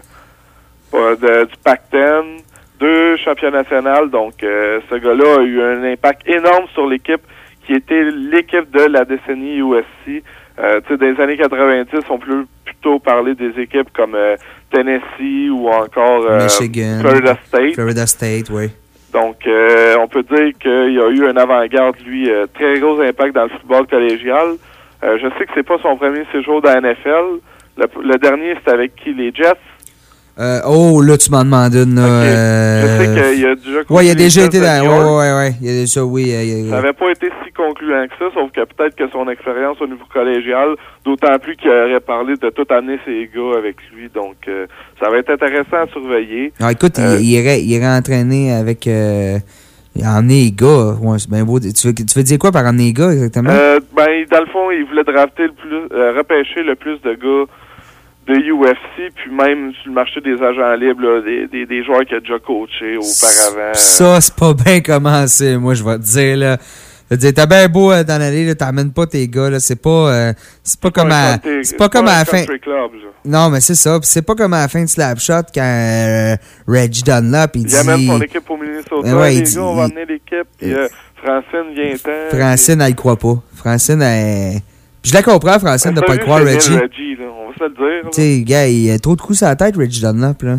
euh, de- du Pac dix, deux championnats nationaux. Donc, euh, ce gars-là a eu un impact énorme sur l'équipe qui était l'équipe de la décennie U S C. Euh, tu sais, dans les années quatre-vingt-dix, on peut plutôt parler des équipes comme euh, Tennessee ou encore euh, Michigan. Florida State. Florida State, oui. Donc, euh, on peut dire qu'il y a eu un avant-garde, lui, euh, très gros impact dans le football collégial. Euh, je sais que c'est pas son premier séjour dans la N F L. Le, le dernier, c'était avec qui? Les Jets? Euh, oh, là, tu m'en demandes une. Là, euh... Je sais qu'il a déjà Ouais, il a coaché les déjà Jets été de dans. New York. Ouais, ouais, ouais. Il y a déjà, oui. euh, il y a- Ça n'avait pas été si concluant que ça, sauf que peut-être que son expérience au niveau collégial, d'autant plus qu'il aurait parlé de tout amener ses gars avec lui. Donc, euh, ça va être intéressant à surveiller. Ah, écoute, Euh, il, il, irait, il irait entraîner avec. Euh, emmener les gars. Ouais, c'est bien beau. Tu veux, tu veux dire quoi par emmener les gars, exactement? Euh, ben, dans le fond, il voulait drafter le plus, euh, repêcher le plus de gars de U F C, puis même sur le marché des agents libres, là, des, des, des joueurs qu'il a déjà coachés auparavant. Ça, c'est pas bien commencé, moi, je vais te dire, là. Je veux dire, t'as bien beau euh, dans l'allée, là, t'amènes pas tes gars, là. C'est pas, euh, c'est pas comme à, c'est pas comme à la fin. Country Club, ça. Non, mais c'est ça. Puis c'est pas comme à la fin de Slapshot quand euh, Reggie Dunlop, il Il dit. amène son équipe au Minnesota. Ben ouais, les il gars, dit- on va il- amener l'équipe. Puis euh, Francine vient-en. Francine, elle y croit pas. Francine, elle. Puis je la comprends, Francine, de Elle pas y a croire, vu chez Reggie. elle, Reggie, là, on va se le dire. Tu sais, gars, il a trop de coups sur la tête, Reggie Dunlop, là.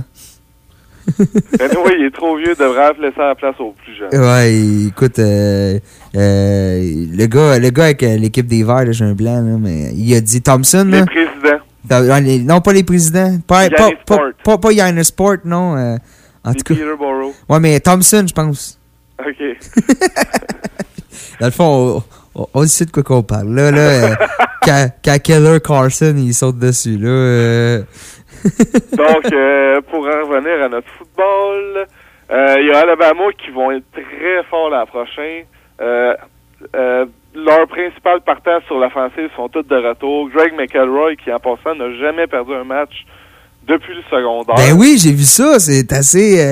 Ben oui, il est trop vieux, devrait laisser la place aux plus jeunes. Ouais, écoute, euh, euh, le gars, le gars avec euh, l'équipe des Verts, là, j'ai un blanc, là, mais il a dit Thompson, là. Les présidents. Dans- dans les- non, pas les présidents. Pas, pas, Yannis pas, Sport. pas, pas Yannis Sport, non. euh, en Les tout cas. Peterborough. Ouais, mais Thompson, je pense. OK. Dans le fond, on, on, on sait de quoi qu'on parle. Là, là, euh, quand, quand Keller Carson, il saute dessus, là. euh, Donc, euh, pour en revenir à notre football, euh, il y a Alabama qui vont être très forts l'an prochain. Euh, euh, leurs principales partants sur l'offensive sont toutes de retour. Greg McElroy, qui en passant n'a jamais perdu un match depuis le secondaire. Ben oui, j'ai vu ça. C'est assez. euh,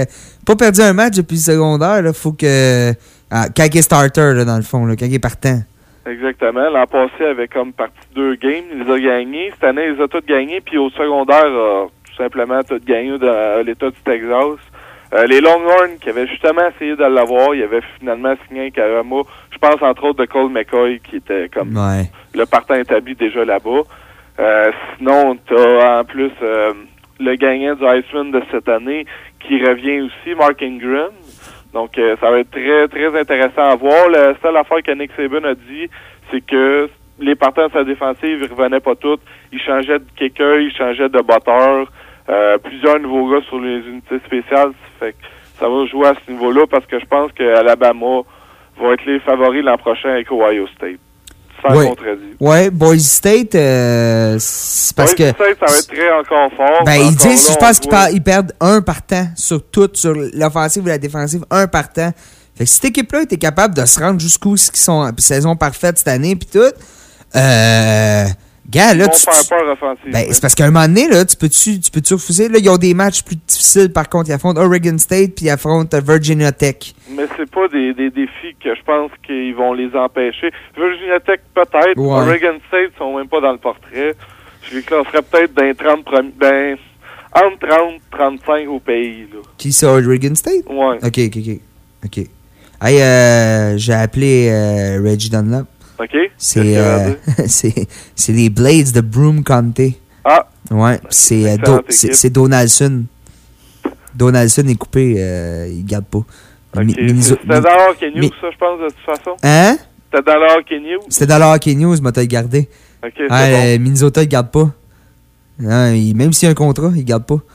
pas perdu un match depuis le secondaire. Il faut que... Ah, quand il est starter, là, dans le fond, là, quand il est partant. Exactement. L'an passé, il avait comme parti deux games. Il les a gagnés. Cette année, il les a tous gagnés. Puis au secondaire, euh, tout simplement, tout gagné dans l'État du Texas. Euh, les Longhorns, qui avaient justement essayé de l'avoir, ils avaient finalement signé un Karama. Je pense entre autres de Cole McCoy, qui était comme ouais. le partant établi déjà là-bas. Euh, sinon, t'as en plus euh, le gagnant du Heisman de cette année qui revient aussi, Mark Ingram. Donc, euh, ça va être très, très intéressant à voir. La seule affaire que Nick Saban a dit, c'est que les partants de sa défensive, ils revenaient pas tous. Ils changeaient de kicker, ils changeaient de batteur. Euh, plusieurs nouveaux gars sur les unités spéciales. Fait que ça va jouer à ce niveau-là parce que je pense que Alabama va être les favoris l'an prochain avec Ohio State. Sans ouais. contredit. Ouais, Boise State, euh, c'est parce Boise que... State, ça va être très encore fort. Ben, ils disent, là, je pense qu'ils par, ils perdent un partant sur tout, sur l'offensive et la défensive, un partant. Fait que cette équipe-là était capable de se rendre jusqu'où ce qui sont en saison parfaite cette année puis tout, euh... Gars, là, ils vont tu, faire peur offensive. Ben, ouais. c'est parce qu'à un moment donné, là, tu peux-tu, tu peux-tu refuser? Là, ils ont des matchs plus difficiles, par contre. Ils affrontent Oregon State, puis ils affrontent Virginia Tech. Mais c'est pas des, des défis que je pense qu'ils vont les empêcher. Virginia Tech, peut-être. Ouais. Oregon State, ils sont même pas dans le portrait. Je les classerais peut-être dans les trente premiers, ben, entre trente et trente-cinq au pays, là. Qui ça, Oregon State? Ouais. OK, OK, OK. OK. Hey, euh, j'ai appelé euh, Reggie Dunlap. OK. C'est, euh, c'est, c'est les Blades de Broome County. Ah. Ouais. C'est, euh, Do, c'est, c'est Donaldson. Donaldson est coupé. Euh, il garde pas. OK. Mi, Miniso, C'était dans le Hockey News, mi, ça, je pense, de toute façon. Hein? C'était dans le Hockey News. C'était dans le Hockey News, mais t'as gardé. OK, c'est ah, bon. euh, Minnesota, il garde pas. Non, il, même s'il y a un contrat, il garde pas.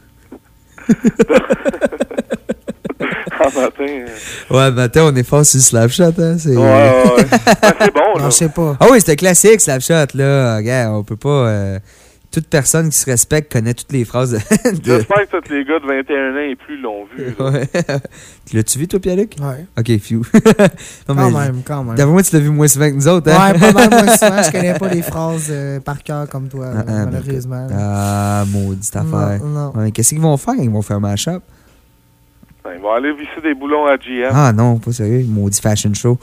En matin. Euh... Ouais, matin, on est fort sur le Slapshot, hein. C'est... Ouais, ouais, ouais. Ben, c'est bon, là. Non, je sais pas. Ah oui, c'est un classique, Slapshot, là. Regarde, on peut pas... Euh... Toute personne qui se respecte connaît toutes les phrases de... J'espère que tous les gars de vingt et un ans et plus l'ont vu. Ouais. L'as-tu vu, toi, Pierre-Luc? Ouais. OK, few. non, quand même, quand même. D'après moi, tu l'as vu moins souvent que nous autres, hein? Ouais, pas mal moins souvent. Je connais pas les phrases euh, par cœur comme toi, ah, là, malheureusement. Ah, maudite affaire. Non, non. Ouais, qu'est-ce qu'ils vont faire? Ils vont faire un mash-up? Ben, ils vont aller visser des boulons à G M. Ah non, pas sérieux. Maudit fashion show.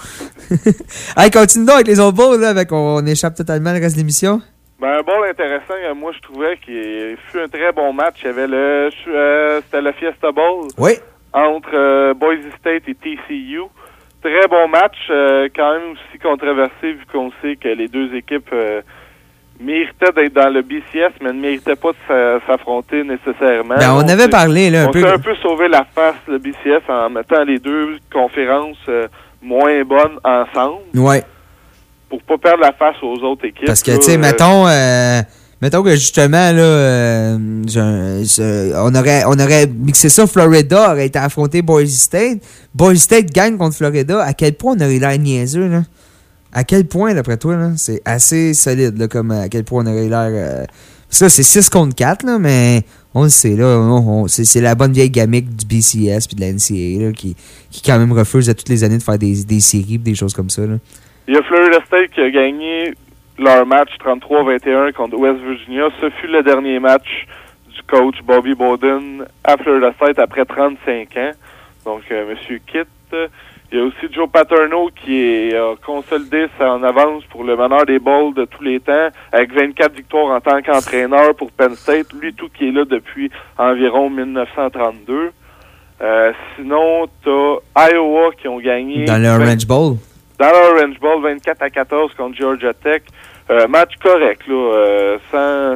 Allez, continue donc avec les autres balls, là, avec on, on échappe totalement le reste de l'émission. Ben, un ball intéressant, moi, je trouvais qu'il fut un très bon match. Il y avait le... Euh, c'était le Fiesta Bowl. Oui. Entre euh, Boise State et T C U. Très bon match, euh, quand même aussi controversé, vu qu'on sait que les deux équipes euh, méritaient d'être dans le B C S, mais ne méritaient pas de s'affronter nécessairement. Ben, on, on avait parlé, là, un on peu... On s'est un peu sauvé la face, le B C S, en mettant les deux conférences euh, moins bonnes ensemble. Ouais. Pour pas perdre la face aux autres équipes. Parce que, tu sais, euh, mettons, euh, mettons que justement, là, euh, je, je, on, aurait, on aurait mixé ça, Florida aurait été affronté Boise State. Boise State gagne contre Florida. À quel point on aurait l'air niaiseux, là? À quel point, d'après toi, là? C'est assez solide, là, comme à quel point on aurait l'air... Euh, parce que là, c'est six contre quatre, là, mais on le sait, là, on, on, c'est, c'est la bonne vieille gamique du B C S puis de la N C A A, là, qui, qui quand même refuse à toutes les années de faire des, des séries et des choses comme ça, là. Il y a Florida State qui a gagné leur match trente-trois à vingt et un contre West Virginia. Ce fut le dernier match du coach Bobby Bowden à Florida State après trente-cinq ans. Donc, euh, Monsieur Kitt. Il y a aussi Joe Paterno qui est, a consolidé son avance pour le meneur des bowls de tous les temps avec vingt-quatre victoires en tant qu'entraîneur pour Penn State. Lui, tout qui est là depuis environ mille neuf cent trente-deux. Euh, sinon, t'as Iowa qui ont gagné... Dans le Orange Bowl. Dans l'Orange Bowl, vingt-quatre à quatorze contre Georgia Tech. Euh, match correct, là. Euh, sans,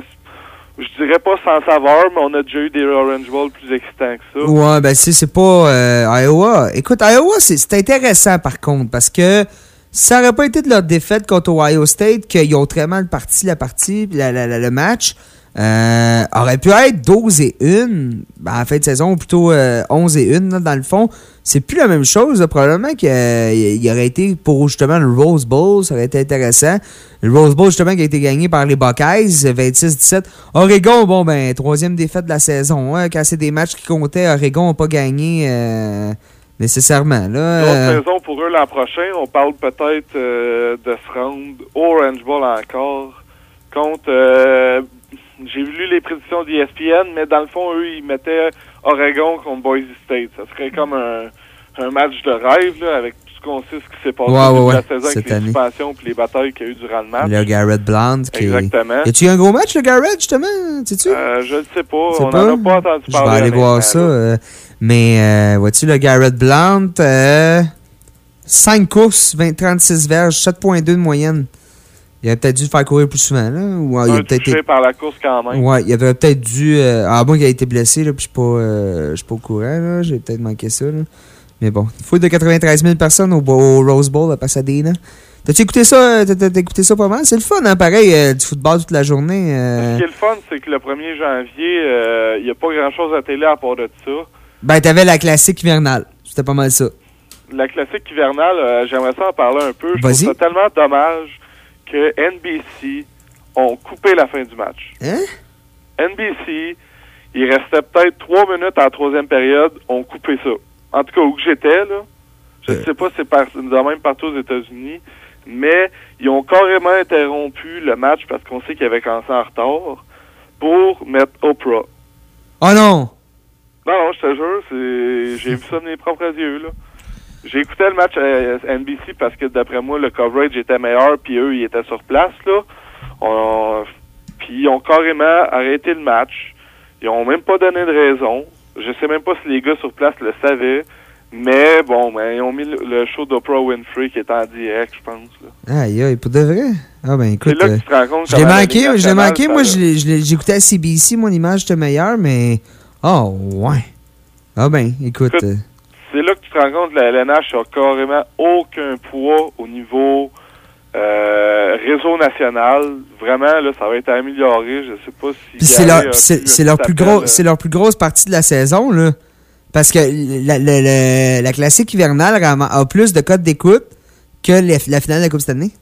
je dirais pas sans saveur, mais on a déjà eu des Orange Bowl plus excitants que ça. Ouais, ben c'est, c'est pas euh, Iowa. Écoute, Iowa, c'est, c'est intéressant par contre, parce que ça aurait pas été de leur défaite contre Ohio State, qu'ils ont très mal parti la partie, la, la, la, le match. Euh, aurait pu être douze et un ben, en fin de saison, ou plutôt euh, onze et un là, dans le fond. C'est plus la même chose. Là. Probablement qu'il euh, aurait été pour justement le Rose Bowl, ça aurait été intéressant. Le Rose Bowl, justement, qui a été gagné par les Buckeyes, vingt-six dix-sept. Oregon, bon, ben, troisième défaite de la saison. Hein, quand c'est des matchs qui comptaient, Oregon n'a pas gagné euh, nécessairement. Là, L'autre euh... saison pour eux l'an prochain, on parle peut-être euh, de se rendre au Orange Bowl encore contre... Euh, j'ai lu les prédictions d'E S P N, mais dans le fond, eux, ils mettaient Oregon contre Boise State. Ça serait comme un, un match de rêve, là, avec tout ce qu'on sait, ce qui s'est passé ouais, ouais, depuis ouais, la saison avec cette les année. suspensions et les batailles qu'il y a eu durant le match. Le Garrett Blount. Qui Exactement. Est... Y a-tu eu un gros match, le Garrett, justement? Sais-tu? Euh, je ne sais pas. sais On pas? n'en a pas entendu Je parler. vais aller voir ça. Euh, mais, euh, vois-tu, le Garrett Blount, euh, cinq courses, vingt, trente-six verges, sept virgule deux de moyenne. Il aurait peut-être dû le faire courir plus souvent, là. Ou, Un il a peut-être touché été... par la course quand même. Ouais, il aurait peut-être dû... Euh, à moins qu'il ait été blessé, là, puis je suis pas, euh, pas au courant, là. J'ai peut-être manqué ça, là. Mais bon, foule de quatre-vingt-treize mille personnes au, au Rose Bowl à Pasadena. T'as-tu écouté ça? T'as, t'as écouté ça pas mal? C'est le fun, hein, pareil, euh, du football toute la journée. Euh... Ce qui est le fun, c'est que le premier janvier, euh, il n'y a pas grand-chose à télé à part de ça. Ben, t'avais la classique hivernale. C'était pas mal ça. La classique hivernale, euh, j'aimerais ça en parler un peu. Je Vas-y. trouve ça tellement dommage que N B C ont coupé la fin du match. Hein? N B C, il restait peut-être trois minutes en troisième période, ont coupé ça. En tout cas, où que j'étais, là, je ne Euh. sais pas si c'est par, de même partout aux États-Unis, mais ils ont carrément interrompu le match parce qu'on sait qu'il avait commencé en retard pour mettre Oprah. Oh non! Non, non, je te jure, c'est... j'ai vu ça de mes propres yeux, là. J'ai écouté le match à N B C parce que, d'après moi, le coverage était meilleur, puis eux, ils étaient sur place, là. On... Puis ils ont carrément arrêté le match. Ils ont même pas donné de raison. Je sais même pas si les gars sur place le savaient. Mais bon, ben, ils ont mis le, le show d'Oprah Winfrey qui est en direct, je pense, là. Aïe, aïe, pour de vrai? Ah ben écoute, C'est là que euh, tu te rends compte je l'ai comment la manqué, Ligue je l'ai nationale, manqué. ça Moi, va. je l'ai- je l'ai- j'écoutais à C B C, mon image était meilleure, mais... Oh, ouais. Ah ben, écoute... Écoute, euh, C'est là que tu te rends compte que la L N H a carrément aucun poids au niveau euh, réseau national. Vraiment, là, ça va être amélioré. Je sais pas si... Puis c'est leur, Gary a c'est, pu c'est leur plus s'appeler, gros, là. c'est leur plus grosse partie de la saison, là. Parce que la, la, la, la classique hivernale rama- a plus de codes d'écoute que les- la finale de la Coupe cette année.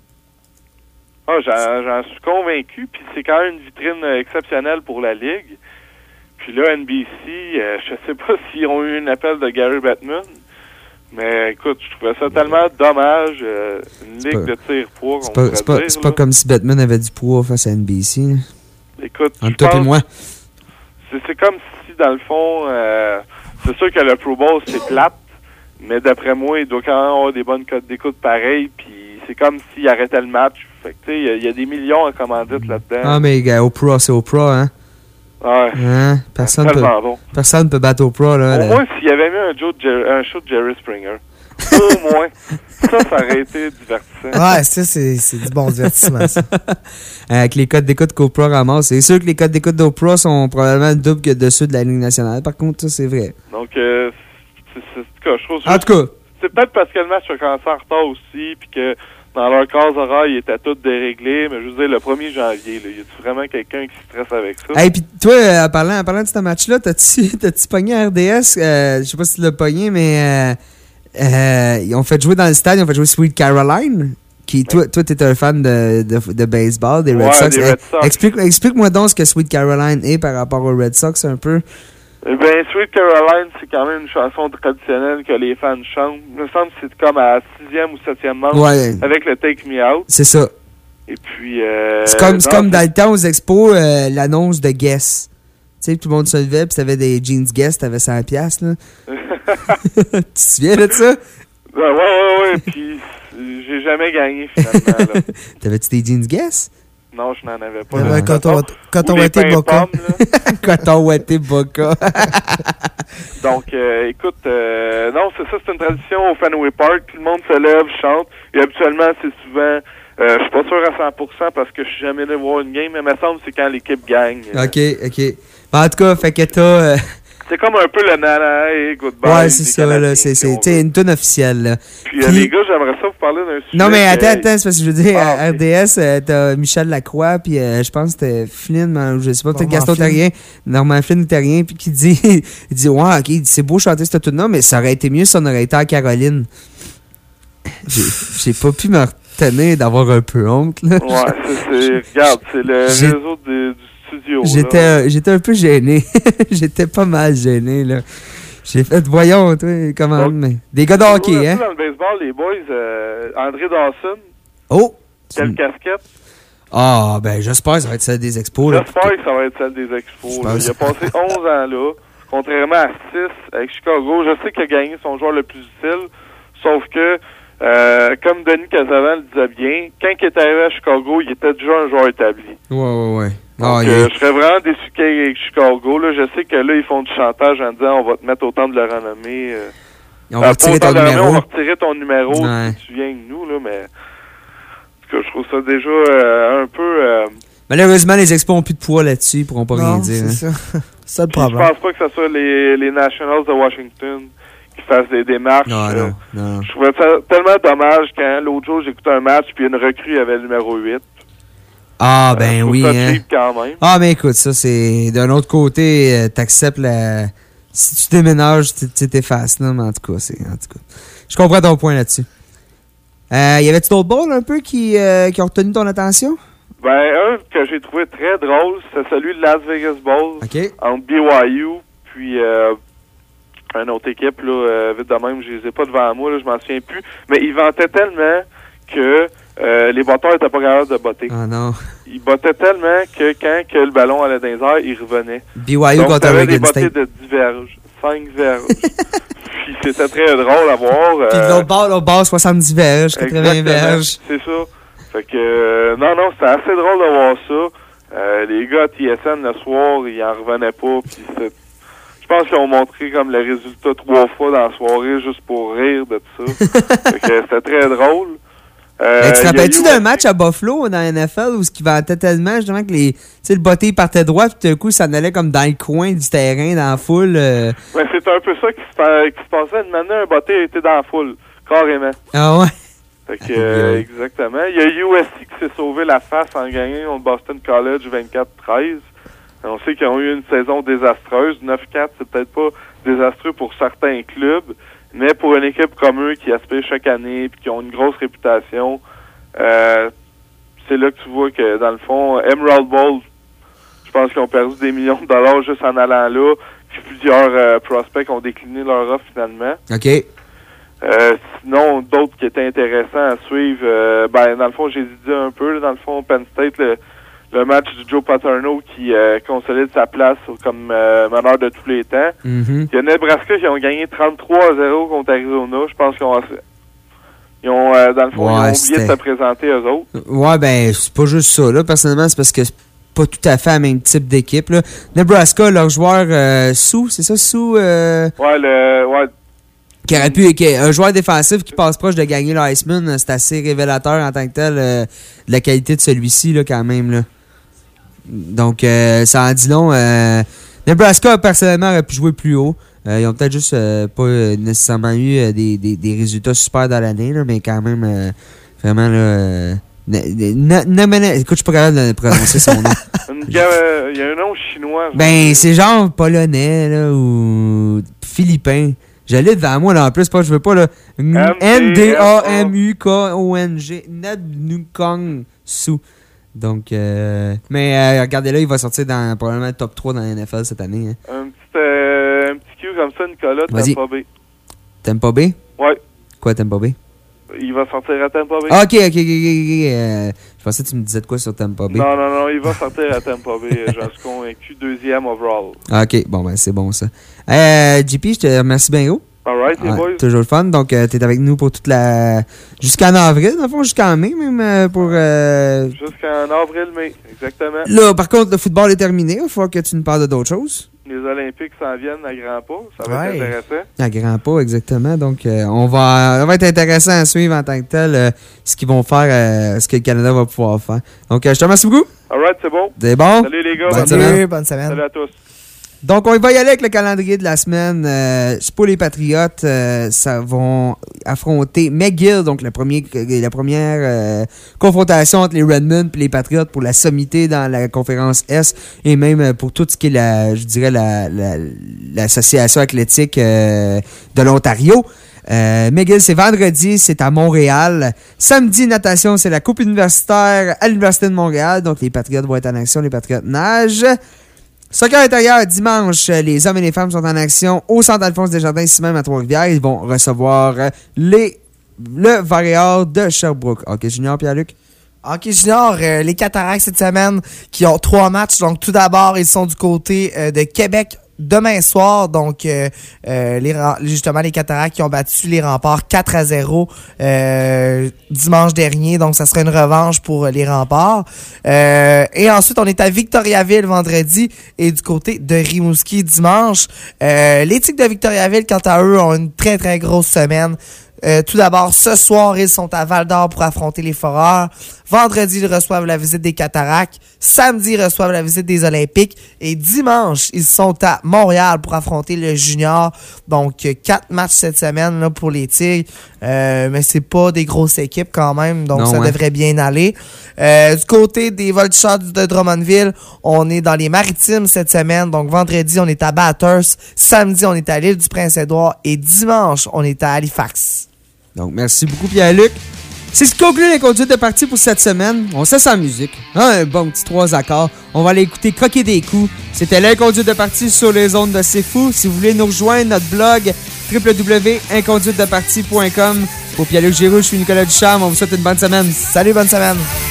Ah, j'en, j'en suis convaincu. Puis c'est quand même une vitrine euh, exceptionnelle pour la Ligue. Puis là, N B C, euh, je sais pas s'ils ont eu un appel de Gary Bettman. Mais écoute, je trouvais ça tellement dommage. euh, une ligue pas- de tir-poids, C'est on pas, pourrait c'est pas, dire, c'est pas là. comme si Batman avait du poids face à N B C. là. Écoute, Entre je toi et pense- moi. C'est, c'est comme si, dans le fond, euh, c'est sûr que le Pro Bowl, c'est plate, mais d'après moi, il doit quand même avoir des bonnes cotes d'écoute pareilles, puis c'est comme s'il arrêtait le match. Fait que, tu sais, il y a- il y, a des millions en commandite là-dedans. Ah, mais gars, Oprah, c'est Oprah, hein? Ouais. Hein? Personne peut, tellement bon. personne peut battre Oprah, là. Au là. moins, s'il y avait mis un, Joe de Jer- un show de Jerry Springer, au moins, ça, ça aurait été divertissant. Ouais, ça, c'est, c'est du bon divertissement, ça. Avec les codes d'écoute qu'Oprah ramasse. C'est sûr que les codes d'écoute d'Oprah sont probablement le double que de ceux de la Ligue nationale. Par contre, ça, c'est vrai. Donc, euh, c'est, c'est, c'est, en tout cas, je trouve En tout cas. C'est peut-être parce que le match a commencé en retard aussi, puis que dans leur case horaire, ils étaient tous déréglés, mais je veux dire, le premier janvier, là, y a-tu vraiment quelqu'un qui stresse avec ça? Hey, pis toi, euh, en parlant, en parlant de ce match-là, t'as-tu, t'as-tu pogné à R D S? Euh, je sais pas si tu l'as pogné, mais euh, euh, ils ont fait jouer dans le stade, ils ont fait jouer Sweet Caroline. Qui, toi, toi, t'es un fan de, de, de baseball, des Red Ouais, Sox. des Red Sox. Explique, explique-moi donc ce que Sweet Caroline est par rapport aux Red Sox un peu. Eh bien, Sweet Caroline, c'est quand même une chanson traditionnelle que les fans chantent. Il me semble que c'est comme à la sixième ou septième manche Ouais. avec le Take Me Out. C'est ça. Et puis... Euh, C'est comme, c'est non, comme dans le temps aux expos, euh, l'annonce de Guess. Tu sais, tout le monde se levait, puis t'avais des jeans Guess, t'avais cent piastres, là. Tu te souviens de ça? Ouais, ouais, ouais, ouais. Puis j'ai jamais gagné, finalement. Là. T'avais-tu des jeans Guess? Non, je n'en avais pas. Il y avait là. un coton, Ou coton les ouaté pains Boca. pommes, là. Coton ouaté Boca. Donc, euh, écoute, euh, non, c'est ça, c'est une tradition au Fenway Park. Tout le monde se lève, chante. Et habituellement, c'est souvent... Euh, je suis pas sûr à cent pour cent parce que je suis jamais allé voir une game, mais il me semble que c'est quand l'équipe gagne. OK, OK. En tout cas, fait que t'as... euh, C'est comme un peu le nana et goodbye. ouais, c'est des ça, Canadiens, là. C'est, si on c'est tu sais, une tonne officielle, là. Puis, euh, Puis- les gars, j'aimerais ça vous parler d'un sujet. Non, mais attends, que- attends, c'est parce que je veux dire, Ah, à R D S, euh, t'as Michel Lacroix, puis euh, je pense que c'était Flynn, mais je sais pas, peut-être Normand Gaston Flynn. Terrien, Normand Flynn Terrien, puis qui dit, il dit, ouais, ok, il dit, c'est beau chanter cette tune-là, mais ça aurait été mieux si on aurait été à Caroline. J'ai, j'ai pas pu me retenir d'avoir un peu honte, là. Ouais, c'est, c'est, regarde, c'est le J'ai- réseau du, du studio. J'étais, là. euh, j'étais un peu gêné. J'étais pas mal gêné, là. J'ai fait, voyons, toi, comment, Donc, mais... Des gars de Toujours hockey, resté hein? Dans le baseball, les boys, euh, André Dawson, Oh! quelle casquette? Ah, ben j'espère que ça va être celle des Expos. Là, J'espère que ça va être celle des Expos. Là. Il a passé onze ans là, contrairement à six avec Chicago. Je sais qu'il a gagné son joueur le plus utile, sauf que, euh, comme Denis Casavant le disait bien, quand il est arrivé à Chicago, il était déjà un joueur établi. Ouais, ouais, ouais. Donc, ah, euh, est... je serais vraiment déçu qu'avec Chicago. Là, je sais que là, ils font du chantage en disant on va te mettre autant de le renommer. Euh, on va retirer ton numéro. On va retirer ton numéro ouais. si tu viens avec nous, là, mais en tout cas, je trouve ça déjà euh, un peu... Euh... Malheureusement, les Expos n'ont plus de poids là-dessus, ils pourront pas non, rien dire. c'est hein. ça. C'est le problème. Je pense pas que ce soit les, les Nationals de Washington qui fassent des démarches. Non, euh, non, non. Je trouvais ça tellement dommage quand l'autre jour, j'écoutais un match, puis une recrue avait le numéro huit. Ah, ben euh, oui. Ça hein. quand même. Ah, ben écoute, ça, c'est... D'un autre côté, euh, t'acceptes la... Si tu déménages, tu t'effaces, là, mais en tout cas, c'est... En tout cas, je comprends ton point là-dessus. Euh, y avait-tu d'autres balls un peu qui, euh, qui ont retenu ton attention? Ben, un que j'ai trouvé très drôle, c'est celui de Las Vegas Bowl. Okay. Entre B Y U, puis euh, une autre équipe, là, euh, vite de même, je les ai pas devant moi, là, je m'en souviens plus. Mais ils vantaient tellement que euh, les batteurs étaient pas capables de botter. Ah non. Ils bottaient tellement que quand que le ballon allait dans les airs, ils revenaient. B Y U contre Oregon State. Ils bottaient de dix verges, cinq verges. Puis c'était très drôle à voir. Puis euh, l'autre bord, l'autre bord, soixante-dix verges, quatre-vingts verges. C'est ça. Fait que, euh, non, non, c'était assez drôle de voir ça. Euh, les gars à T S N, le soir, ils en revenaient pas. Puis je pense qu'ils ont montré comme le résultat trois fois dans la soirée juste pour rire de tout ça. Fait que c'était très drôle. Euh, tu te rappelles-tu d'un match à Buffalo dans la N F L où ce qui vantait tellement justement que les, le botté partait droit puis tout d'un coup ça en allait comme dans le coin du terrain, dans la foule. Euh... Ouais, c'est un peu ça qui se, qui se passait. Maintenant, un botté était dans la foule, carrément. Ah ouais? Fait que, euh, exactement. Il y a U S C qui s'est sauvé la face en gagnant contre Boston College vingt-quatre treize. On sait qu'ils ont eu une saison désastreuse. neuf quatre, c'est peut-être pas désastreux pour certains clubs, mais pour une équipe comme eux qui aspire chaque année et qui ont une grosse réputation, euh, c'est là que tu vois que, dans le fond, Emerald Bowl, je pense qu'ils ont perdu des millions de dollars juste en allant là. Puis plusieurs euh, prospects ont décliné leur offre finalement. OK. Euh, sinon, d'autres qui étaient intéressants à suivre, euh, ben dans le fond, j'ai dit un peu, là, dans le fond, Penn State, le, le match du Joe Paterno qui euh, consolide sa place comme euh, meneur de tous les temps. Mm-hmm. Il y a Nebraska qui ont gagné trente-trois à zéro contre Arizona. Je pense qu'ils ont, ils ont euh, dans le fond, ouais, ils ont oublié de se présenter eux autres. Ouais, ben, c'est pas juste ça, là. Personnellement, c'est parce que c'est pas tout à fait le même type d'équipe, là. Nebraska, leur joueur euh, Sou, c'est ça, Sou? Euh... Ouais, le... Ouais. Qui aurait pu, qui, un joueur défensif qui passe proche de gagner l'Iceman, c'est assez révélateur en tant que tel euh, de la qualité de celui-ci, là, quand même, là. Donc, euh, ça en dit long. Euh, Nebraska, personnellement, aurait pu jouer plus haut. Euh, ils ont peut-être juste euh, pas nécessairement eu euh, des, des, des résultats super dans l'année, là, mais quand même, euh, vraiment, là... Euh, na, na, na, écoute, je suis pas capable de prononcer son nom. Il y a un nom chinois. Ben, c'est genre polonais, là, ou philippin. J'allais devant moi, là, en plus, pas, je veux pas, là. N D A M U K O N G. Nadnukong Su. Donc, euh, mais euh, regardez là, il va sortir dans probablement le top trois dans la N F L cette année. Hein. Un petit, euh, un petit cue comme ça, Nicolas, Tampa Bay. Tampa Bay? Ouais. Quoi, Tampa Bay? Il va sortir à Tampa Bay. Ah, ok, ok, ok, ok. Euh, je pensais que tu me disais de quoi sur Tampa Bay. Non, non, non, il va sortir à Tampa Bay. J'en suis convaincu, deuxième overall. Ah, ok, bon, ben, c'est bon ça. Euh, J P, je te remercie bien gros. Alright, les ouais, boys. Toujours le fun. Donc, euh, t'es avec nous pour toute la... Jusqu'en avril, dans le fond, jusqu'en mai, même, euh, pour... Euh... Jusqu'en avril-mai, exactement. Là, par contre, le football est terminé. Il faut que tu nous parles de d'autres choses. Les Olympiques s'en viennent à grands pas. Ça va ouais. être intéressant. À grands pas, exactement. Donc, euh, on va, ça va être intéressant à suivre en tant que tel euh, ce qu'ils vont faire, euh, ce que le Canada va pouvoir faire. Donc, euh, je te remercie beaucoup. Alright, c'est bon. C'est bon. Salut les gars. Bonne semaine. Bonne semaine. Salut à tous. Donc, on va y aller avec le calendrier de la semaine. Euh, pour les Patriotes, euh, ça vont affronter McGill, donc la, premier, la première euh, confrontation entre les Redmen et les Patriotes pour la sommité dans la conférence S et même pour tout ce qui est, la, je dirais, la, la, l'association athlétique euh, de l'Ontario. Euh, McGill, c'est vendredi, c'est à Montréal. Samedi, natation, c'est la Coupe universitaire à l'Université de Montréal. Donc, les Patriotes vont être en action, les Patriotes nagent. Soccer intérieur, dimanche, les hommes et les femmes sont en action au Centre Alphonse Desjardins, ici même à Trois-Rivières. Ils vont recevoir les, le Varéor de Sherbrooke. OK, Junior, Pierre-Luc? Hockey junior, euh, les Cataractes cette semaine qui ont trois matchs. Donc tout d'abord, ils sont du côté euh, de Québec demain soir. Donc euh, euh, les, justement les Cataractes qui ont battu les Remparts quatre à zéro euh, dimanche dernier. Donc ça sera une revanche pour les Remparts. Euh, et ensuite, on est à Victoriaville vendredi et du côté de Rimouski dimanche. Euh, les Tigres de Victoriaville, quant à eux, ont une très très grosse semaine. Euh, tout d'abord, ce soir, ils sont à Val-d'Or pour affronter les Foreurs. Vendredi, ils reçoivent la visite des Cataractes. Samedi, ils reçoivent la visite des Olympiques. Et dimanche, ils sont à Montréal pour affronter le Junior. Donc, quatre matchs cette semaine là, pour les Tigres. Euh, mais c'est pas des grosses équipes quand même. Donc, non, ça ouais. devrait bien aller. Euh, du côté des Voltigeurs de Drummondville, on est dans les Maritimes cette semaine. Donc, vendredi, on est à Bathurst. Samedi, on est à l'île du Prince-Édouard. Et dimanche, on est à Halifax. Donc, merci beaucoup, Pierre-Luc. C'est ce qui conclut les conduites de partie pour cette semaine. On sait sa musique. Hein, un bon petit trois accords. On va aller écouter Croquer des coups. C'était l'inconduite de partie sur les ondes de C'est Fou. Si vous voulez nous rejoindre, notre blog w w w point inconduite de partie point com. Pour Pierre-Luc Giroux, je suis Nicolas Ducharme. On vous souhaite une bonne semaine. Salut, bonne semaine.